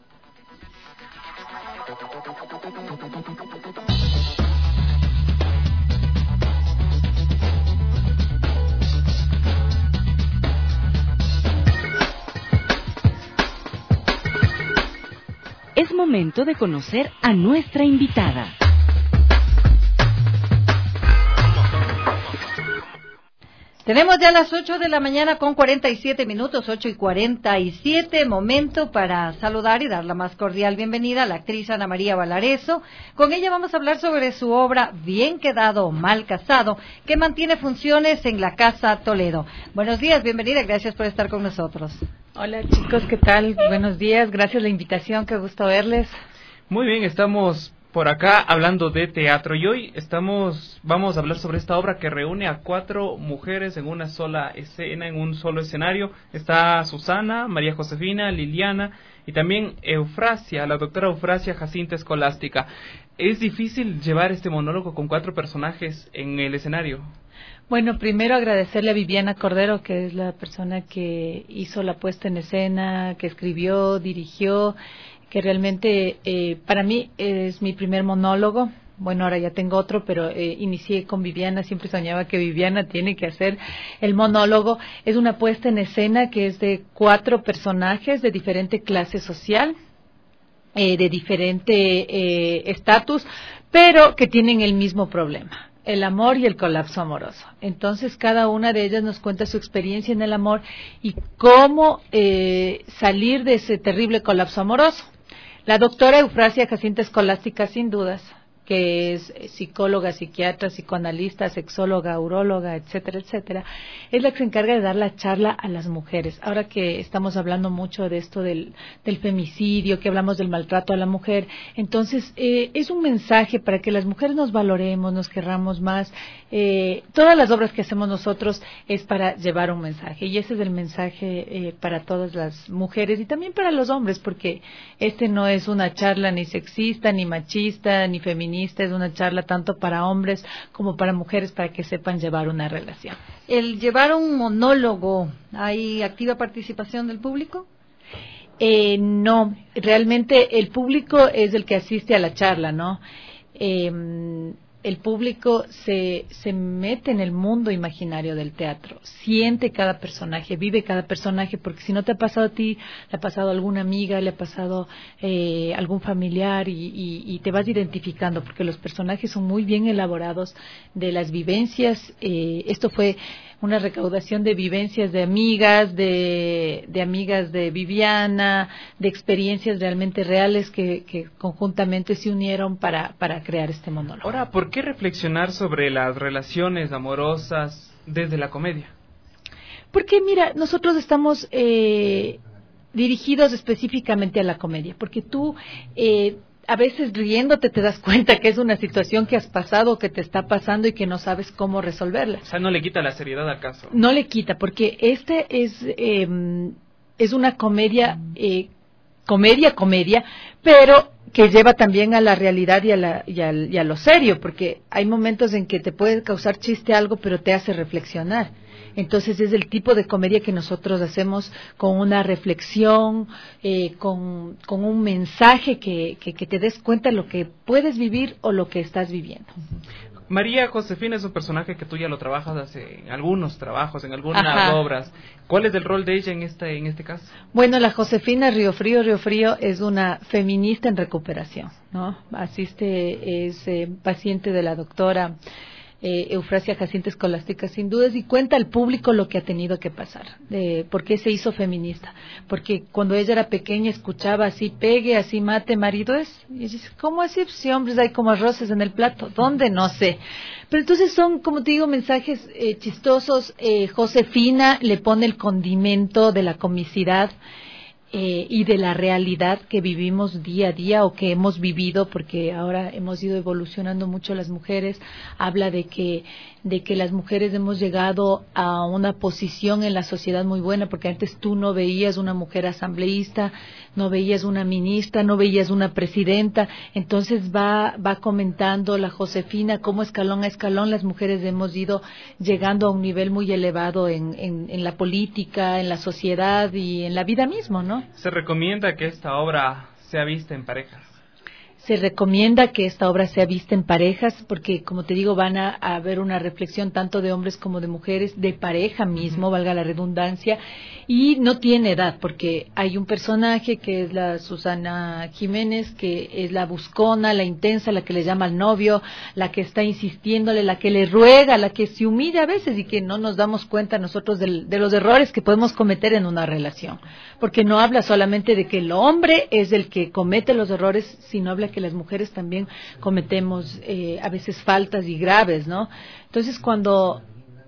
Es momento de conocer a nuestra invitada. Tenemos ya las ocho de la mañana con cuarenta y siete minutos, ocho y cuarenta y siete, momento para saludar y dar la más cordial bienvenida a la actriz Ana María Valareso. Con ella vamos a hablar sobre su obra Bien quedado, mal casado, que mantiene funciones en la Casa Toledo. Buenos días, bienvenida, gracias por estar con nosotros. Hola chicos, ¿qué tal? Buenos días, gracias por la invitación, qué gusto verles. Muy bien, estamos por acá hablando de teatro y hoy estamos vamos a hablar sobre esta obra que reúne a cuatro mujeres en una sola escena, en un solo escenario. Está Susana, María Josefina, Liliana y también Eufrasia, la doctora Eufrasia Jacinta Escolástica. ¿Es difícil llevar este monólogo con cuatro personajes en el escenario? Bueno, primero agradecerle a Viviana Cordero, que es la persona que hizo la puesta en escena, que escribió, dirigió, que realmente eh, para mí es mi primer monólogo. Bueno, ahora ya tengo otro, pero eh, inicié con Viviana, siempre soñaba que Viviana tiene que hacer el monólogo. Es una puesta en escena que es de cuatro personajes de diferente clase social, eh, de diferente estatus, eh, pero que tienen el mismo problema: el amor y el colapso amoroso. Entonces cada una de ellas nos cuenta su experiencia en el amor y cómo eh, salir de ese terrible colapso amoroso. La doctora Eufrasia Jacinta Escolástica, sin dudas, que es psicóloga, psiquiatra, psicoanalista, sexóloga, uróloga, etcétera, etcétera, es la que se encarga de dar la charla a las mujeres. Ahora que estamos hablando mucho de esto del, del femicidio, que hablamos del maltrato a la mujer, entonces eh, es un mensaje para que las mujeres nos valoremos, nos querramos más. Eh, todas las obras que hacemos nosotros es para llevar un mensaje, y ese es el mensaje eh, para todas las mujeres y también para los hombres, porque este no es una charla ni sexista, ni machista, ni feminista. Es una charla tanto para hombres como para mujeres, para que sepan llevar una relación. El llevar un monólogo, ¿hay activa participación del público? Eh, no, realmente el público es el que asiste a la charla, ¿no? Eh, el público se, se mete en el mundo imaginario del teatro, siente cada personaje, vive cada personaje, porque si no te ha pasado a ti, le ha pasado a alguna amiga, le ha pasado eh, a algún familiar y, y, y te vas identificando, porque los personajes son muy bien elaborados de las vivencias. Eh, esto fue una recaudación de vivencias de amigas, de, de amigas de Viviana, de experiencias realmente reales que, que conjuntamente se unieron para, para crear este monólogo. Ahora, ¿por qué reflexionar sobre las relaciones amorosas desde la comedia? Porque mira, nosotros estamos eh, dirigidos específicamente a la comedia, porque tú... Eh, a veces riéndote te das cuenta que es una situación que has pasado, que te está pasando y que no sabes cómo resolverla. O sea, no le quita la seriedad al caso. No le quita, porque este es eh, es una comedia, eh, comedia, comedia, pero que lleva también a la realidad y a, la, y, a, y a lo serio, porque hay momentos en que te puede causar chiste algo, pero te hace reflexionar. Entonces es el tipo de comedia que nosotros hacemos con una reflexión, eh, con, con un mensaje que, que, que te des cuenta de lo que puedes vivir o lo que estás viviendo. María Josefina es un personaje que tú ya lo trabajas hace en algunos trabajos, en algunas Ajá. obras. ¿Cuál es el rol de ella en este, en este caso? Bueno, la Josefina Río Frío, Río Frío es una feminista en recuperación, ¿no? Asiste, es eh, paciente de la doctora Eh, Eufrasia Jacinta Escolástica, sin dudas, y cuenta al público lo que ha tenido que pasar, eh, por qué se hizo feminista, porque cuando ella era pequeña escuchaba así pegue, así mate, marido es, y dice, ¿cómo así? Pues, si hombres hay como arroces en el plato, ¿dónde? No sé, pero entonces son, como te digo, mensajes eh, chistosos. eh, Josefina le pone el condimento de la comicidad Eh, y de la realidad que vivimos día a día o que hemos vivido, porque ahora hemos ido evolucionando mucho las mujeres. Habla de que de que las mujeres hemos llegado a una posición en la sociedad muy buena, porque antes tú no veías una mujer asambleísta, no veías una ministra, no veías una presidenta. Entonces va va comentando la Josefina cómo escalón a escalón las mujeres hemos ido llegando a un nivel muy elevado en, en, en la política, en la sociedad y en la vida mismo, ¿no? Se recomienda que esta obra sea vista en parejas. Se recomienda que esta obra sea vista en parejas porque, como te digo, van a, a haber una reflexión tanto de hombres como de mujeres, de pareja mismo, valga la redundancia, y no tiene edad, porque hay un personaje que es la Susana Jiménez, que es la buscona, la intensa, la que le llama al novio, la que está insistiéndole, la que le ruega, la que se humilla a veces y que no nos damos cuenta nosotros del, de los errores que podemos cometer en una relación, porque no habla solamente de que el hombre es el que comete los errores, sino habla que las mujeres también cometemos eh, a veces faltas y graves, ¿no? Entonces, cuando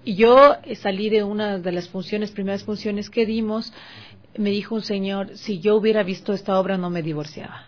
yo salí de una de las funciones, primeras funciones que dimos, me dijo un señor, si yo hubiera visto esta obra no me divorciaba.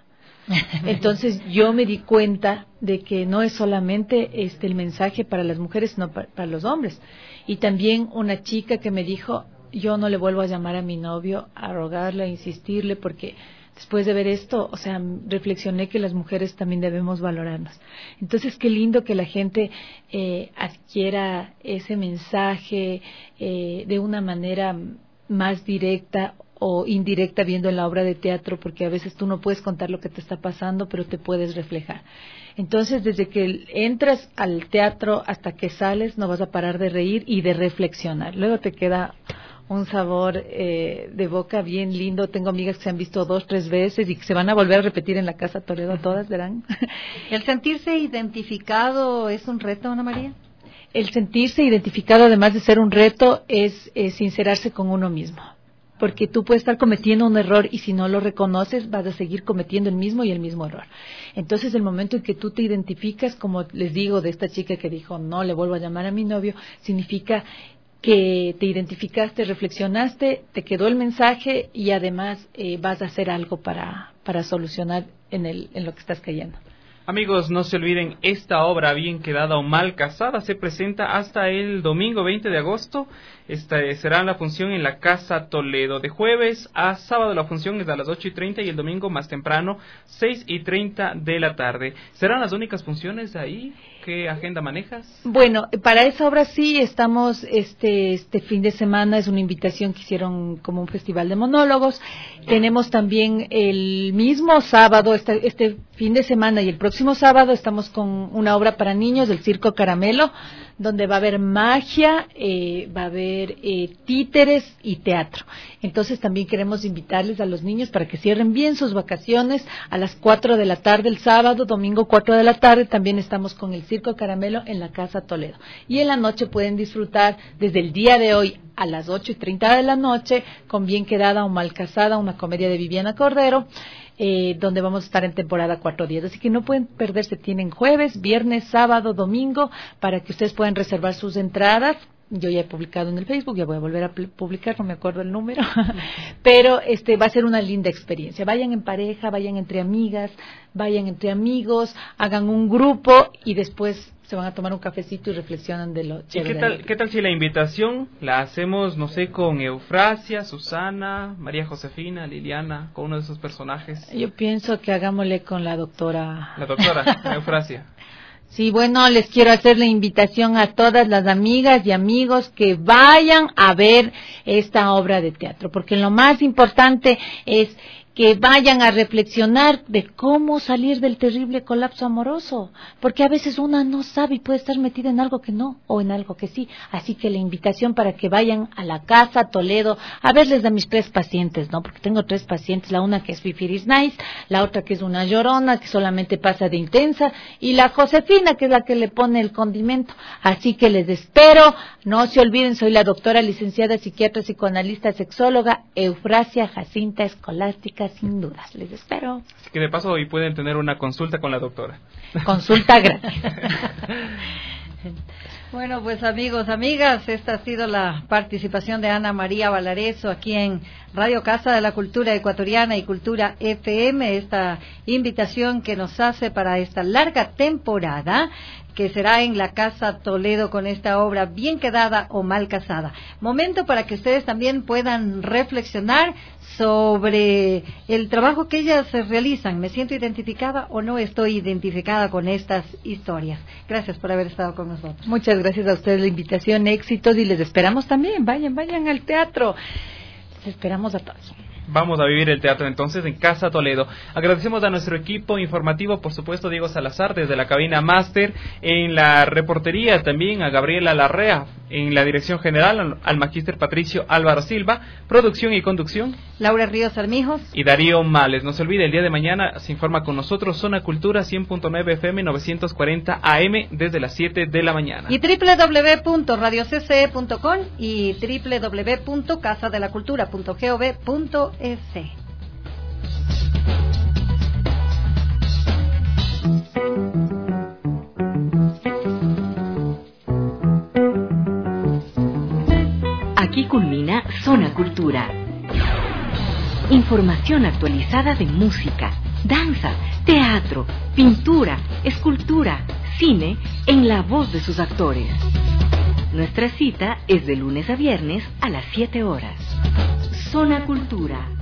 Entonces yo me di cuenta de que no es solamente este el mensaje para las mujeres, sino para, para los hombres. Y también una chica que me dijo, yo no le vuelvo a llamar a mi novio, a rogarle, a insistirle, porque después de ver esto, o sea, reflexioné que las mujeres también debemos valorarnos. Entonces, qué lindo que la gente eh, adquiera ese mensaje eh, de una manera más directa o indirecta viendo en la obra de teatro, porque a veces tú no puedes contar lo que te está pasando, pero te puedes reflejar. Entonces, desde que entras al teatro hasta que sales, no vas a parar de reír y de reflexionar. Luego te queda un sabor eh, de boca bien lindo. Tengo amigas que se han visto dos, tres veces y que se van a volver a repetir en la Casa Toledo, todas verán. ¿El sentirse identificado es un reto, Ana María? El sentirse identificado, además de ser un reto, es, es sincerarse con uno mismo. Porque tú puedes estar cometiendo un error y si no lo reconoces vas a seguir cometiendo el mismo y el mismo error. Entonces el momento en que tú te identificas, como les digo de esta chica que dijo no le vuelvo a llamar a mi novio, significa que te identificaste, reflexionaste, te quedó el mensaje y además eh, vas a hacer algo para, para solucionar en, el, en lo que estás cayendo. Amigos, no se olviden, esta obra Bien Quedada o Mal Casada se presenta hasta el domingo veinte de agosto. Esta será la función en la Casa Toledo. De jueves a sábado la función es a las ocho y treinta y el domingo más temprano, seis y treinta de la tarde. ¿Serán las únicas funciones ahí? ¿Qué agenda manejas? Bueno, para esa obra sí estamos este este fin de semana, es una invitación que hicieron como un festival de monólogos. Tenemos también el mismo sábado, este, este fin de semana y el próximo próximo sábado estamos con una obra para niños del Circo Caramelo, donde va a haber magia, eh, va a haber eh, títeres y teatro. Entonces también queremos invitarles a los niños para que cierren bien sus vacaciones a las cuatro de la tarde el sábado, domingo cuatro de la tarde. También estamos con el Circo Caramelo en la Casa Toledo. Y en la noche pueden disfrutar desde el día de hoy a las ocho y treinta de la noche con Bien Quedada o Mal Casada, una comedia de Viviana Cordero. Eh, donde vamos a estar en temporada cuatro días. Así que no pueden perderse, tienen jueves, viernes, sábado, domingo, para que ustedes puedan reservar sus entradas. Yo ya he publicado en el Facebook, ya voy a volver a publicar, no me acuerdo el número, pero este va a ser una linda experiencia. Vayan en pareja, vayan entre amigas, vayan entre amigos, hagan un grupo y después se van a tomar un cafecito y reflexionan de lo chévere. ¿Y qué tal, qué tal si la invitación la hacemos, no sé, con Eufrasia, Susana, María Josefina, Liliana, con uno de esos personajes? Yo pienso que hagámosle con la doctora. La doctora, Eufrasia. Sí, bueno, les quiero hacer la invitación a todas las amigas y amigos que vayan a ver esta obra de teatro, porque lo más importante es que vayan a reflexionar de cómo salir del terrible colapso amoroso, porque a veces una no sabe y puede estar metida en algo que no, o en algo que sí. Así que la invitación para que vayan a la Casa Toledo a verles a mis tres pacientes, ¿no? Porque tengo tres pacientes, la una que es Fifiris Nice, la otra que es una llorona, que solamente pasa de intensa, y la Josefina, que es la que le pone el condimento. Así que les espero, no se olviden, soy la doctora licenciada psiquiatra, psicoanalista, sexóloga, Eufrasia Jacinta Escolástica, sin dudas, les espero. Así que de paso hoy pueden tener una consulta con la doctora. Consulta gratis. Bueno, pues amigos, amigas, esta ha sido la participación de Ana María Valareso aquí en Radio Casa de la Cultura Ecuatoriana y Cultura F M, esta invitación que nos hace para esta larga temporada que será en la Casa Toledo con esta obra Bien Quedada o Mal Casada. Momento para que ustedes también puedan reflexionar sobre el trabajo que ellas realizan. ¿Me siento identificada o no estoy identificada con estas historias? Gracias por haber estado con nosotros. Muchas gracias a ustedes la invitación, éxitos, y les esperamos también. Vayan, vayan al teatro. Les esperamos a todos. Vamos a vivir el teatro entonces en Casa Toledo. Agradecemos a nuestro equipo informativo, por supuesto, Diego Salazar desde la cabina máster, en la reportería también a Gabriela Larrea, en la dirección general al magíster Patricio Álvaro Silva, producción y conducción Laura Ríos Armijos y Darío Males. No se olvide, el día de mañana se informa con nosotros Zona Cultura cien punto nueve F M novecientos cuarenta A M desde las siete de la mañana. Y doble u doble u doble u punto radio c c e punto com y doble u doble u doble u punto casa de la cultura punto gov punto es. Aquí culmina Zona Cultura. Información actualizada de música, danza, teatro, pintura, escultura, cine, en la voz de sus actores. Nuestra cita es de lunes a viernes a las siete horas. Zona Cultura.